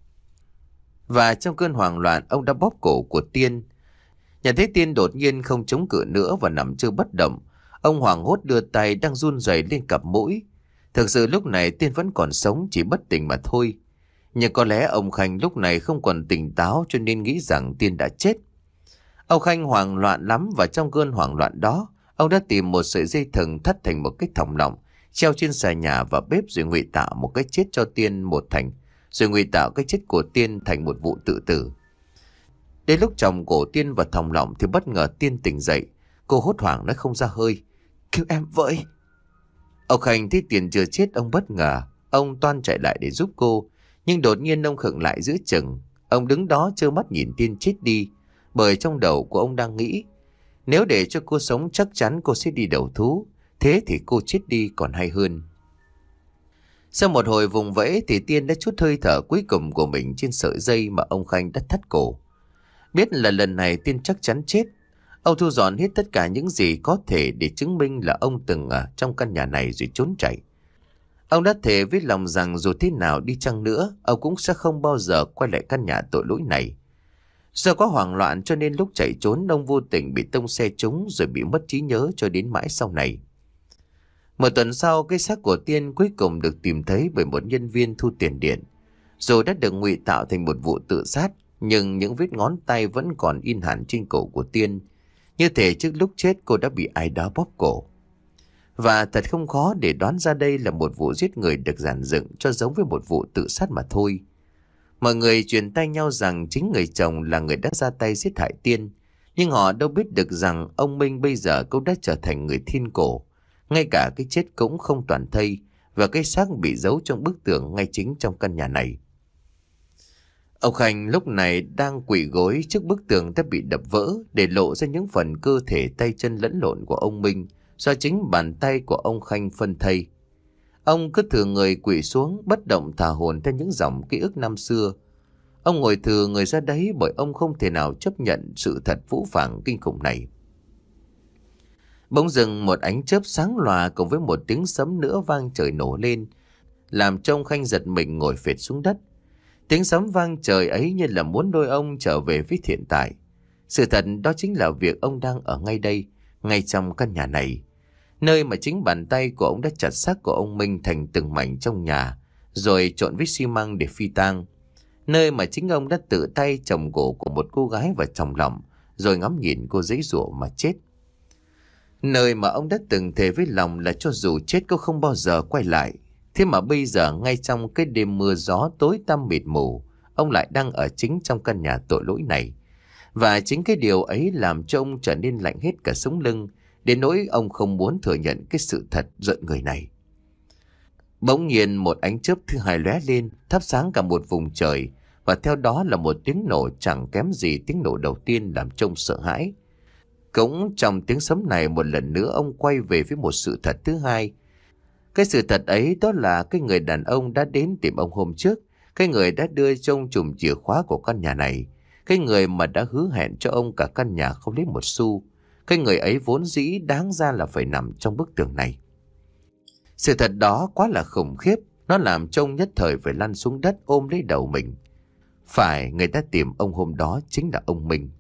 [SPEAKER 1] Và trong cơn hoảng loạn, ông đã bóp cổ của Tiên. Nhận thấy Tiên đột nhiên không chống cự nữa và nằm chưa bất động, ông hoảng hốt đưa tay đang run rẩy lên cặp mũi. Thực sự lúc này Tiên vẫn còn sống, chỉ bất tỉnh mà thôi. Nhưng có lẽ ông Khanh lúc này không còn tỉnh táo cho nên nghĩ rằng Tiên đã chết. Ông Khanh hoảng loạn lắm, và trong cơn hoảng loạn đó, ông đã tìm một sợi dây thừng thắt thành một cái thòng lọng, treo trên xà nhà và bếp, rồi ngụy tạo một cái chết cho Tiên một thành, rồi ngụy tạo cái chết của Tiên thành một vụ tự tử. Đến lúc chồng cổ Tiên vào thòng lọng thì bất ngờ Tiên tỉnh dậy. Cô hốt hoảng nói không ra hơi. Kêu em với. Ông Khanh thấy Tiên chưa chết, ông bất ngờ. Ông toan chạy lại để giúp cô, nhưng đột nhiên ông khựng lại giữa chừng. Ông đứng đó trơ mắt nhìn Tiên chết đi, bởi trong đầu của ông đang nghĩ, nếu để cho cô sống chắc chắn cô sẽ đi đầu thú, thế thì cô chết đi còn hay hơn. Sau một hồi vùng vẫy thì Tiên đã trút hơi thở cuối cùng của mình trên sợi dây mà ông Khanh đã thắt cổ. Biết là lần này Tiên chắc chắn chết, ông thu dọn hết tất cả những gì có thể để chứng minh là ông từng ở trong căn nhà này rồi trốn chạy. Ông đã thề với lòng rằng dù thế nào đi chăng nữa, ông cũng sẽ không bao giờ quay lại căn nhà tội lỗi này. Do có hoảng loạn cho nên lúc chạy trốn, ông vô tình bị tông xe trúng rồi bị mất trí nhớ cho đến mãi sau này. Một tuần sau, cái xác của Tiên cuối cùng được tìm thấy bởi một nhân viên thu tiền điện. Dù đã được ngụy tạo thành một vụ tự sát, nhưng những vết ngón tay vẫn còn in hẳn trên cổ của Tiên, như thể trước lúc chết cô đã bị ai đó bóp cổ. Và thật không khó để đoán ra đây là một vụ giết người được dàn dựng cho giống với một vụ tự sát mà thôi. Mọi người truyền tay nhau rằng chính người chồng là người đã ra tay giết hại Tiên. Nhưng họ đâu biết được rằng ông Minh bây giờ cũng đã trở thành người thiên cổ. Ngay cả cái chết cũng không toàn thây, và cái xác bị giấu trong bức tường ngay chính trong căn nhà này. Ông Khanh lúc này đang quỳ gối trước bức tường đã bị đập vỡ, để lộ ra những phần cơ thể tay chân lẫn lộn của ông Minh do chính bàn tay của ông Khanh phân thây. Ông cứ thừa người quỳ xuống, bất động thả hồn theo những dòng ký ức năm xưa. Ông ngồi thừa người ra đấy bởi ông không thể nào chấp nhận sự thật phũ phàng kinh khủng này. Bỗng dưng một ánh chớp sáng lòa cùng với một tiếng sấm nữa vang trời nổ lên, làm cho ông Khanh giật mình ngồi phệt xuống đất. Tiếng sấm vang trời ấy như là muốn đôi ông trở về với hiện tại. Sự thật đó chính là việc ông đang ở ngay đây, ngay trong căn nhà này, nơi mà chính bàn tay của ông đã chặt xác của ông Minh thành từng mảnh trong nhà, rồi trộn với xi măng để phi tang. Nơi mà chính ông đã tự tay chồng cổ của một cô gái vào trong lòng, rồi ngắm nhìn cô giãy giụa mà chết. Nơi mà ông đã từng thề với lòng là cho dù chết cô không bao giờ quay lại. Thế mà bây giờ ngay trong cái đêm mưa gió tối tăm mịt mù, ông lại đang ở chính trong căn nhà tội lỗi này. Và chính cái điều ấy làm cho ông trở nên lạnh hết cả sống lưng, đến nỗi ông không muốn thừa nhận cái sự thật giận người này. Bỗng nhiên một ánh chớp thứ hai lóe lên, thắp sáng cả một vùng trời, và theo đó là một tiếng nổ chẳng kém gì tiếng nổ đầu tiên làm trông sợ hãi. Cũng trong tiếng sấm này một lần nữa ông quay về với một sự thật thứ hai. Cái sự thật ấy đó là cái người đàn ông đã đến tìm ông hôm trước, cái người đã đưa cho ông chùm chìa khóa của căn nhà này, cái người mà đã hứa hẹn cho ông cả căn nhà không lấy một xu. Cái người ấy vốn dĩ đáng ra là phải nằm trong bức tường này. Sự thật đó quá là khủng khiếp, nó làm cho ông nhất thời phải lăn xuống đất ôm lấy đầu mình. Phải, người ta tìm ông hôm đó chính là ông Minh.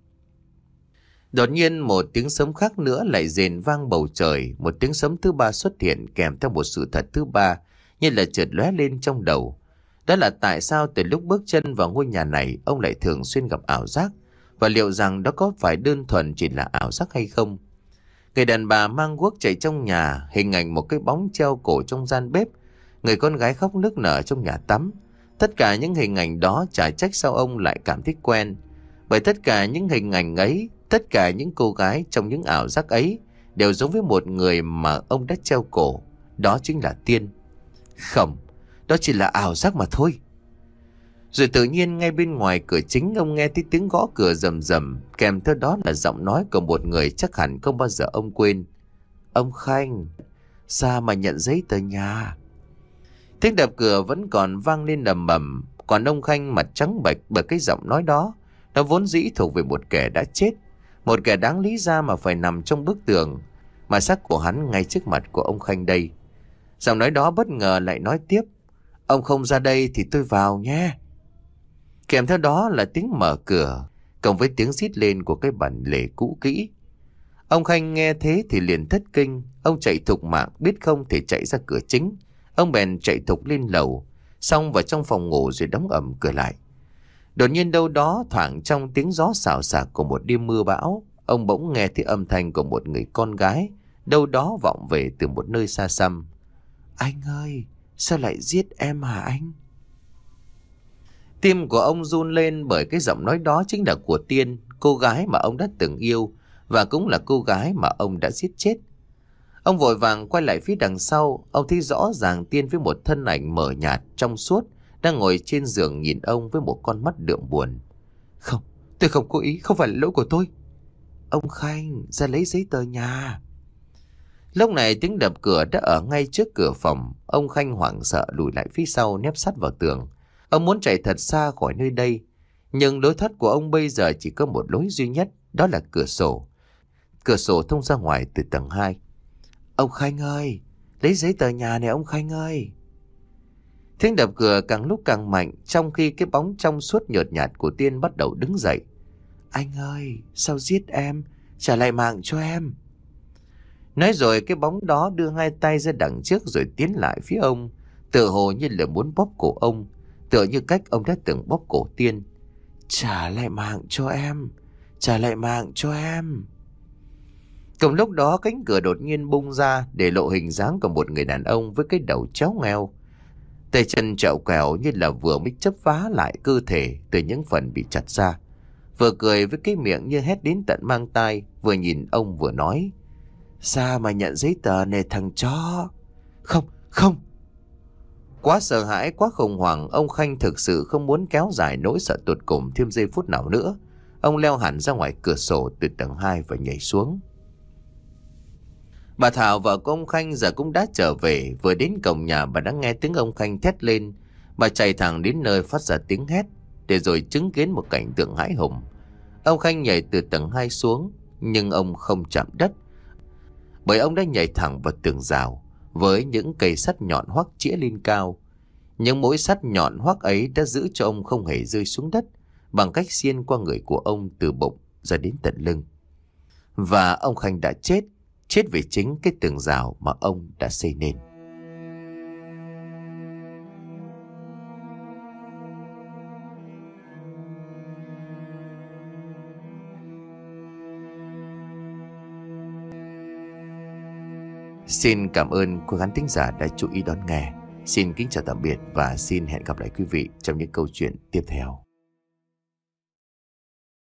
[SPEAKER 1] Đột nhiên một tiếng sấm khác nữa lại rền vang bầu trời. Một tiếng sấm thứ ba xuất hiện kèm theo một sự thật thứ ba như là chợt lóe lên trong đầu. Đó là tại sao từ lúc bước chân vào ngôi nhà này ông lại thường xuyên gặp ảo giác, và liệu rằng đó có phải đơn thuần chỉ là ảo giác hay không. Người đàn bà mang guốc chạy trong nhà, hình ảnh một cái bóng treo cổ trong gian bếp, người con gái khóc nức nở trong nhà tắm. Tất cả những hình ảnh đó chả trách sao ông lại cảm thấy quen. Bởi tất cả những hình ảnh ấy, tất cả những cô gái trong những ảo giác ấy đều giống với một người mà ông đã treo cổ. Đó chính là Tiên. Không, đó chỉ là ảo giác mà thôi. Rồi tự nhiên ngay bên ngoài cửa chính ông nghe thấy tiếng gõ cửa rầm rầm, kèm theo đó là giọng nói của một người chắc hẳn không bao giờ ông quên. Ông Khanh, sao mà nhận giấy tờ nhà? Tiếng đập cửa vẫn còn vang lên đầm bầm, còn ông Khanh mặt trắng bệch bởi cái giọng nói đó. Nó vốn dĩ thuộc về một kẻ đã chết, một kẻ đáng lý ra mà phải nằm trong bức tường, mà xác của hắn ngay trước mặt của ông Khanh đây. Giọng nói đó bất ngờ lại nói tiếp. Ông không ra đây thì tôi vào nhé. Kèm theo đó là tiếng mở cửa, cộng với tiếng rít lên của cái bản lề cũ kỹ. Ông Khanh nghe thế thì liền thất kinh. Ông chạy thục mạng, biết không thể chạy ra cửa chính. Ông bèn chạy thục lên lầu, xong vào trong phòng ngủ rồi đóng ầm cửa lại. Đột nhiên đâu đó thoảng trong tiếng gió xào xạc của một đêm mưa bão, ông bỗng nghe thấy âm thanh của một người con gái đâu đó vọng về từ một nơi xa xăm. Anh ơi, sao lại giết em hả anh? Tim của ông run lên bởi cái giọng nói đó chính là của Tiên, cô gái mà ông đã từng yêu, và cũng là cô gái mà ông đã giết chết. Ông vội vàng quay lại phía đằng sau. Ông thấy rõ ràng Tiên với một thân ảnh mờ nhạt trong suốt đang ngồi trên giường nhìn ông với một con mắt đượm buồn. Không, tôi không cố ý, không phải là lỗi của tôi. Ông Khanh, ra lấy giấy tờ nhà. Lúc này tiếng đập cửa đã ở ngay trước cửa phòng. Ông Khanh hoảng sợ lùi lại phía sau, nép sát vào tường. Ông muốn chạy thật xa khỏi nơi đây, nhưng lối thoát của ông bây giờ chỉ có một lối duy nhất, đó là cửa sổ. Cửa sổ thông ra ngoài từ tầng hai. Ông Khanh ơi, lấy giấy tờ nhà này ông Khanh ơi. Tiếng đập cửa càng lúc càng mạnh, trong khi cái bóng trong suốt nhợt nhạt của Tiên bắt đầu đứng dậy. Anh ơi, sao giết em? Trả lại mạng cho em. Nói rồi cái bóng đó đưa hai tay ra đằng trước rồi tiến lại phía ông, tựa hồ như là muốn bóp cổ ông, tựa như cách ông đã từng bóp cổ Tiên. Trả lại mạng cho em, trả lại mạng cho em. Cùng lúc đó cánh cửa đột nhiên bung ra để lộ hình dáng của một người đàn ông với cái đầu chéo ngoeo. Tay chân trẹo quẹo như là vừa mới chấp vá lại cơ thể từ những phần bị chặt ra. Vừa cười với cái miệng như hét đến tận mang tai, vừa nhìn ông vừa nói: Sao mà nhận giấy tờ này thằng chó? Không, không. Quá sợ hãi, quá khủng hoảng, ông Khanh thực sự không muốn kéo dài nỗi sợ tột cùng thêm giây phút nào nữa. Ông leo hẳn ra ngoài cửa sổ từ tầng hai và nhảy xuống. Bà Thảo vợ của ông Khanh giờ cũng đã trở về. Vừa đến cổng nhà bà đã nghe tiếng ông Khanh thét lên. Bà chạy thẳng đến nơi phát ra tiếng hét, để rồi chứng kiến một cảnh tượng hãi hùng. Ông Khanh nhảy từ tầng hai xuống, nhưng ông không chạm đất, bởi ông đã nhảy thẳng vào tường rào với những cây sắt nhọn hoắt chĩa lên cao. Những mũi sắt nhọn hoắt ấy đã giữ cho ông không hề rơi xuống đất, bằng cách xiên qua người của ông từ bụng ra đến tận lưng. Và ông Khanh đã chết, chết vì chính cái tường rào mà ông đã xây nên. Xin cảm ơn quý khán thính giả đã chú ý đón nghe. Xin kính chào tạm biệt và xin hẹn gặp lại quý vị trong những câu chuyện tiếp theo.